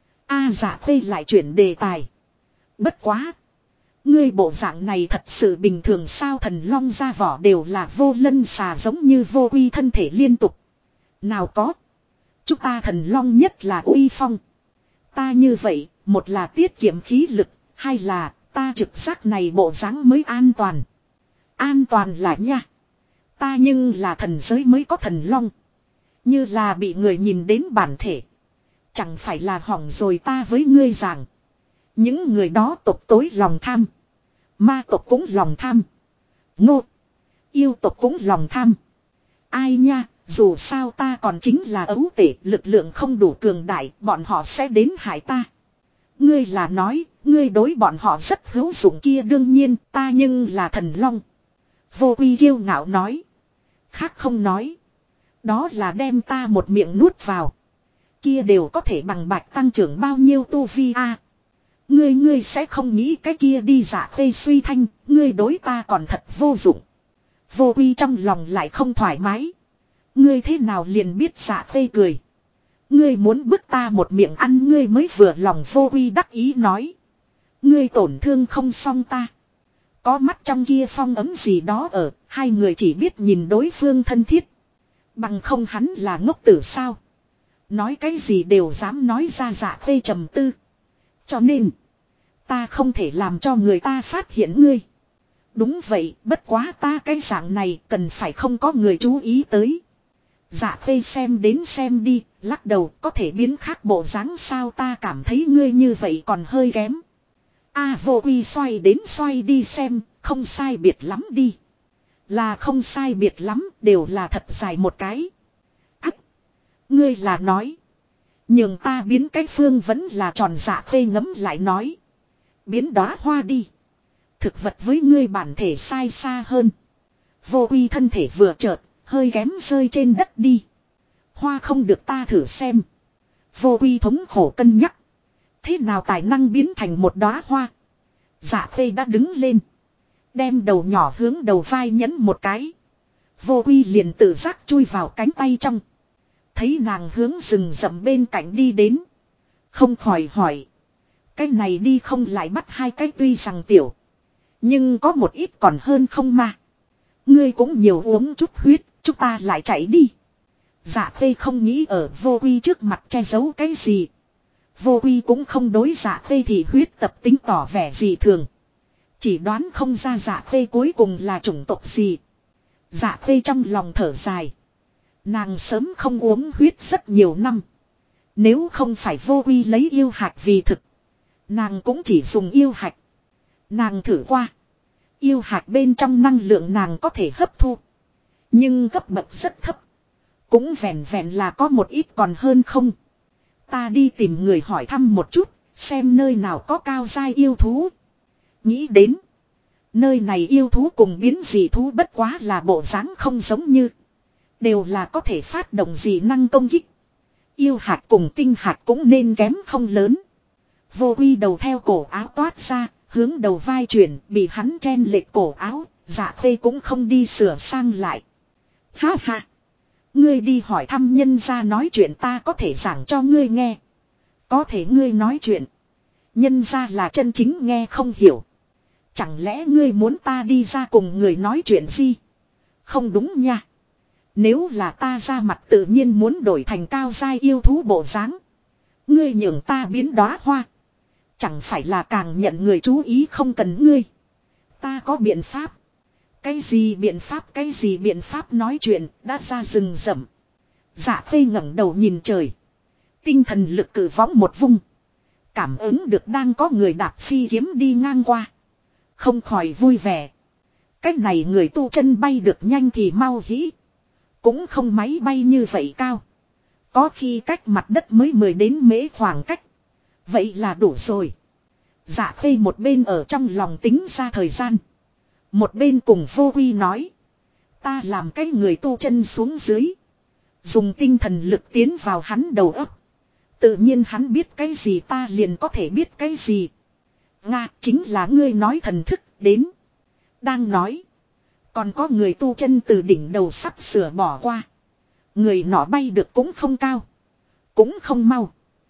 Dạ Khê lại chuyển đề tài. Bất quá. Ngươi bộ dạng này thật sự bình thường sao? Thần long ra vỏ đều là vô lân xà giống như vô quy thân thể liên tục. Nào có. Chúng ta thần long nhất là uy phong. Ta như vậy, một là tiết kiệm khí lực, hai là ta trực giác này bộ dáng mới an toàn. An toàn là nha. Ta nhưng là thần giới mới có thần long. Như là bị người nhìn đến bản thể. Chẳng phải là hỏng rồi ta với ngươi rằng. Những người đó tộc tối lòng tham. Ma tộc cũng lòng tham. Ngô. Yêu tộc cũng lòng tham. Ai nha, dù sao ta còn chính là ấu tể, lực lượng không đủ cường đại, bọn họ sẽ đến hại ta. Ngươi là nói, ngươi đối bọn họ rất hữu dụng kia đương nhiên, ta nhưng là thần long. Vô quy kiêu ngạo nói. Khác không nói. Đó là đem ta một miệng nuốt vào. Kia đều có thể bằng bạch tăng trưởng bao nhiêu tu vi a. Ngươi sẽ không nghĩ cái kia đi. Dạ Khê suy thanh, ngươi đối ta còn thật vô dụng. Vô quy trong lòng lại không thoải mái. Ngươi thế nào liền biết Dạ Khê cười. Ngươi muốn bức ta một miệng ăn ngươi mới vừa lòng. Vô quy đắc ý nói. Ngươi tổn thương không xong ta. Có mắt trong kia phong ấm gì đó ở, hai người chỉ biết nhìn đối phương thân thiết. Bằng không hắn là ngốc tử sao. Nói cái gì đều dám nói ra. Dạ Khê trầm tư. Cho nên, ta không thể làm cho người ta phát hiện ngươi. Đúng vậy, bất quá ta cái dạng này cần phải không có người chú ý tới. Dạ Khê xem đến xem đi, lắc đầu có thể biến khác bộ dáng sao ta cảm thấy ngươi như vậy còn hơi kém. Vô quy xoay đến xoay đi xem, không sai biệt lắm đi. Là không sai biệt lắm, đều là thật dài một cái. Ngươi là nói. Nhưng ta biến cái phương vẫn là tròn. Dạ Khê ngấm lại nói. Biến đóa hoa đi. Thực vật với ngươi bản thể sai xa hơn. Vô quy thân thể vừa chợt, hơi kém rơi trên đất đi. Hoa không được ta thử xem. Vô quy thống khổ cân nhắc. Thế nào tài năng biến thành một đóa hoa? Dạ Khê đã đứng lên. Đem đầu nhỏ hướng đầu vai nhấn một cái. Vô quy liền tự giác chui vào cánh tay trong. Thấy nàng hướng rừng rậm bên cạnh đi đến. Không khỏi hỏi. Cái này đi không lại bắt hai cái tuy rằng tiểu. Nhưng có một ít còn hơn không mà. Ngươi cũng nhiều uống chút huyết, chúng ta lại chạy đi. Dạ Khê không nghĩ ở Vô quy trước mặt che giấu cái gì. Vô quy cũng không đối Dạ Khê thì huyết tập tính tỏ vẻ gì thường. Chỉ đoán không ra Dạ Khê cuối cùng là chủng tộc gì. Dạ Khê trong lòng thở dài. Nàng sớm không uống huyết rất nhiều năm. Nếu không phải Vô quy lấy yêu hạch vì thực. Nàng cũng chỉ dùng yêu hạch. Nàng thử qua. Yêu hạch bên trong năng lượng nàng có thể hấp thu. Nhưng cấp bậc rất thấp. Cũng vẹn vẹn là có một ít còn hơn không. Ta đi tìm người hỏi thăm một chút. Xem nơi nào có cao giai yêu thú. Nghĩ đến. Nơi này yêu thú cùng biến dị thú bất quá là bộ dáng không giống như. Đều là có thể phát động dị năng công kích. Yêu hạt cùng tinh hạt cũng nên kém không lớn. Vô quy đầu theo cổ áo toát ra, hướng đầu vai chuyển, bị hắn chen lệch cổ áo, Dạ Khê cũng không đi sửa sang lại. Ha ha! Ngươi đi hỏi thăm nhân gia nói chuyện ta có thể giảng cho ngươi nghe. Có thể ngươi nói chuyện. Nhân gia là chân chính nghe không hiểu. Chẳng lẽ ngươi muốn ta đi ra cùng người nói chuyện gì? Không đúng nha. Nếu là ta ra mặt tự nhiên muốn đổi thành cao giai yêu thú bộ dáng. Ngươi nhường ta biến đóa hoa. Chẳng phải là càng nhận người chú ý không cần ngươi. Ta có biện pháp. Cái gì biện pháp nói chuyện đã ra rừng rậm. Dạ khê ngẩng đầu nhìn trời. Tinh thần lực cử võng một vung. Cảm ứng được đang có người đạp phi kiếm đi ngang qua. Không khỏi vui vẻ. Cách này người tu chân bay được nhanh thì mau hĩ. Cũng không máy bay như vậy cao. Có khi cách mặt đất mới 10 đến mễ khoảng cách. Vậy là đủ rồi. Dạ khê một bên ở trong lòng tính ra thời gian. Một bên cùng Vô Quy nói. Ta làm cái người tu chân xuống dưới. Dùng tinh thần lực tiến vào hắn đầu óc. Tự nhiên hắn biết cái gì ta liền có thể biết cái gì. Nga chính là ngươi nói thần thức đến. Đang nói. Còn có người tu chân từ đỉnh đầu sắp sửa bỏ qua. Người nọ bay được cũng không cao. Cũng không mau.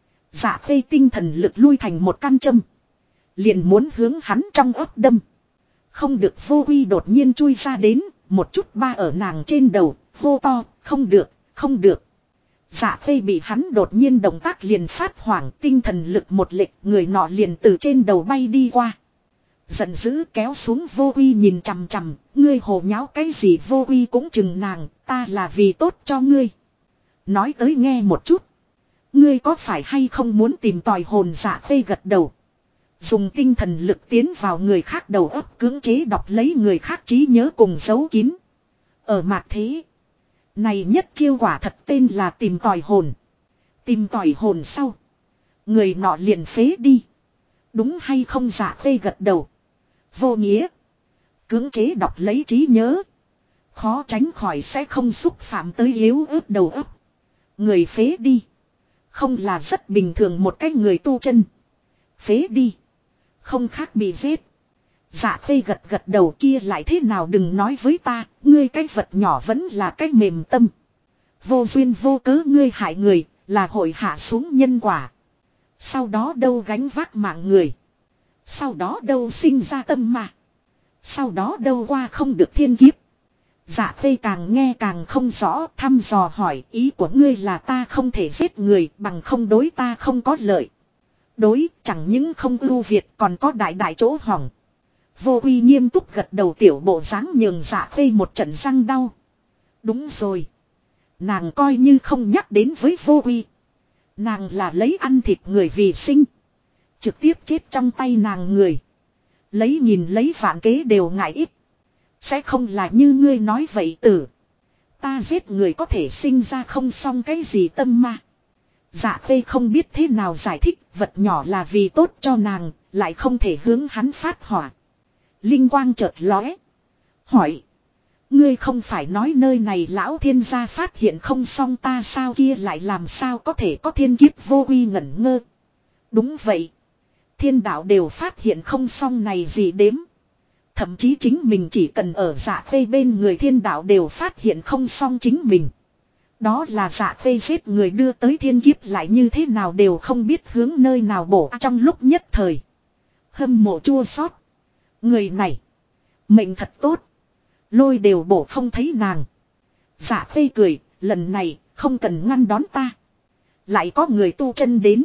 Dạ khê tinh thần lực lui thành một căn châm. Liền muốn hướng hắn trong ấp đâm. Không được. Vô Quy đột nhiên chui ra đến. Một chút ba ở nàng trên đầu. Hô to không được không được. Dạ khê bị hắn đột nhiên động tác liền phát hoảng. Tinh thần lực một lệch. Người nọ liền từ trên đầu bay đi qua. Giận dữ kéo xuống Vô Quy nhìn chằm chằm. Ngươi hồ nháo cái gì? Vô Quy cũng chừng nàng. Ta là vì tốt cho ngươi. Nói tới nghe một chút. Ngươi có phải hay không muốn tìm tòi hồn? Dạ khê gật đầu. Dùng tinh thần lực tiến vào người khác đầu óc, cưỡng chế đọc lấy người khác trí nhớ cùng giấu kín. Ở mặt thế. Này nhất chiêu quả thật tên là tìm tòi hồn. Tìm tòi hồn sau. Người nọ liền phế đi. Đúng hay không? Dạ khê gật đầu. Vô nghĩa. Cưỡng chế đọc lấy trí nhớ. Khó tránh khỏi sẽ không xúc phạm tới yếu ớt đầu óc. Người phế đi. Không là rất bình thường một cái người tu chân. Phế đi. Không khác bị giết. Dạ khê gật đầu. Kia lại thế nào? Đừng nói với ta. Ngươi cái vật nhỏ vẫn là cái mềm tâm. Vô duyên vô cớ ngươi hại người. Là hội hạ xuống nhân quả. Sau đó đâu gánh vác mạng người. Sau đó đâu sinh ra tâm mà. Sau đó đâu qua không được thiên kiếp. Dạ khê càng nghe càng không rõ. Thăm dò hỏi ý của ngươi là ta không thể giết người bằng không đối ta không có lợi. Đối chẳng những không ưu việt còn có đại chỗ hỏng. Vô Quy nghiêm túc gật đầu. Tiểu bộ dáng nhường Dạ khê một trận răng đau. Đúng rồi. Nàng coi như không nhắc đến với Vô Quy. Nàng là lấy ăn thịt người vì sinh. Trực tiếp chết trong tay nàng người. Lấy nhìn lấy vạn kế đều ngại ít. Sẽ không là như ngươi nói vậy tử. Ta giết người có thể sinh ra không xong cái gì tâm ma. Dạ khê không biết thế nào giải thích. Vật nhỏ là vì tốt cho nàng. Lại không thể hướng hắn phát hỏa. Linh quang chợt lóe. Hỏi. Ngươi không phải nói nơi này lão thiên gia phát hiện không xong ta sao? Kia lại làm sao có thể có thiên kiếp? Vô Quy ngẩn ngơ. Đúng vậy. Thiên đạo đều phát hiện không xong này gì đếm. Thậm chí chính mình chỉ cần ở Dạ khê bên người thiên đạo đều phát hiện không xong chính mình. Đó là Dạ khê giết người đưa tới thiên kiếp lại như thế nào đều không biết hướng nơi nào bổ. Trong lúc nhất thời. Hâm mộ chua xót. Người này. Mệnh thật tốt. Lôi đều bổ không thấy nàng. Dạ khê cười. Lần này không cần ngăn đón ta. Lại có người tu chân đến.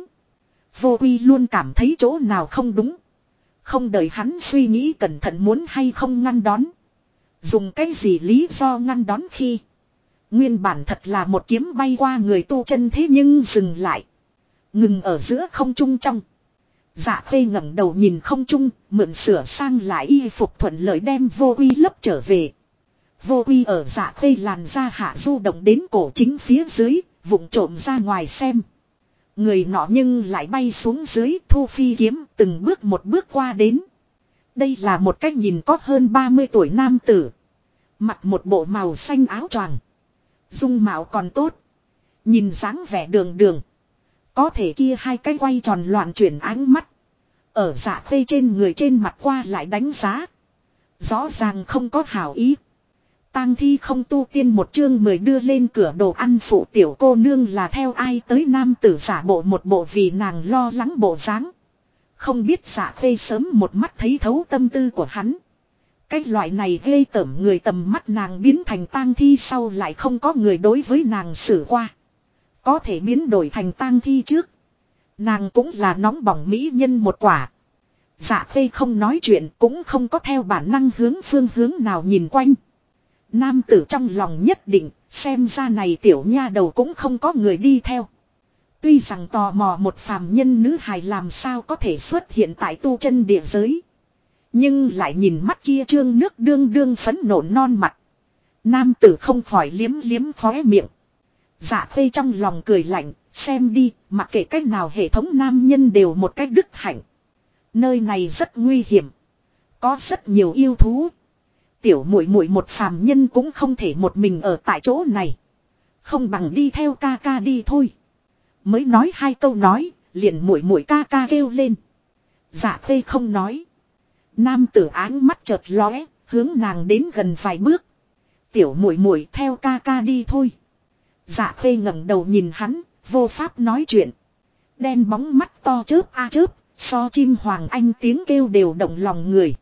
Vô Quy luôn cảm thấy chỗ nào không đúng. Không đợi hắn suy nghĩ cẩn thận muốn hay không ngăn đón. Dùng cái gì lý do ngăn đón khi. Nguyên bản thật là một kiếm bay qua người tu chân thế nhưng dừng lại. Ngừng ở giữa không trung trong. Dạ khê ngẩng đầu nhìn không trung. Mượn sửa sang lại y phục thuận lợi đem Vô Quy lấp trở về. Vô Quy ở Dạ khê làn ra hạ du động đến cổ chính phía dưới. Vụng trộm ra ngoài xem. Người nọ nhưng lại bay xuống dưới thu phi kiếm từng bước một bước qua đến. Đây là một cách nhìn có hơn 30 tuổi nam tử. Mặc một bộ màu xanh áo choàng. Dung mạo còn tốt. Nhìn dáng vẻ đường đường. Có thể kia hai cái quay tròn loạn chuyển ánh mắt. Ở Dạ khê trên người trên mặt qua lại đánh giá. Rõ ràng không có hảo ý. Tang thi không tu tiên một chương 10 đưa lên cửa đồ ăn phụ tiểu cô nương là theo ai tới? Nam tử giả bộ một bộ vì nàng lo lắng bộ dáng. Không biết Dạ khê sớm một mắt thấy thấu tâm tư của hắn. Cái loại này ghê tởm người tầm mắt nàng biến thành tang thi sau lại không có người đối với nàng xử qua. Có thể biến đổi thành tang thi trước. Nàng cũng là nóng bỏng mỹ nhân một quả. Dạ khê không nói chuyện cũng không có theo bản năng hướng phương hướng nào nhìn quanh. Nam tử trong lòng nhất định, xem ra này tiểu nha đầu cũng không có người đi theo. Tuy rằng tò mò một phàm nhân nữ hài làm sao có thể xuất hiện tại tu chân địa giới. Nhưng lại nhìn mắt kia trương nước đương đương phấn nộ non mặt. Nam tử không khỏi liếm liếm khóe miệng. Dạ khê trong lòng cười lạnh, xem đi, mặc kệ cách nào hệ thống nam nhân đều một cách đức hạnh. Nơi này rất nguy hiểm. Có rất nhiều yêu thú. Tiểu muội muội một phàm nhân cũng không thể một mình ở tại chỗ này. Không bằng đi theo ca ca đi thôi. Mới nói hai câu nói, liền muội muội ca ca kêu lên. Dạ khê không nói. Nam tử áng mắt chợt lóe, hướng nàng đến gần vài bước. Tiểu muội muội theo ca ca đi thôi. Dạ khê ngẩng đầu nhìn hắn, vô pháp nói chuyện. Đen bóng mắt to chớp a chớp, so chim hoàng anh tiếng kêu đều động lòng người.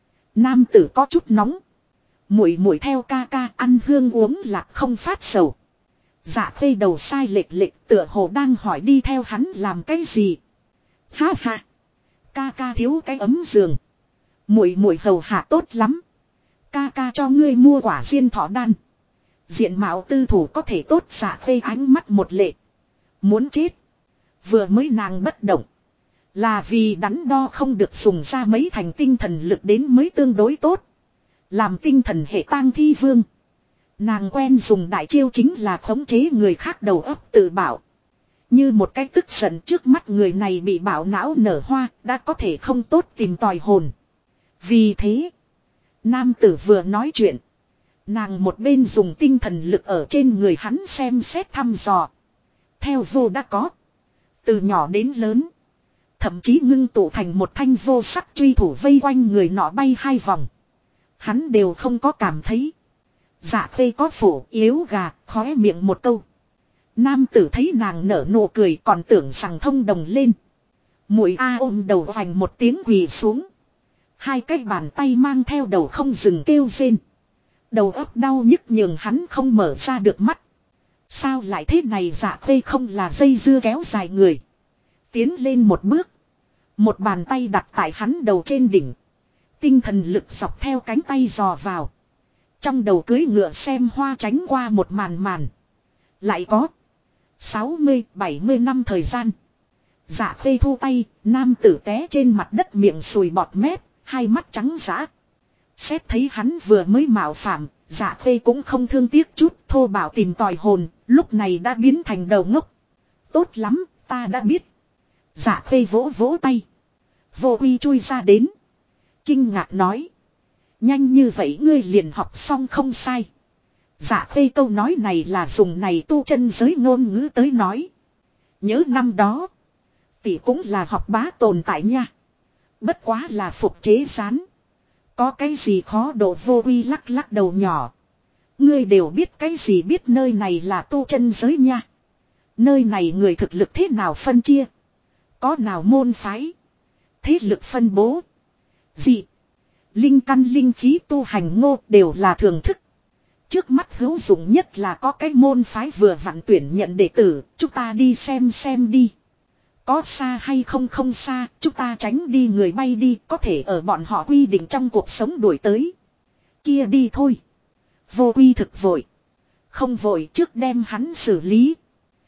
Nam tử có chút nóng. Muội muội theo ca ca ăn hương uống lạc không phát sầu. Dạ khê đầu sai lệch lệch tựa hồ đang hỏi đi theo hắn làm cái gì. Ha ha. Ca ca thiếu cái ấm giường. Muội muội hầu hạ tốt lắm. Ca ca cho ngươi mua quả diên thọ đan. Diện mạo tư thủ có thể tốt. Dạ khê ánh mắt một lệ. Muốn chết. Vừa mới nàng bất động. Là vì đắn đo không được dùng ra mấy thành tinh thần lực đến mới tương đối tốt. Làm tinh thần hệ tang thi vương. Nàng quen dùng đại chiêu chính là khống chế người khác đầu óc tự bảo. Như một cái tức giận trước mắt người này bị bảo não nở hoa, đã có thể không tốt tìm tòi hồn. Vì thế, nam tử vừa nói chuyện. Nàng một bên dùng tinh thần lực ở trên người hắn xem xét thăm dò. Theo vô đã có. Từ nhỏ đến lớn. Thậm chí ngưng tụ thành một thanh vô sắc truy thủ vây quanh người nọ bay hai vòng. Hắn đều không có cảm thấy. Dạ khê có phổ yếu gà, khóe miệng một câu. Nam tử thấy nàng nở nụ cười còn tưởng rằng thông đồng lên. Muội a ôm đầu vành một tiếng quỳ xuống. Hai cái bàn tay mang theo đầu không dừng kêu rên. Đầu óc đau nhức nhường hắn không mở ra được mắt. Sao lại thế này dạ khê không là dây dưa kéo dài người. Tiến lên một bước. Một bàn tay đặt tại hắn đầu trên đỉnh. Tinh thần lực dọc theo cánh tay dò vào. Trong đầu cưới ngựa xem hoa tránh qua một màn màn. Lại có 60-70 năm thời gian. Dạ khê thu tay, nam tử té trên mặt đất miệng sùi bọt mép, hai mắt trắng dã. Xét thấy hắn vừa mới mạo phạm, dạ khê cũng không thương tiếc chút thô bảo tìm tòi hồn, lúc này đã biến thành đầu ngốc. Tốt lắm, ta đã biết. Dạ khê vỗ vỗ tay. Vô uy chui ra đến. Kinh ngạc nói. Nhanh như vậy ngươi liền học xong không sai. Dạ khê câu nói này là dùng này tu chân giới ngôn ngữ tới nói. Nhớ năm đó. Tỷ cũng là học bá tồn tại nha. Bất quá là phục chế rán. Có cái gì khó độ vô uy lắc lắc đầu nhỏ. Ngươi đều biết cái gì biết nơi này là tu chân giới nha. Nơi này người thực lực thế nào phân chia. Có nào môn phái. Thế lực phân bố. Gì. Linh căn linh khí tu hành ngô đều là thường thức. Trước mắt hữu dụng nhất là có cái môn phái vừa vặn tuyển nhận đệ tử. Chúng ta đi xem đi. Có xa hay không không xa. Chúng ta tránh đi người bay đi. Có thể ở bọn họ quy định trong cuộc sống đuổi tới. Kia đi thôi. Vô quy thực vội. Không vội trước đem hắn xử lý.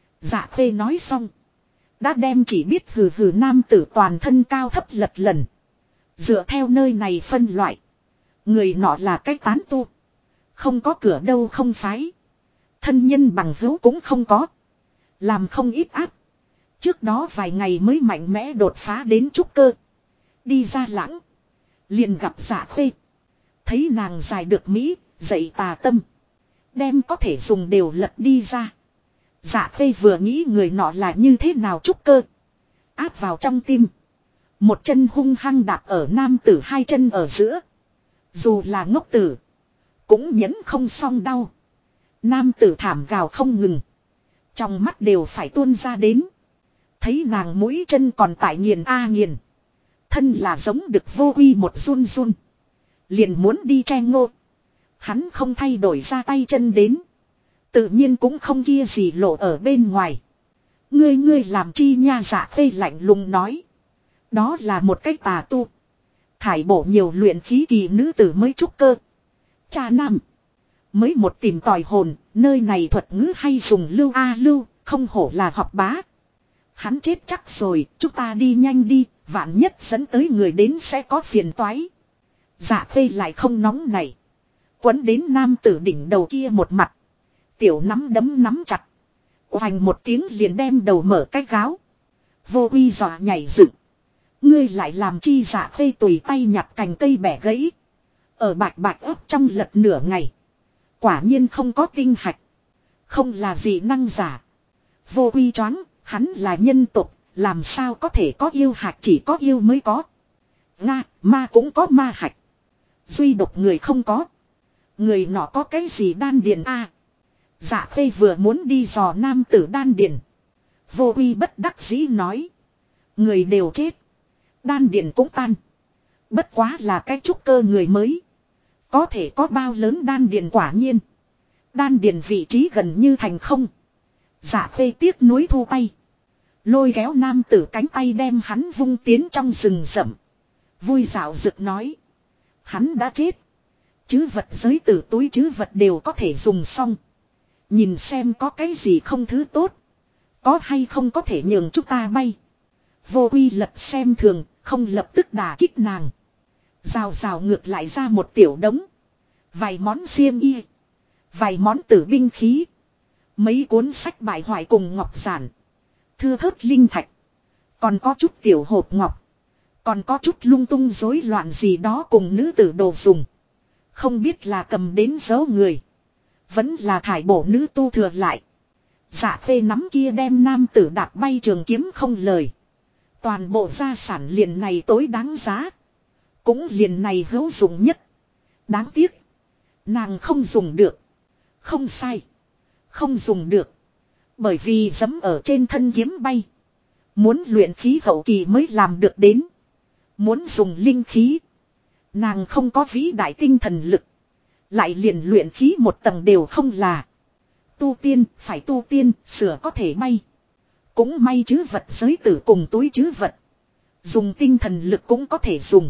Dạ khê nói xong. Đã đem chỉ biết hừ hừ nam tử toàn thân cao thấp lật lần. Dựa theo nơi này phân loại. Người nọ là cái tán tu. Không có cửa đâu không phái. Thân nhân bằng hữu cũng không có. Làm không ít áp. Trước đó vài ngày mới mạnh mẽ đột phá đến trúc cơ. Đi ra lãng. Liền gặp dạ khê. Thấy nàng dài được Mỹ, dậy tà tâm. Đem có thể dùng đều lật đi ra. Dạ khê vừa nghĩ người nọ là như thế nào trúc cơ. Áp vào trong tim. Một chân hung hăng đạp ở nam tử hai chân ở giữa. Dù là ngốc tử. Cũng nhẫn không xong đau. Nam tử thảm gào không ngừng. Trong mắt đều phải tuôn ra đến. Thấy nàng mũi chân còn tại nghiền a nghiền. Thân là giống được vô uy một run run. Liền muốn đi che ngô. Hắn không thay đổi ra tay chân đến. Tự nhiên cũng không kia gì lộ ở bên ngoài. Ngươi làm chi nha, Dạ Khê lạnh lùng nói. Đó là một cái tà tu. Thải bổ nhiều luyện khí kỳ nữ tử mới trúc cơ. Cha nam. Mới một tìm tòi hồn, nơi này thuật ngữ hay dùng lưu a lưu, không hổ là học bá. Hắn chết chắc rồi, chúng ta đi nhanh đi, vạn nhất dẫn tới người đến sẽ có phiền toái. Dạ Khê lại không nóng này. Quấn đến nam tử đỉnh đầu kia một mặt. Tiểu nắm đấm nắm chặt. Oành một tiếng liền đem đầu mở cái gáo. Vô Uy dọa nhảy dựng. Ngươi lại làm chi? Dạ Khê tùy tay nhặt cành cây bẻ gãy. Ở bạch bạch ấp trong lật nửa ngày. Quả nhiên không có tinh hạch. Không là gì năng giả. Vô Uy choáng, hắn là nhân tộc, làm sao có thể có yêu hạch, chỉ có yêu mới có. Nga, ma cũng có ma hạch. Duy độc người không có. Người nọ có cái gì đan điền a? Dạ Khê vừa muốn đi dò nam tử đan điền. Vô Uy bất đắc dĩ nói. Người đều chết. Đan điền cũng tan. Bất quá là cái trúc cơ người mới. Có thể có bao lớn đan điền, quả nhiên. Đan điền vị trí gần như thành không. Dạ Khê tiếc nuối thu tay. Lôi kéo nam tử cánh tay đem hắn vung tiến trong rừng rậm. Vui dạo rực nói. Hắn đã chết. Chứ vật giới tử túi chứ vật đều có thể dùng xong. Nhìn xem có cái gì không thứ tốt. Có hay không có thể nhường chúng ta bay. Vô Uy lật xem thường, không lập tức đả kích nàng. Rào rào ngược lại ra một tiểu đống. Vài món xiêm y. Vài món tử binh khí. Mấy cuốn sách bại hoại cùng ngọc giản. Thưa thớt linh thạch. Còn có chút tiểu hộp ngọc. Còn có chút lung tung rối loạn gì đó cùng nữ tử đồ dùng. Không biết là cầm đến giấu người. Vẫn là thải bổ nữ tu thừa lại. Dạ Khê nắm kia đem nam tử đạp bay trường kiếm không lời. Toàn bộ gia sản liền này tối đáng giá. Cũng liền này hữu dụng nhất. Đáng tiếc. Nàng không dùng được. Không sai. Không dùng được. Bởi vì giẫm ở trên thân kiếm bay. Muốn luyện khí hậu kỳ mới làm được đến. Muốn dùng linh khí. Nàng không có vĩ đại tinh thần lực. Lại liền luyện khí một tầng đều không là. Tu tiên, phải tu tiên, sửa có thể bay. Cũng may chứ vật giới tử cùng túi chứ vật. Dùng tinh thần lực cũng có thể dùng.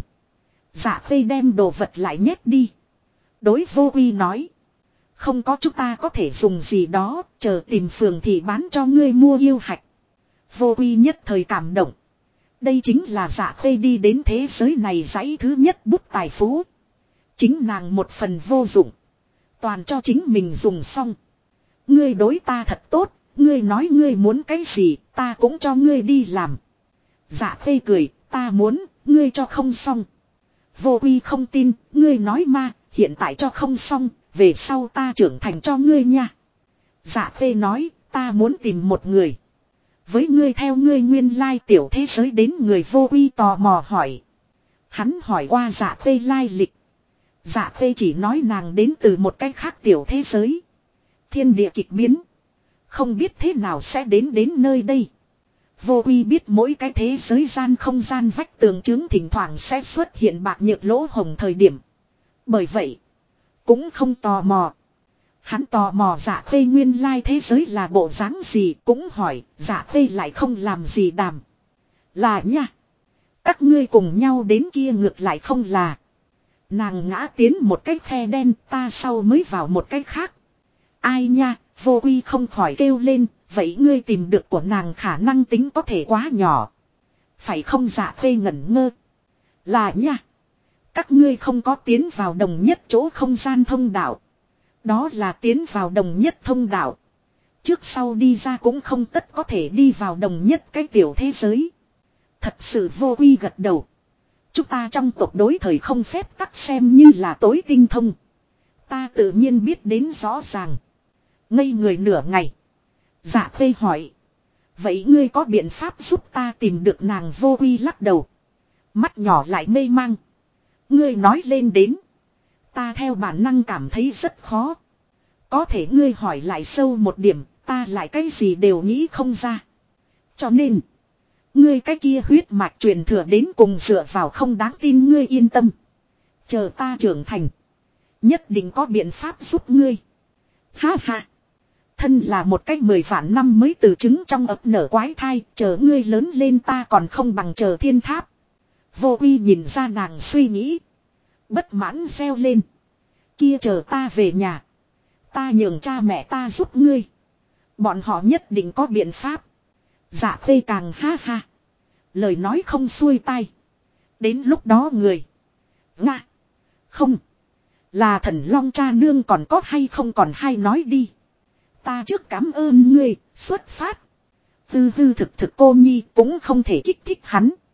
Dạ Khê đem đồ vật lại nhét đi. Đối Vô Uy nói. Không có chúng ta có thể dùng gì đó, chờ tìm phường thì bán cho ngươi mua yêu hạch. Vô Uy nhất thời cảm động. Đây chính là Dạ Khê đi đến thế giới này dãy thứ nhất bút tài phú. Chính nàng một phần vô dụng. Toàn cho chính mình dùng xong. Ngươi đối ta thật tốt, ngươi nói ngươi muốn cái gì, ta cũng cho ngươi đi làm. Dạ Khê cười, ta muốn, ngươi cho không xong. Vô Uy không tin, ngươi nói ma, hiện tại cho không xong, về sau ta trưởng thành cho ngươi nha. Dạ Khê nói, ta muốn tìm một người. Với ngươi theo ngươi nguyên lai tiểu thế giới đến người. Vô Uy tò mò hỏi. Hắn hỏi qua Dạ Khê lai lịch. Dạ Khê chỉ nói nàng đến từ một cái khác tiểu thế giới. Thiên địa kịch biến. Không biết thế nào sẽ đến nơi đây. Vô Uy biết mỗi cái thế giới gian không gian vách tường chứng thỉnh thoảng sẽ xuất hiện bạc nhược lỗ hồng thời điểm. Bởi vậy, cũng không tò mò. Hắn tò mò Dạ Khê nguyên lai thế giới là bộ dáng gì, cũng hỏi, Dạ Khê lại không làm gì đàm. Là nha. Các ngươi cùng nhau đến kia ngược lại không là. Nàng ngã tiến một cái khe đen, ta sau mới vào một cái khác. Ai nha, Vô Uy không khỏi kêu lên, vậy ngươi tìm được của nàng khả năng tính có thể quá nhỏ. Phải không? Dạ Khê ngẩn ngơ. Là nha. Các ngươi không có tiến vào đồng nhất chỗ không gian thông đạo. Đó là tiến vào đồng nhất thông đạo. Trước sau đi ra cũng không tất có thể đi vào đồng nhất cái tiểu thế giới. Thật sự. Vô Uy gật đầu. Chúng ta trong tộc đối thời không phép tắc xem như là tối tinh thông. Ta tự nhiên biết đến rõ ràng. Ngây người nửa ngày. Dạ Khê hỏi. Vậy ngươi có biện pháp giúp ta tìm được nàng? Vô Uy lắc đầu. Mắt nhỏ lại mê mang. Ngươi nói lên đến. Ta theo bản năng cảm thấy rất khó. Có thể ngươi hỏi lại sâu một điểm, ta lại cái gì đều nghĩ không ra. Cho nên, ngươi cái kia huyết mạch truyền thừa đến cùng dựa vào không đáng tin. Ngươi yên tâm. Chờ ta trưởng thành, nhất định có biện pháp giúp ngươi. Ha ha. Thân là một cái 10 vạn năm mới từ trứng trong ấp nở quái thai, chờ ngươi lớn lên ta còn không bằng chờ thiên tháp. Vô Uy nhìn ra nàng suy nghĩ. Bất mãn reo lên. Kia chờ ta về nhà. Ta nhường cha mẹ ta giúp ngươi. Bọn họ nhất định có biện pháp. Dạ Khê càng ha ha. Lời nói không xuôi tai. Đến lúc đó người. Nga. Không. Là Thần Long cha nương còn có hay không còn hay nói đi. Ta trước cảm ơn ngươi, xuất phát. Tư tư thực thực cô nhi cũng không thể kích thích hắn.